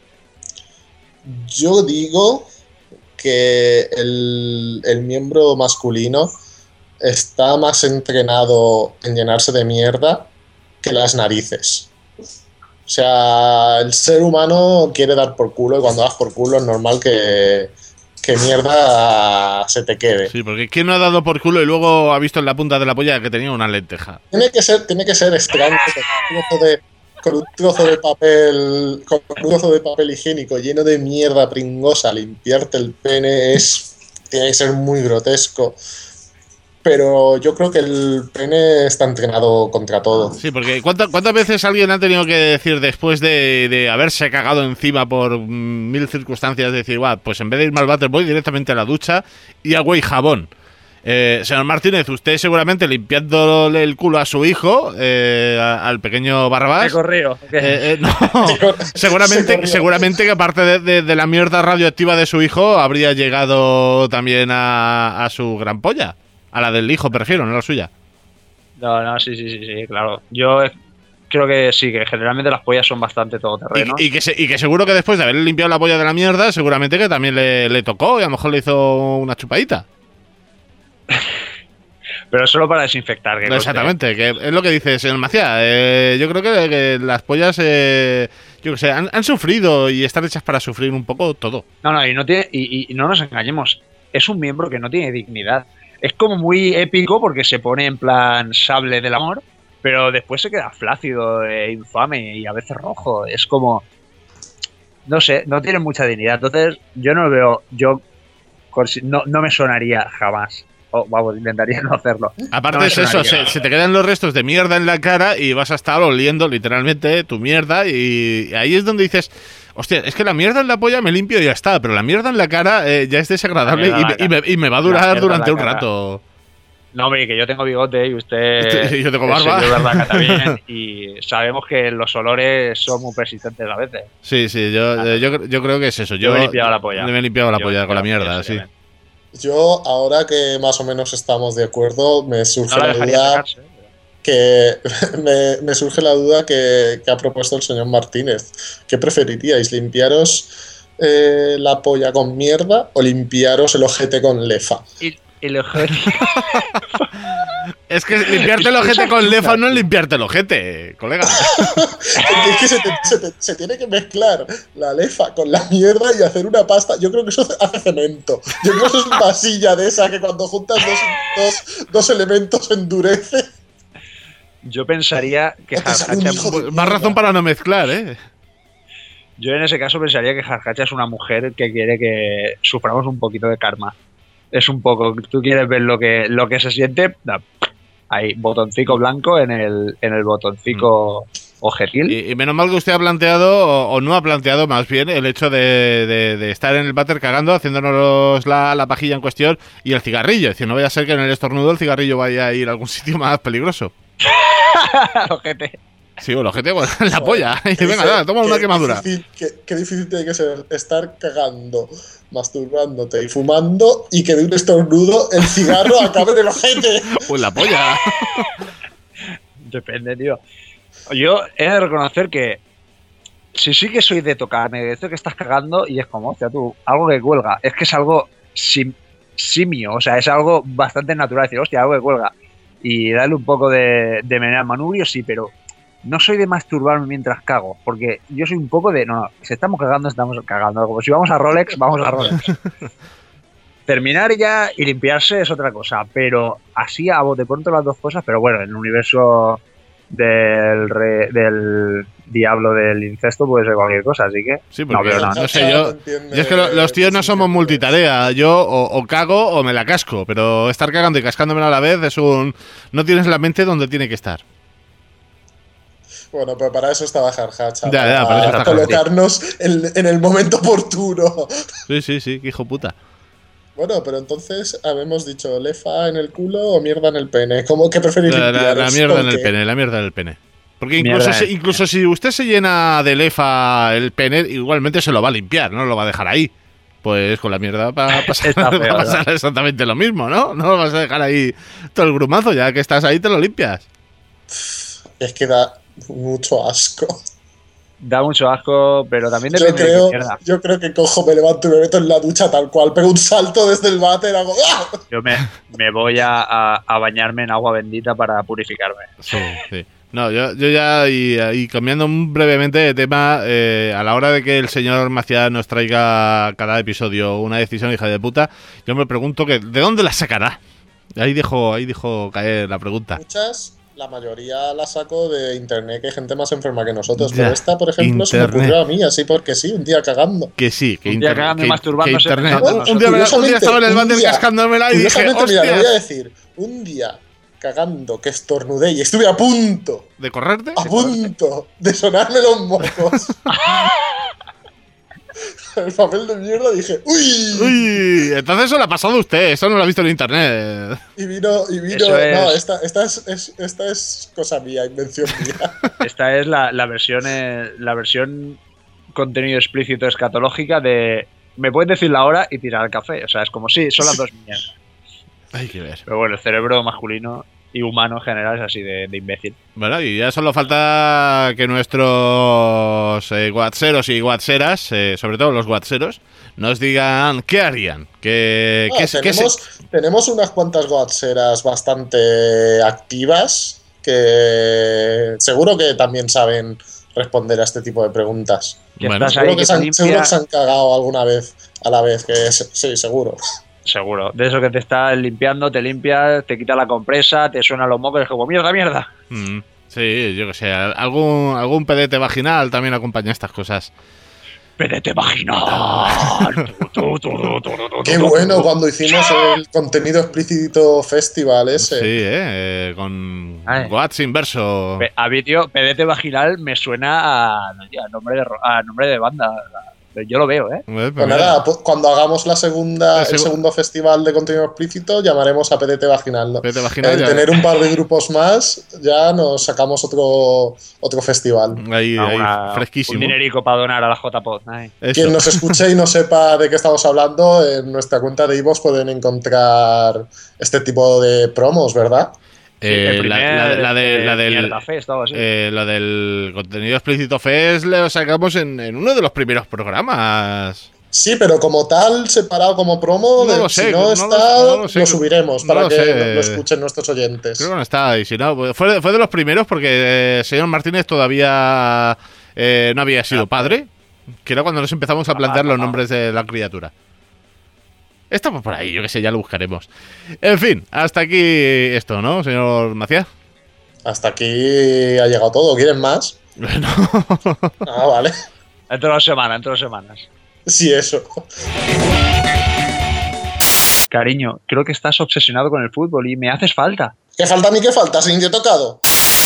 Speaker 4: yo digo que el, el miembro masculino está más entrenado en llenarse de mierda que las narices. O sea, el ser humano quiere dar por culo y cuando das por culo es normal que, que mierda se te quede.
Speaker 2: Sí, porque ¿quién no ha dado por culo y luego ha visto en la punta de la polla que tenía una lenteja?
Speaker 4: Tiene que ser, tiene que ser extraño con un trozo de, con un trozo de papel, con un trozo de papel higiénico lleno de mierda pringosa, limpiarte el pene es tiene que ser muy grotesco. Pero yo creo que el pene está entrenado contra todo.
Speaker 2: Sí, porque ¿cuántas, cuántas veces alguien ha tenido que decir después de, de haberse cagado encima por mil circunstancias, decir, guau, pues en vez de irme al váter voy directamente a la ducha y hago y jabón? Eh, señor Martínez, usted seguramente limpiándole el culo a su hijo, eh, al pequeño Barrabás.
Speaker 5: ¿Qué correo? ¿Qué?
Speaker 2: Eh, eh, no, seguramente, seguramente que aparte de, de, de la mierda radioactiva de su hijo, habría llegado también a, a su gran polla. A la del hijo, prefiero, no la suya.
Speaker 5: No, no, sí, sí, sí, sí, claro. Yo creo que sí, que generalmente las pollas son bastante todoterreno.
Speaker 2: Y, y, que se, y que seguro que después de haberle limpiado la polla de la mierda, seguramente que también le, le tocó y a lo mejor le hizo una chupadita.
Speaker 5: Pero solo para desinfectar. Que
Speaker 2: exactamente, que es lo que dice el señor Macías. Eh, yo creo que, que las pollas, eh, yo que sé, han, han sufrido y están hechas para sufrir un poco todo.
Speaker 5: No, no, y no, tiene, y, y no nos engañemos. Es un miembro que no tiene dignidad. Es como muy épico porque se pone en plan sable del amor, pero después se queda flácido, e infame y a veces rojo. Es como... No sé, no tiene mucha dignidad. Entonces yo no lo veo... Yo no, no me sonaría jamás. O vamos, intentaría no hacerlo.
Speaker 2: Aparte
Speaker 5: no
Speaker 2: es eso, se, se te quedan los restos de mierda en la cara y vas a estar oliendo literalmente tu mierda y ahí es donde dices... Hostia, es que la mierda en la polla me limpio y ya está, pero la mierda en la cara eh, ya es desagradable y me, y, me, y me va a durar durante un rato.
Speaker 5: No, hombre, que yo tengo bigote y usted...
Speaker 2: yo tengo barba.
Speaker 5: De verdad, también, y sabemos que los olores son muy persistentes a veces.
Speaker 2: Sí, sí, yo, eh, yo, yo creo que es eso. Yo,
Speaker 5: yo me he limpiado la polla.
Speaker 2: Me he limpiado la
Speaker 5: yo
Speaker 2: polla con la mierda,
Speaker 5: eso,
Speaker 2: sí.
Speaker 4: Yo, ahora que más o menos estamos de acuerdo, me surge no la, la duda... Sacarse, ¿eh? Que me, me surge la duda que, que ha propuesto el señor Martínez. ¿Qué preferiríais? ¿Limpiaros eh, la polla con mierda o limpiaros el ojete con lefa?
Speaker 5: El, el ojete.
Speaker 2: Es que limpiarte el ojete con lefa no es limpiarte el ojete, colega.
Speaker 4: Es que se, te, se, te, se tiene que mezclar la lefa con la mierda y hacer una pasta. Yo creo que eso hace cemento. Yo creo que eso es masilla de esa que cuando juntas dos, dos, dos elementos endurece.
Speaker 5: Yo pensaría que Jarjacha...
Speaker 2: Más razón para no mezclar, ¿eh?
Speaker 5: Yo en ese caso pensaría que Jarjacha es una mujer que quiere que suframos un poquito de karma. Es un poco... Tú quieres ver lo que, lo que se siente... No, ahí, botoncito blanco en el, en el botoncito mm. ojetil.
Speaker 2: Y, y menos mal que usted ha planteado, o, o no ha planteado más bien, el hecho de, de, de estar en el váter cagando, haciéndonos la, la pajilla en cuestión y el cigarrillo. Es decir, no vaya a ser que en el estornudo el cigarrillo vaya a ir a algún sitio más peligroso.
Speaker 5: Ojete.
Speaker 2: Sí, o el ojete, bueno, en la polla. Y dice, venga, nada, toma una quemadura.
Speaker 4: Difícil, qué, qué difícil tiene que ser estar cagando, masturbándote y fumando y que de un estornudo el cigarro acabe en el ojete.
Speaker 2: O en la polla.
Speaker 5: Depende, tío. Yo he de reconocer que sí, sí que soy de tocarme, de esto que estás cagando y es como, hostia, tú, algo que cuelga. Es que es algo sim, simio, o sea, es algo bastante natural. Decir, hostia, algo que cuelga. Y darle un poco de, de menear manubrio, sí, pero no soy de masturbarme mientras cago, porque yo soy un poco de, no, no, si estamos cagando, estamos cagando. Como si vamos a Rolex, vamos a Rolex. Terminar ya y limpiarse es otra cosa, pero así a bote pronto las dos cosas, pero bueno, en el universo del, re, del diablo del incesto puede ser cualquier cosa, así que...
Speaker 2: Sí, porque
Speaker 5: no,
Speaker 2: no,
Speaker 5: no,
Speaker 2: no sé, yo, yo es que lo, los tíos no somos multitarea, yo o, o cago o me la casco, pero estar cagando y cascándome a la vez es un... No tienes la mente donde tiene que estar.
Speaker 4: Bueno, pero para eso estaba Jarhacha,
Speaker 2: ya, ya, para,
Speaker 4: para
Speaker 2: eso está
Speaker 4: colocarnos en, en el momento oportuno.
Speaker 2: Sí, sí, sí, qué hijo puta.
Speaker 4: Bueno, pero entonces habemos dicho lefa en el culo o mierda en el pene. ¿Cómo que preferís
Speaker 2: La, la, la mierda en el
Speaker 4: qué?
Speaker 2: pene, la mierda en el pene. Porque incluso, si, incluso si usted se llena de lefa el pene, igualmente se lo va a limpiar, no lo va a dejar ahí. Pues con la mierda va a pasar, feo, va a pasar exactamente lo mismo, ¿no? No lo vas a dejar ahí todo el grumazo, ya que estás ahí te lo limpias.
Speaker 4: Es que da mucho asco.
Speaker 5: Da mucho asco, pero también depende
Speaker 4: yo creo,
Speaker 5: de qué mierda.
Speaker 4: Yo creo que cojo, me levanto y me meto en la ducha tal cual, pego un salto desde el váter, hago ¡ah!
Speaker 5: Yo me, me voy a, a, a bañarme en agua bendita para purificarme.
Speaker 2: Sí, sí. No, yo, yo ya, y, y cambiando brevemente de tema, eh, a la hora de que el señor Maciá nos traiga cada episodio una decisión hija de puta, yo me pregunto que ¿de dónde la sacará? Ahí dejo, ahí dejo caer la pregunta.
Speaker 4: Muchas... La mayoría la saco de internet, que hay gente más enferma que nosotros.
Speaker 2: Ya,
Speaker 4: pero esta, por ejemplo, internet. Se me ocurrió a mí, así porque sí, un día cagando.
Speaker 2: Que sí, que
Speaker 5: un
Speaker 2: inter-
Speaker 5: día cagando
Speaker 2: que,
Speaker 5: y masturbándose.
Speaker 2: Que internet.
Speaker 4: No,
Speaker 2: un, día, un día estaba en el váter cascándomela y dije,
Speaker 4: mira,
Speaker 2: ¡hostia!
Speaker 4: Lo voy a decir, un día cagando que estornudé y estuve a punto.
Speaker 2: ¿De correrte?
Speaker 4: A
Speaker 2: ¿De
Speaker 4: punto correrte? De sonarme los mocos. El papel de mierda dije, ¡uy!
Speaker 2: ¡Uy! Entonces eso lo ha pasado usted, eso no lo ha visto en internet.
Speaker 4: Y vino, y vino. Es... No, esta, esta, es, es, esta es cosa mía, invención mía.
Speaker 5: Esta es la, la versión eh, la versión contenido explícito escatológica de me puedes decir la hora y tirar el café. O sea, es como sí, son las dos mías.
Speaker 2: Hay que ver.
Speaker 5: Pero bueno, el cerebro masculino y humano en general es así de, de imbécil.
Speaker 2: Bueno, y ya solo falta que nuestros eh, whatseros y whatseras, eh, sobre todo los whatseros, nos digan qué harían. Que,
Speaker 4: no,
Speaker 2: qué,
Speaker 4: tenemos,
Speaker 2: qué se...
Speaker 4: tenemos unas cuantas whatseras bastante activas que seguro que también saben responder a este tipo de preguntas.
Speaker 2: Bueno,
Speaker 4: seguro, que
Speaker 5: que
Speaker 4: se han,
Speaker 5: limpia...
Speaker 4: seguro que se han cagado alguna vez a la vez, que es, sí, seguro.
Speaker 5: Seguro. De eso que te estás limpiando, te limpias, te quita la compresa, te suenan los mocos, es como mierda, mierda.
Speaker 2: Mm, sí, yo que sé, algún, algún pedete vaginal también acompaña estas cosas.
Speaker 5: ¡Pedete vaginal!
Speaker 4: Qué bueno cuando hicimos el contenido explícito festival ese.
Speaker 2: Sí, eh, con Watts inverso.
Speaker 5: A vídeo, pedete vaginal me suena a, a, nombre, de, a nombre de banda. Yo lo veo, ¿eh?
Speaker 4: Pues, pues nada, cuando hagamos la segunda, el, seg- el segundo festival de contenido explícito, llamaremos a Pedete Vaginal, ¿no?
Speaker 2: Pedete Vaginal.
Speaker 4: El
Speaker 2: ya...
Speaker 4: tener un par de grupos más, ya nos sacamos otro otro festival.
Speaker 2: Ahí, ahí
Speaker 5: una,
Speaker 2: fresquísimo.
Speaker 5: Un dinerico para donar a la J-Pod.
Speaker 4: Quien nos escuche y no sepa de qué estamos hablando, en nuestra cuenta de iVoox pueden encontrar este tipo de promos, ¿verdad?
Speaker 2: Eh, sí, la, la, la, de, la, del,
Speaker 5: Fest, así.
Speaker 2: Eh, la del contenido explícito Fest lo sacamos en, en uno de los primeros programas.
Speaker 4: Sí, pero como tal, separado como promo,
Speaker 2: no
Speaker 4: de,
Speaker 2: lo sé,
Speaker 4: si no,
Speaker 2: no
Speaker 4: está,
Speaker 2: lo, no lo, sé,
Speaker 4: lo subiremos para
Speaker 2: no lo
Speaker 4: que
Speaker 2: sé.
Speaker 4: lo escuchen nuestros oyentes.
Speaker 2: Creo que no está, y si no, fue, fue de los primeros porque el señor Martínez todavía eh, no había sido padre, que era cuando nos empezamos a plantear los nombres de la criatura. Estamos por ahí, yo que sé, ya lo buscaremos. En fin, hasta aquí esto, ¿no, señor Maciá?
Speaker 4: Hasta aquí ha llegado todo. ¿Quieren más?
Speaker 2: No.
Speaker 4: Ah, vale.
Speaker 5: Dentro de dos semanas, dentro de dos semanas.
Speaker 4: Sí, eso.
Speaker 5: Cariño, creo que estás obsesionado con el fútbol y me haces falta.
Speaker 4: ¿Qué falta a mí? ¿Qué falta? ¿Sin yo tocado?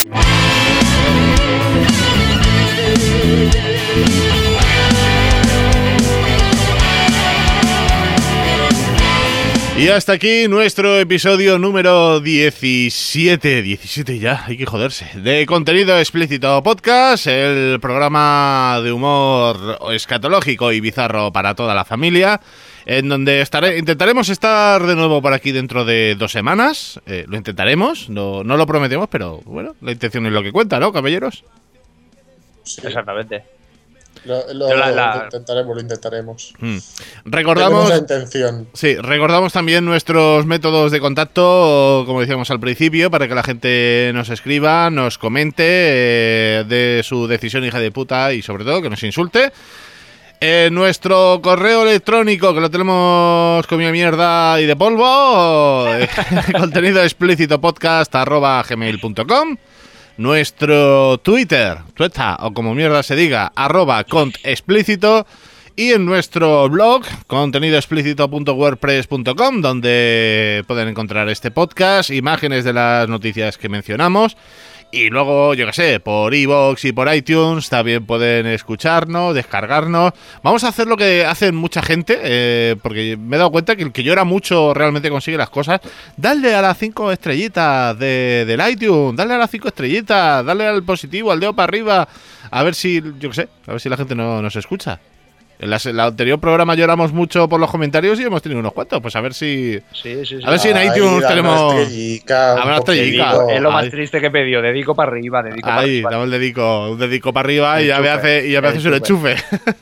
Speaker 2: Y hasta aquí nuestro episodio número diecisiete. diecisiete ya, hay que joderse. De Contenido Explícito Podcast, el programa de humor escatológico y bizarro para toda la familia, en donde estaré, intentaremos estar de nuevo por aquí dentro de dos semanas. Eh, lo intentaremos, no, no lo prometemos, pero bueno, la intención es lo que cuenta, ¿no, caballeros?
Speaker 5: Sí. Exactamente.
Speaker 4: Lo, lo,
Speaker 5: la, la...
Speaker 4: lo intentaremos, lo intentaremos.
Speaker 2: Hmm. Recordamos
Speaker 4: Tenemos la intención.
Speaker 2: Sí, recordamos también nuestros métodos de contacto, como decíamos al principio, para que la gente nos escriba, nos comente eh, de su decisión hija de puta y sobre todo que nos insulte. Eh, nuestro correo electrónico, que lo tenemos comido mierda y de polvo, eh, contenido explícito podcast arroba gmail punto com. Nuestro Twitter, Twitter, o como mierda se diga, arroba cont explícito. Y en nuestro blog, contenido explícito punto wordpress punto com, donde pueden encontrar este podcast, imágenes de las noticias que mencionamos. Y luego, yo qué sé, por iVoox y por iTunes también pueden escucharnos, descargarnos. Vamos a hacer lo que hacen mucha gente, eh, porque me he dado cuenta que el que llora mucho realmente consigue las cosas. Dale a las cinco estrellitas de, del iTunes, dale a las cinco estrellitas, dale al positivo, al dedo para arriba, a ver si, yo qué sé, a ver si la gente no nos escucha. En la, el anterior programa lloramos mucho por los comentarios y hemos tenido unos cuantos. Pues a ver si.
Speaker 5: Sí, sí, sí.
Speaker 2: A ver si en
Speaker 4: Ay,
Speaker 2: iTunes tenemos.
Speaker 4: Estrellica,
Speaker 2: a ver, estrellica.
Speaker 5: Es lo más
Speaker 2: Ay.
Speaker 5: triste que he pedido. Dedico para arriba, dedico para
Speaker 2: Ahí,
Speaker 5: arriba.
Speaker 2: dame el dedico, un dedico para arriba
Speaker 5: El
Speaker 2: y ya me
Speaker 5: chufe,
Speaker 2: hace, y ya me
Speaker 5: el
Speaker 2: haces un enchufe.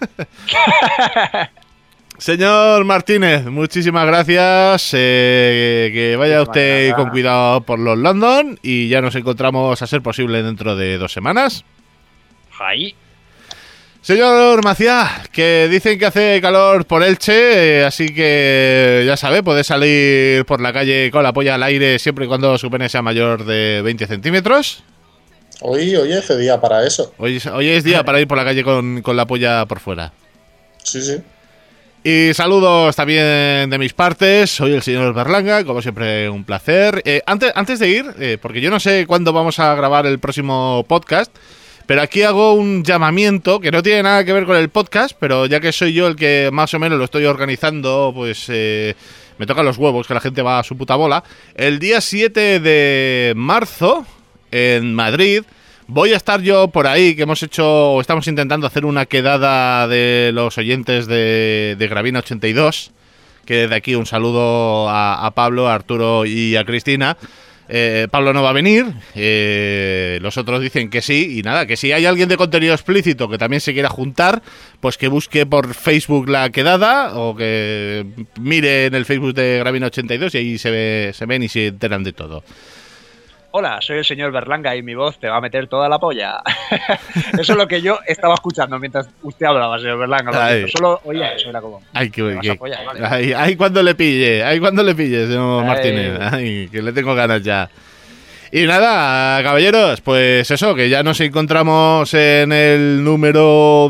Speaker 2: Señor Martínez, muchísimas gracias. Eh, que vaya
Speaker 5: Muchísimas
Speaker 2: usted
Speaker 5: gracias.
Speaker 2: con cuidado por los London y ya nos encontramos a ser posible dentro de dos semanas.
Speaker 5: Ahí.
Speaker 2: Señor Maciá, que dicen que hace calor por Elche, eh, así que ya sabe, puede salir por la calle con la polla al aire siempre y cuando su pene sea mayor de veinte centímetros.
Speaker 4: Hoy, hoy es ese día para eso.
Speaker 2: Hoy, hoy es día para ir por la calle con, con la polla por fuera.
Speaker 4: Sí, sí.
Speaker 2: Y saludos también de mis partes, soy el señor Berlanga, como siempre un placer. Eh, antes, antes de ir, eh, porque yo no sé cuándo vamos a grabar el próximo podcast, pero aquí hago un llamamiento que no tiene nada que ver con el podcast, pero ya que soy yo el que más o menos lo estoy organizando, pues eh, me tocan los huevos, que la gente va a su puta bola. El día siete de marzo, en Madrid, voy a estar yo por ahí, que hemos hecho, o estamos intentando hacer una quedada de los oyentes de, de Gravina ochenta y dos, que de aquí un saludo a, a Pablo, a Arturo y a Cristina. Eh, Pablo no va a venir, eh, los otros dicen que sí, y nada, que si hay alguien de contenido explícito que también se quiera juntar, pues que busque por Facebook la quedada, o que mire en el Facebook de Gravina ochenta y dos y ahí se, ve, se ven y se enteran de todo.
Speaker 5: Hola, soy el señor Berlanga y mi voz te va a meter toda la polla. Eso es lo que yo estaba escuchando mientras usted hablaba, señor Berlanga. Lo
Speaker 2: Ay.
Speaker 5: siento. Solo oía eso, era como...
Speaker 2: Ay, que,
Speaker 5: me vas
Speaker 2: que-
Speaker 5: a apoyar, vale.
Speaker 2: ay, ay, cuando le pille, ay, cuando le pille, señor
Speaker 5: Ay.
Speaker 2: Martínez, ay, que le tengo ganas ya. Y nada, caballeros, pues eso, que ya nos encontramos en el número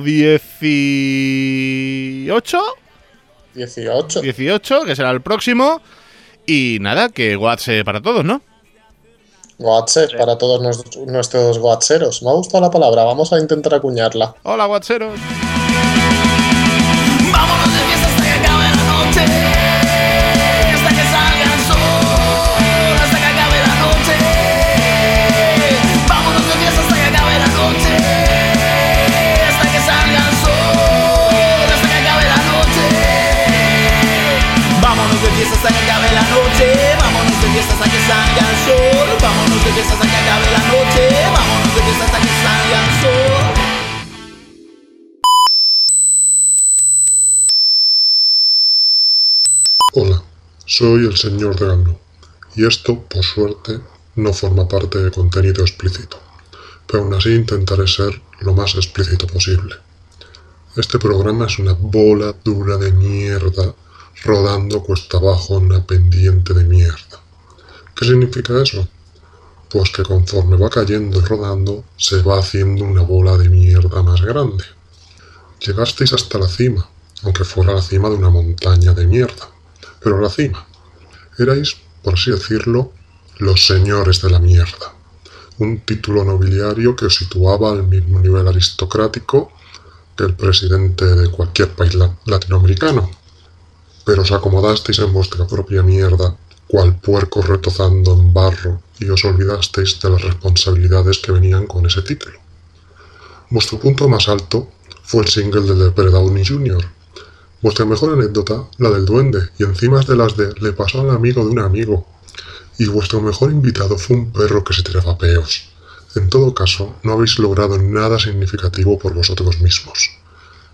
Speaker 2: dieciocho,
Speaker 4: dieciocho.
Speaker 2: dieciocho, que será el próximo. Y nada, que WhatsApp para todos, ¿no?
Speaker 4: WhatsApp para todos nos- nuestros WhatsApperos. Me ha gustado la palabra, vamos a intentar acuñarla.
Speaker 2: Hola, WhatsApperos.
Speaker 8: Vámonos de fiesta hasta que acabe la noche, hasta que salga el sol, hasta que acabe la noche. Vámonos de fiesta hasta que acabe la noche, hasta que salga el sol, hasta que acabe la noche. Vámonos de fiesta hasta que acabe la noche, vámonos de fiesta hasta que salga el sol, vámonos de fiesta hasta que acabe la noche, vámonos de fiesta hasta que salga el sol.
Speaker 9: Hola, soy el señor Dragno, y esto, por suerte, no forma parte de contenido explícito, pero aún así intentaré ser lo más explícito posible. Este programa es una bola dura de mierda rodando cuesta abajo en una pendiente de mierda. ¿Qué significa eso? Pues que conforme va cayendo y rodando, se va haciendo una bola de mierda más grande. Llegasteis hasta la cima, aunque fuera la cima de una montaña de mierda. Pero la cima. Erais, por así decirlo, los señores de la mierda. Un título nobiliario que os situaba al mismo nivel aristocrático que el presidente de cualquier país la- latinoamericano. Pero os acomodasteis en vuestra propia mierda, cual puerco retozando en barro, y os olvidasteis de las responsabilidades que venían con ese título. Vuestro punto más alto fue el single de Robert Downey junior Vuestra mejor anécdota, la del duende, y encima es de las de le pasó al amigo de un amigo. Y vuestro mejor invitado fue un perro que se tiraba peos. En todo caso, no habéis logrado nada significativo por vosotros mismos.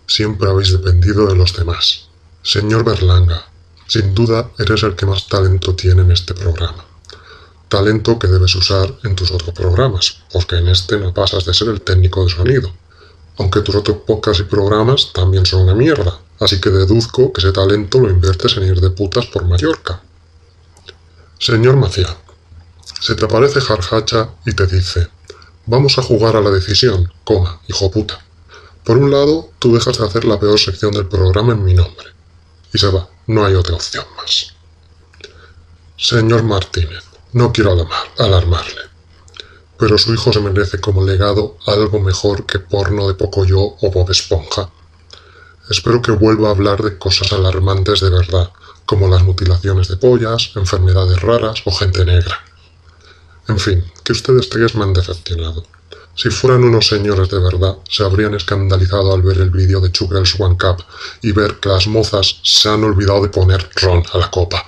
Speaker 9: Siempre habéis dependido de los demás. Señor Berlanga, sin duda eres el que más talento tiene en este programa. Talento que debes usar en tus otros programas, porque en este no pasas de ser el técnico de sonido. Aunque tus otros podcasts y programas también son una mierda, así que deduzco que ese talento lo inviertes en ir de putas por Mallorca. Señor Maciá, se te aparece Jarjacha y te dice: vamos a jugar a la decisión, coma, hijo puta. Por un lado, tú dejas de hacer la peor sección del programa en mi nombre. Y se va, no hay otra opción más. Señor Martínez, no quiero alarmar, alarmarle, pero su hijo se merece como legado algo mejor que porno de Pocoyo o Bob Esponja. Espero que vuelva a hablar de cosas alarmantes de verdad, como las mutilaciones de pollas, enfermedades raras o gente negra. En fin, que ustedes tres me han decepcionado. Si fueran unos señores de verdad, se habrían escandalizado al ver el vídeo de Two Girls One Cup y ver que las mozas se han olvidado de poner ron a la copa.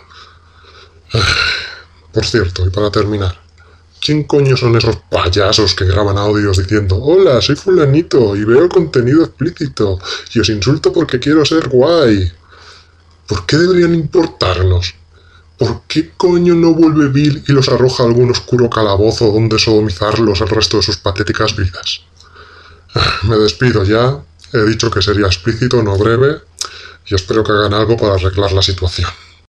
Speaker 9: Por cierto, y para terminar, ¿quién coño son esos payasos que graban audios diciendo: hola, soy fulanito y veo contenido explícito y os insulto porque quiero ser guay? ¿Por qué deberían importarnos? ¿Por qué coño no vuelve Bill y los arroja a algún oscuro calabozo donde sodomizarlos el resto de sus patéticas vidas? Me despido ya, he dicho que sería explícito, no breve, y espero que hagan algo para arreglar la situación.